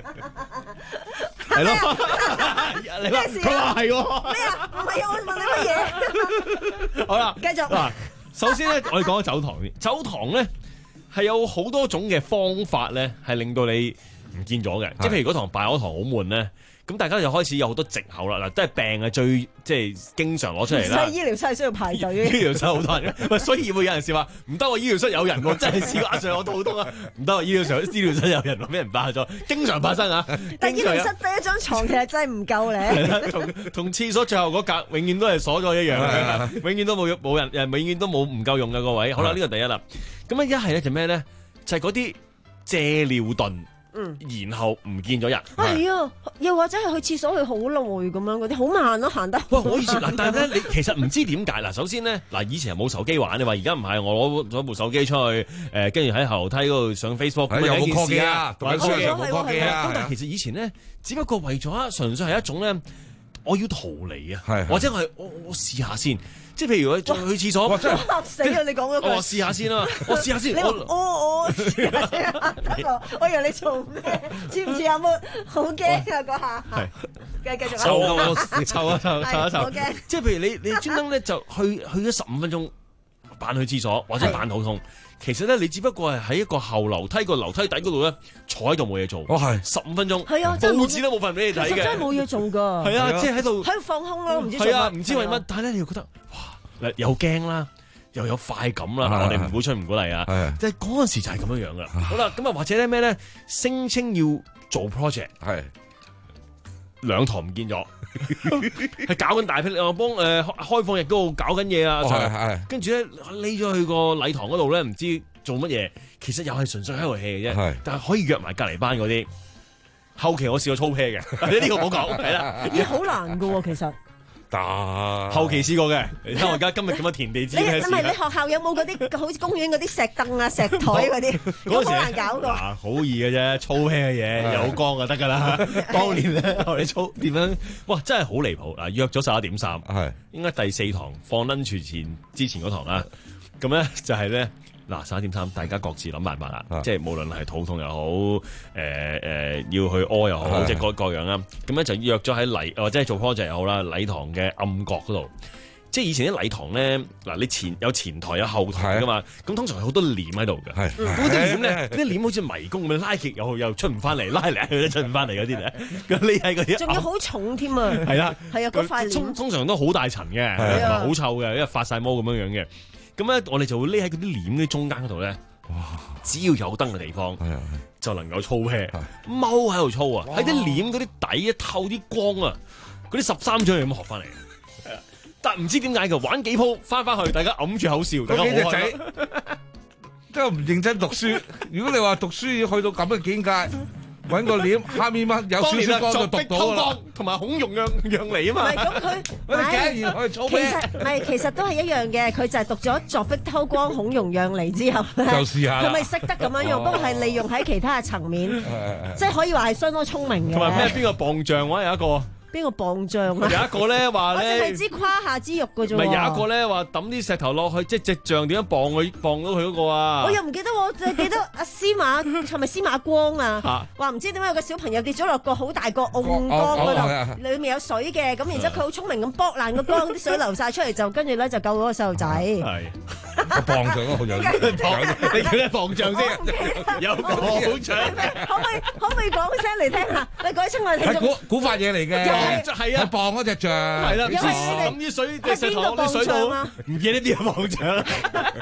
係咯，你話佢話係喎。 咩啊？唔係啊，我問你乜嘢？ 好啦， 繼續。 嗱，首先咧，我哋講酒堂先。酒堂咧係有好多種嘅方法咧，係令到你唔見咗嘅。即係譬如嗰堂拜嗰堂好悶咧，咁大家就開始有好多藉口啦。嗱，都係病係最即係經常攞出嚟啦。 醫療室係需要排隊嘅。 醫療室好多人，喂，所以會有人笑話唔得喎，醫療室有人喎，真係試過阿 Sir 我肚痛啊，唔得喎，醫療室醫療室有人喎，俾人霸咗，經常發生啊。 但醫療室得一張床其實真係唔夠咧。 係啦，同同廁所最後嗰格永遠都係鎖咗一樣嘅，永遠都冇冇人誒，永遠都冇唔夠用嘅個位。好啦，呢個第一啦。咁啊一係咧就咩咧？就係嗰啲借尿遁。嗯，然後唔見咗人。 係啊，又或者係去廁所去好耐咁樣嗰啲，好慢咯，行得。 喂，我以前嗱，但係咧，你其實唔知點解嗱。首先咧，嗱，以前係冇手機玩，你話而家唔係，我攞咗部手機出去，誒，跟住喺後樓梯嗰度上 Facebook， 有冇 call 機啊？讀緊書有冇 call 機啊？ 咁但係其實以前咧，只不過為咗純粹係一種咧，我要逃離啊，或者係我我試下先。即係譬如我去廁所， 嚇死啊！你講嗰句， 我試下先啦，我試下先。 我我我試下先啊！得個，我以為你做咩？知唔知有冇好驚啊？嗰下係，繼續啊！ 湊啊湊啊湊啊湊！ 好驚！ 即係譬如你你專登咧就去去咗十五分鐘扮去廁所或者扮肚痛，其實咧你只不過係喺一個後樓梯個樓梯底嗰度咧坐喺度冇嘢做。 哦係， 十五分鐘。 係啊， 報紙都冇份俾你睇嘅。 真係冇嘢做㗎。 係啊，即係喺度喺度放空咯，唔知係啊，唔知為乜，但係咧你又覺得哇，又驚啦，又有快感啦。我哋唔鼓吹唔鼓勵啊，即係嗰陣時就係咁樣樣噶啦。好啦，咁啊或者咧咩咧，聲稱要做 project， 係兩堂唔見咗，係搞緊大批，我幫誒開放日嗰度搞緊嘢啊，跟住咧匿咗去個禮堂嗰度咧，唔知做乜嘢，其實又係純粹喺度 hea 嘅啫，但係可以約埋隔離班嗰啲。後期我試過操 pair 嘅，呢個唔好講，係啦。 咦，好難噶喎，其實。 打後期試過嘅，你睇我而家今日咁嘅田地知咩事？ 唔係你學校有冇嗰啲好似公園嗰啲石凳啊、石台嗰啲？嗰時好難搞㗎。 好易嘅啫，操 pair 嘅嘢有光就得㗎啦。當年咧學你操點樣？哇，真係好離譜嗱！約咗十一點三，係應該第四堂放 lunch 前之前嗰堂啦。咁咧就係咧。嗱，十一點三，大家各自諗辦法啦。啊、即係無論係肚痛又好，誒、呃、誒、呃、要去屙又好，即係各各樣啦。咁咧就約咗喺禮或者係做 project 又好啦，禮堂嘅暗角嗰度。即係以前啲禮堂咧，嗱你前有前台有後台噶嘛，咁通常係好多簾喺度嘅。咁啲簾咧，啲簾好似迷宮咁樣拉極又又出唔翻嚟，拉嚟佢都出唔翻嚟嗰啲咧。咁你係嗰啲， 仲要好重添啊！ 係啦， 係啊，嗰塊通通常都好大塵嘅，同埋好臭嘅，因為發晒毛咁樣樣嘅。咁咧，我哋就會匿喺嗰啲簾嘅中間嗰度咧。哇！只要有燈嘅地方，就能夠操 pair，踎喺度操啊！喺啲簾嗰啲底啊，透啲光啊，嗰啲十三張係咁學翻嚟嘅。但唔知點解嘅，玩幾鋪翻翻去，大家揞住口笑，大家好開心。 真係唔認真讀書。如果你話讀書要去到咁嘅境界。揾個簾，下面乜有少少光就讀到啦， 同埋孔融讓讓梨啊嘛。 唔係咁佢， 我哋竟然可以操 pair。 其實唔係，其實都係一樣嘅。佢就係讀咗鑿壁偷光、孔融讓梨之後咧， 就試下。 佢咪識得咁樣用，不過係利用喺其他嘅層面，即係可以話係相當聰明嘅。 同埋咩？邊個磅杖話有一個？ 邊個磅杖啊？ 有一個咧話咧， 我淨係知胯下之肉嘅啫。 唔係有一個咧話抌啲石頭落去，即係隻杖點樣磅佢磅到佢嗰個啊？ 我又唔記得，我就記得阿司馬係咪司馬光啊？話唔知點解有個小朋友跌咗落個好大個甕缸嗰度，裡面有水嘅，咁然之後佢好聰明咁剝爛個缸，啲水流晒出嚟，就跟住咧就救嗰個細路仔。係個磅杖咯，好像你叫咩磅杖先？有磅杖， 可唔可以可唔可以講聲嚟聽下？你講清我聽眾。 古古法嘢嚟嘅。 係啊， 磅嗰隻杖， 係啦，咁啲水隻石頭啲水度，唔記得邊個磅杖啦。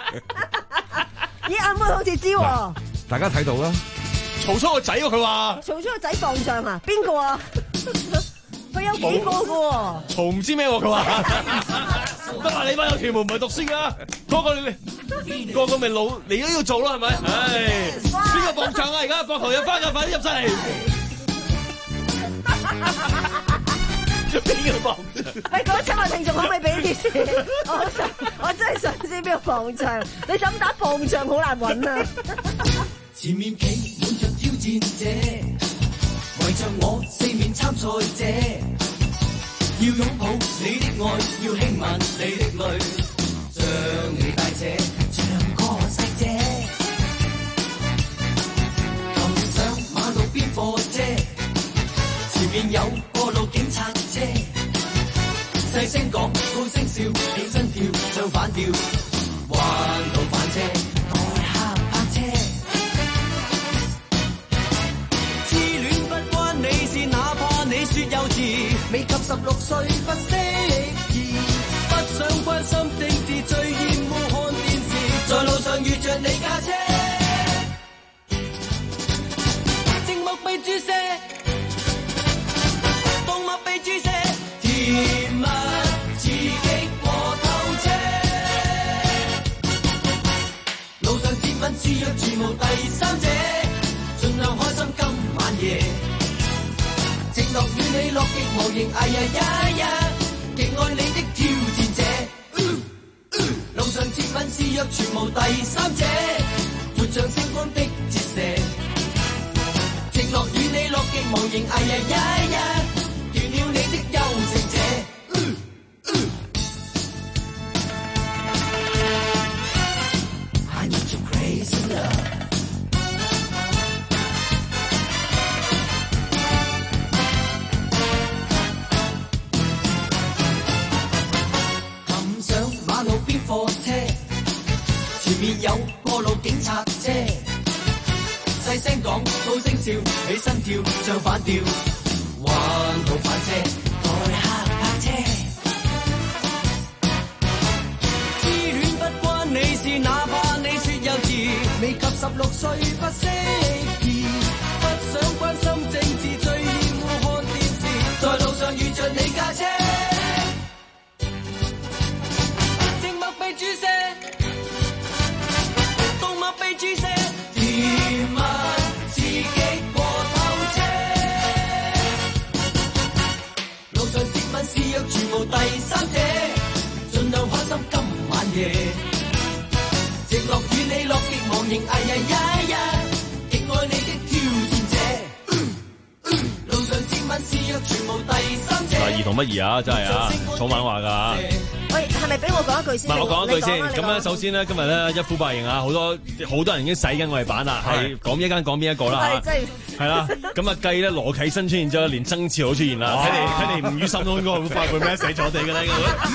咦，阿妹好似知喎。 大家睇到啦。 曹操個仔喎，佢話。 曹操個仔磅杖啊？邊個啊？佢有幾個噶喎？ 曹唔知咩喎？佢話。得啦，你班有條門唔係讀書噶，個個你個個咪老嚟都要做咯，係咪？唉，邊個磅杖啊？而家膊頭有翻嘅，快啲入晒嚟。邊個磅杖？ 誒，各位親愛聽眾，可唔可以俾啲提示？我好想，我真係想知邊個磅杖。你就咁打磅杖好難揾啊！ 前面企滿着挑戰者，圍着我四面參賽者，要擁抱你的愛，要輕慢你的淚。 聲講，高聲笑，起身跳，唱反調，彎道反車，代客泊車。痴戀不關你事，哪怕你說幼稚，未及十六歲不識意，不想關心政治，最厭惡看電視，在路上遇着你駕車，靜默被注射，動脈被注射，甜蜜刺激過透車，路上接吻似若全無第三者，盡量開心今晚夜，直落與你樂極無形，哎呀呀呀，極愛你的挑戰者，路上接吻似若全無第三者，活像星光的折射，直落與你樂極無形，哎呀呀呀，斷了你的優勝者。I need your crazy love。冚上馬路邊貨車，前面有過路警察車，細聲講，高聲笑，起身跳，唱反調，彎道反車，代客泊車。痴戀不關你事，哪怕你說幼稚，未及十六歲不識意，不想關心政治，最厭惡看電視，在路上遇着你駕車，靜脈被注射，動脈被注射，甜蜜刺激過透車，路上接吻似若全無第三者，盡量開心今晚夜，直落與你樂極忘形，哎呀呀呀，極愛你的挑戰者，路上接吻似若全無第三者。 嗱，兒童不宜啊，真係啊，草蜢話㗎。 喂，係咪俾我講一句先？ 唔係，我講一句先。 你講啊咁咧，首先咧，今日咧一呼百應啊，好多好多人已經洗緊我哋版啦，係講邊一間講邊一個啦嚇。 係真係。係啦，咁啊計咧羅啟新出現咗，連曾志豪出現啦。睇嚟睇嚟吳宇森都應該好快會 message 咗我哋㗎啦。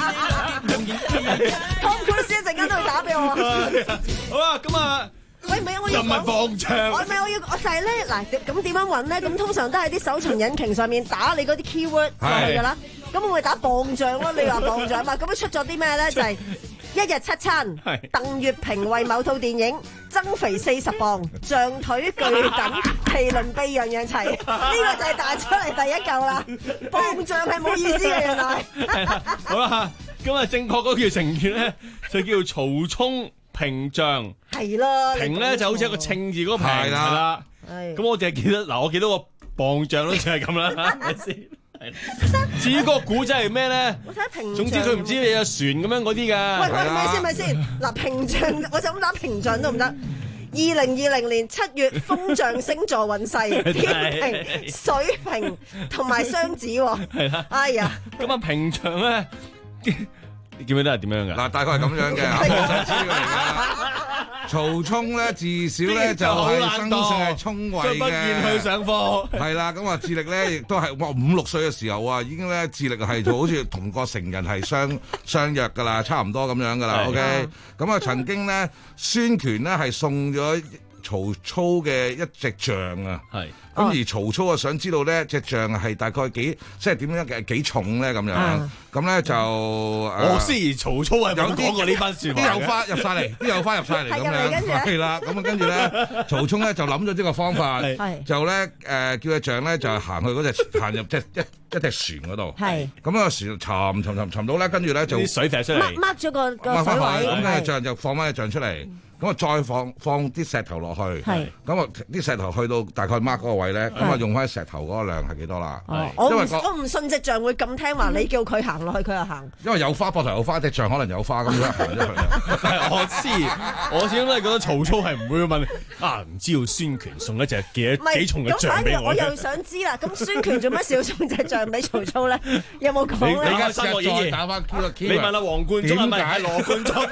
Tom Cruise 一陣間都會打俾我。 好啦，咁啊。 喂，唔係我要又唔係放槍， 我唔係我要，我就係咧嗱，咁點樣揾咧？咁通常都係啲搜尋引擎上面打你嗰啲 keyword 落去㗎啦。咁我會打磅像咯，你話磅像嘛？咁樣出咗啲咩咧？就係一日七餐，鄧月平為某套電影增肥四十磅，象腿巨等，麒麟臂樣樣齊，呢個就係彈出嚟第一嚿啦。磅像係冇意思嘅原來。 好啦，咁啊正確嗰句成語咧就叫曹沖平象。 係咯， 平咧就好似一個稱字嗰個平係啦。咁我淨係記得嗱，我記得個磅像都算係咁啦，係咪先？至於個古仔係咩咧？ 我睇平。 總之佢唔知你有船咁樣嗰啲㗎。 喂喂，咪先咪先，嗱平象，我就咁打平象都唔得。二零二零年七月風象星座運勢，天平、水瓶同埋雙子喎。 係啦。 哎呀， 咁啊平象咧，你記唔記得係點樣㗎？ 嗱，大概係咁樣嘅。我就知嚟㗎。曹沖咧，自小咧就係生性係聰慧嘅， 不見去上課。 係啦，咁啊智力咧亦都係哇五六歲嘅時候啊，已經咧智力係就好似同個成人係相相若㗎啦，差唔多咁樣㗎啦。OK，咁啊曾經咧孫權咧係送咗曹操嘅一隻象啊。係。咁而曹操啊想知道咧隻象係大概幾即係點樣嘅幾重咧咁樣，咁咧就我思而曹操係有講過呢番説話， 啲有花入晒嚟，啲有花入晒嚟咁樣，係啦，咁啊跟住咧曹沖咧就諗咗呢個方法，就咧誒叫隻象咧就行去嗰隻行入隻一一隻船嗰度，咁個船沉沉沉沉到咧，跟住咧就啲水射出嚟 ，mark 咗個個水位， 咁跟住象就放翻隻象出嚟。咁啊，再放放啲石頭落去，咁啊啲石頭去到大概 mark 嗰個位咧，咁啊用翻石頭嗰個量係幾多啦？ 我唔我唔信隻象會咁聽話，你叫佢行落去，佢就行。 因為有花，膊頭有花，隻象可能有花咁樣行咗去。 我知，我始終都係覺得曹操係唔會問啊，唔知道孫權送一隻幾幾重嘅象俾我。 我又想知啦，咁孫權做乜事要送隻象俾曹操咧？有冇講咧？ 你而家三國演義打翻 Q 啦 Q 你問阿黃貫中係咪係羅貫中？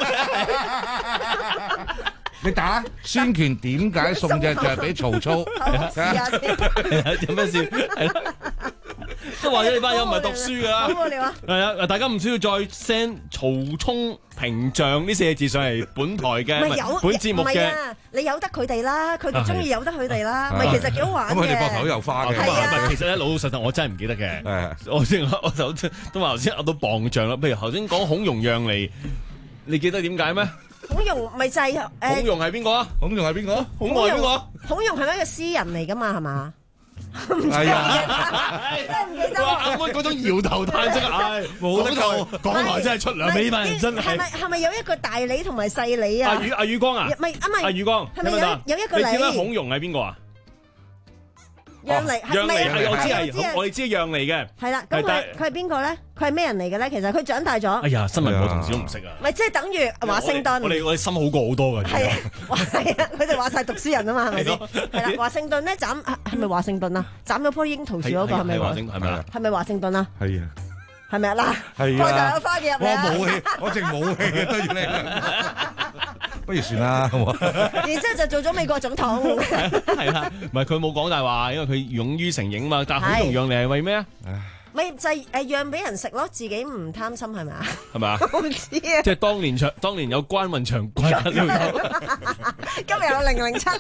你打孫權點解送隻象俾曹操？ 有咩事？係啦， 都話咗你班友唔係讀書㗎啦。 好無聊啊！ 係啊，大家唔需要再 send 曹沖屏障呢四個字上嚟本台嘅唔係有本節目嘅。 唔係啊，你由得佢哋啦，佢哋中意由得佢哋啦，咪其實幾好玩嘅。 咁佢哋膊頭有花嘅。 係啊，其實咧老老實實我真係唔記得嘅。我先我就都話頭先噏到磅障啦，譬如頭先講孔融讓梨，你記得點解咩？ 孔融咪就係誒。 孔融係邊個啊？ 孔融係邊個？ 孔融係邊個？ 孔融係咪一個詩人嚟㗎嘛？係嘛？ 係啊， 真係唔記得。 哇！啱啱嗰種搖頭嘆息，唉，冇得救。港台真係出糧俾呢班人，真係。 係咪係咪有一個大李同埋細李啊？ 阿宇阿宇光啊？ 唔係啊，唔係。 阿宇光係咪有有一個你李？ 記得孔融係邊個啊？ 讓梨， 讓梨係我知係係，我哋知讓梨嘅。 係啦，咁佢佢係邊個咧？佢係咩人嚟嘅咧？其實佢長大咗。 哎呀，新聞部同事都唔識啊。 咪即係等於華盛頓。 我哋我哋心好過好多㗎。 係啊，係啊，佢哋話晒讀書人啊嘛，係咪先？係啦，華盛頓咧斬係咪華盛頓啊？斬咗棵櫻桃樹嗰個係咪？ 華盛頓係咪啊？ 係咪華盛頓啊？ 係啊。 係咪啊？嗱， 係啊。 我就有花嘅入嚟啊！ 我武器，我淨武器嘅都要你。不如算啦，好冇？ 然之後就做咗美國總統。 係啦，唔係佢冇講大話，因為佢勇於承認嘛。但係孔融讓梨係為咩啊？ 咪就係誒讓俾人食咯，自己唔貪心係咪啊？ 係咪啊？ 我唔知啊。 即係當年長，當年有關雲長關呢今日有零零七。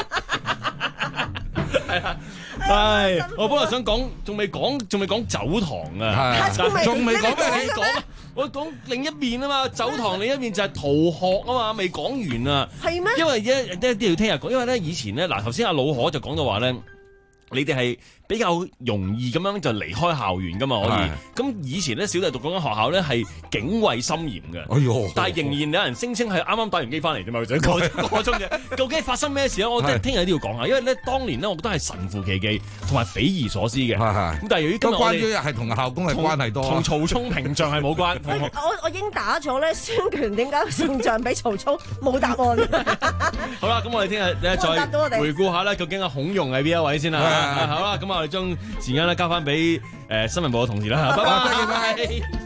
係啊，係我本來想講，仲未講，仲未講酒堂啊， 仲未講咩？ 你講啊！我講另一面啊嘛，酒堂另一面就係逃學啊嘛，未講完啊。 係咩？ 因為一一啲要聽日講，因為咧以前咧嗱，頭先阿老可就講到話咧，你哋係比較容易咁樣就離開校園噶嘛，可以。咁以前咧小弟讀嗰間學校咧係警衛森嚴嘅， 哎呦！ 但係仍然有人聲稱係啱啱打完機翻嚟啫嘛，就個個鐘嘅。究竟發生咩事咧？我聽日都要講下，因為咧當年咧我覺得係神乎其技同埋匪夷所思嘅。咁但係由於今日我哋係同校工係關係多， 同曹沖屏障係冇關。 我我已經打咗咧，孫權點解送杖俾曹操？冇答案。 好啦，咁我哋聽日咧再回顧下咧，究竟阿孔融係邊一位先啦。好啦，咁我哋將時間咧交翻俾誒新聞部嘅同事啦。拜拜。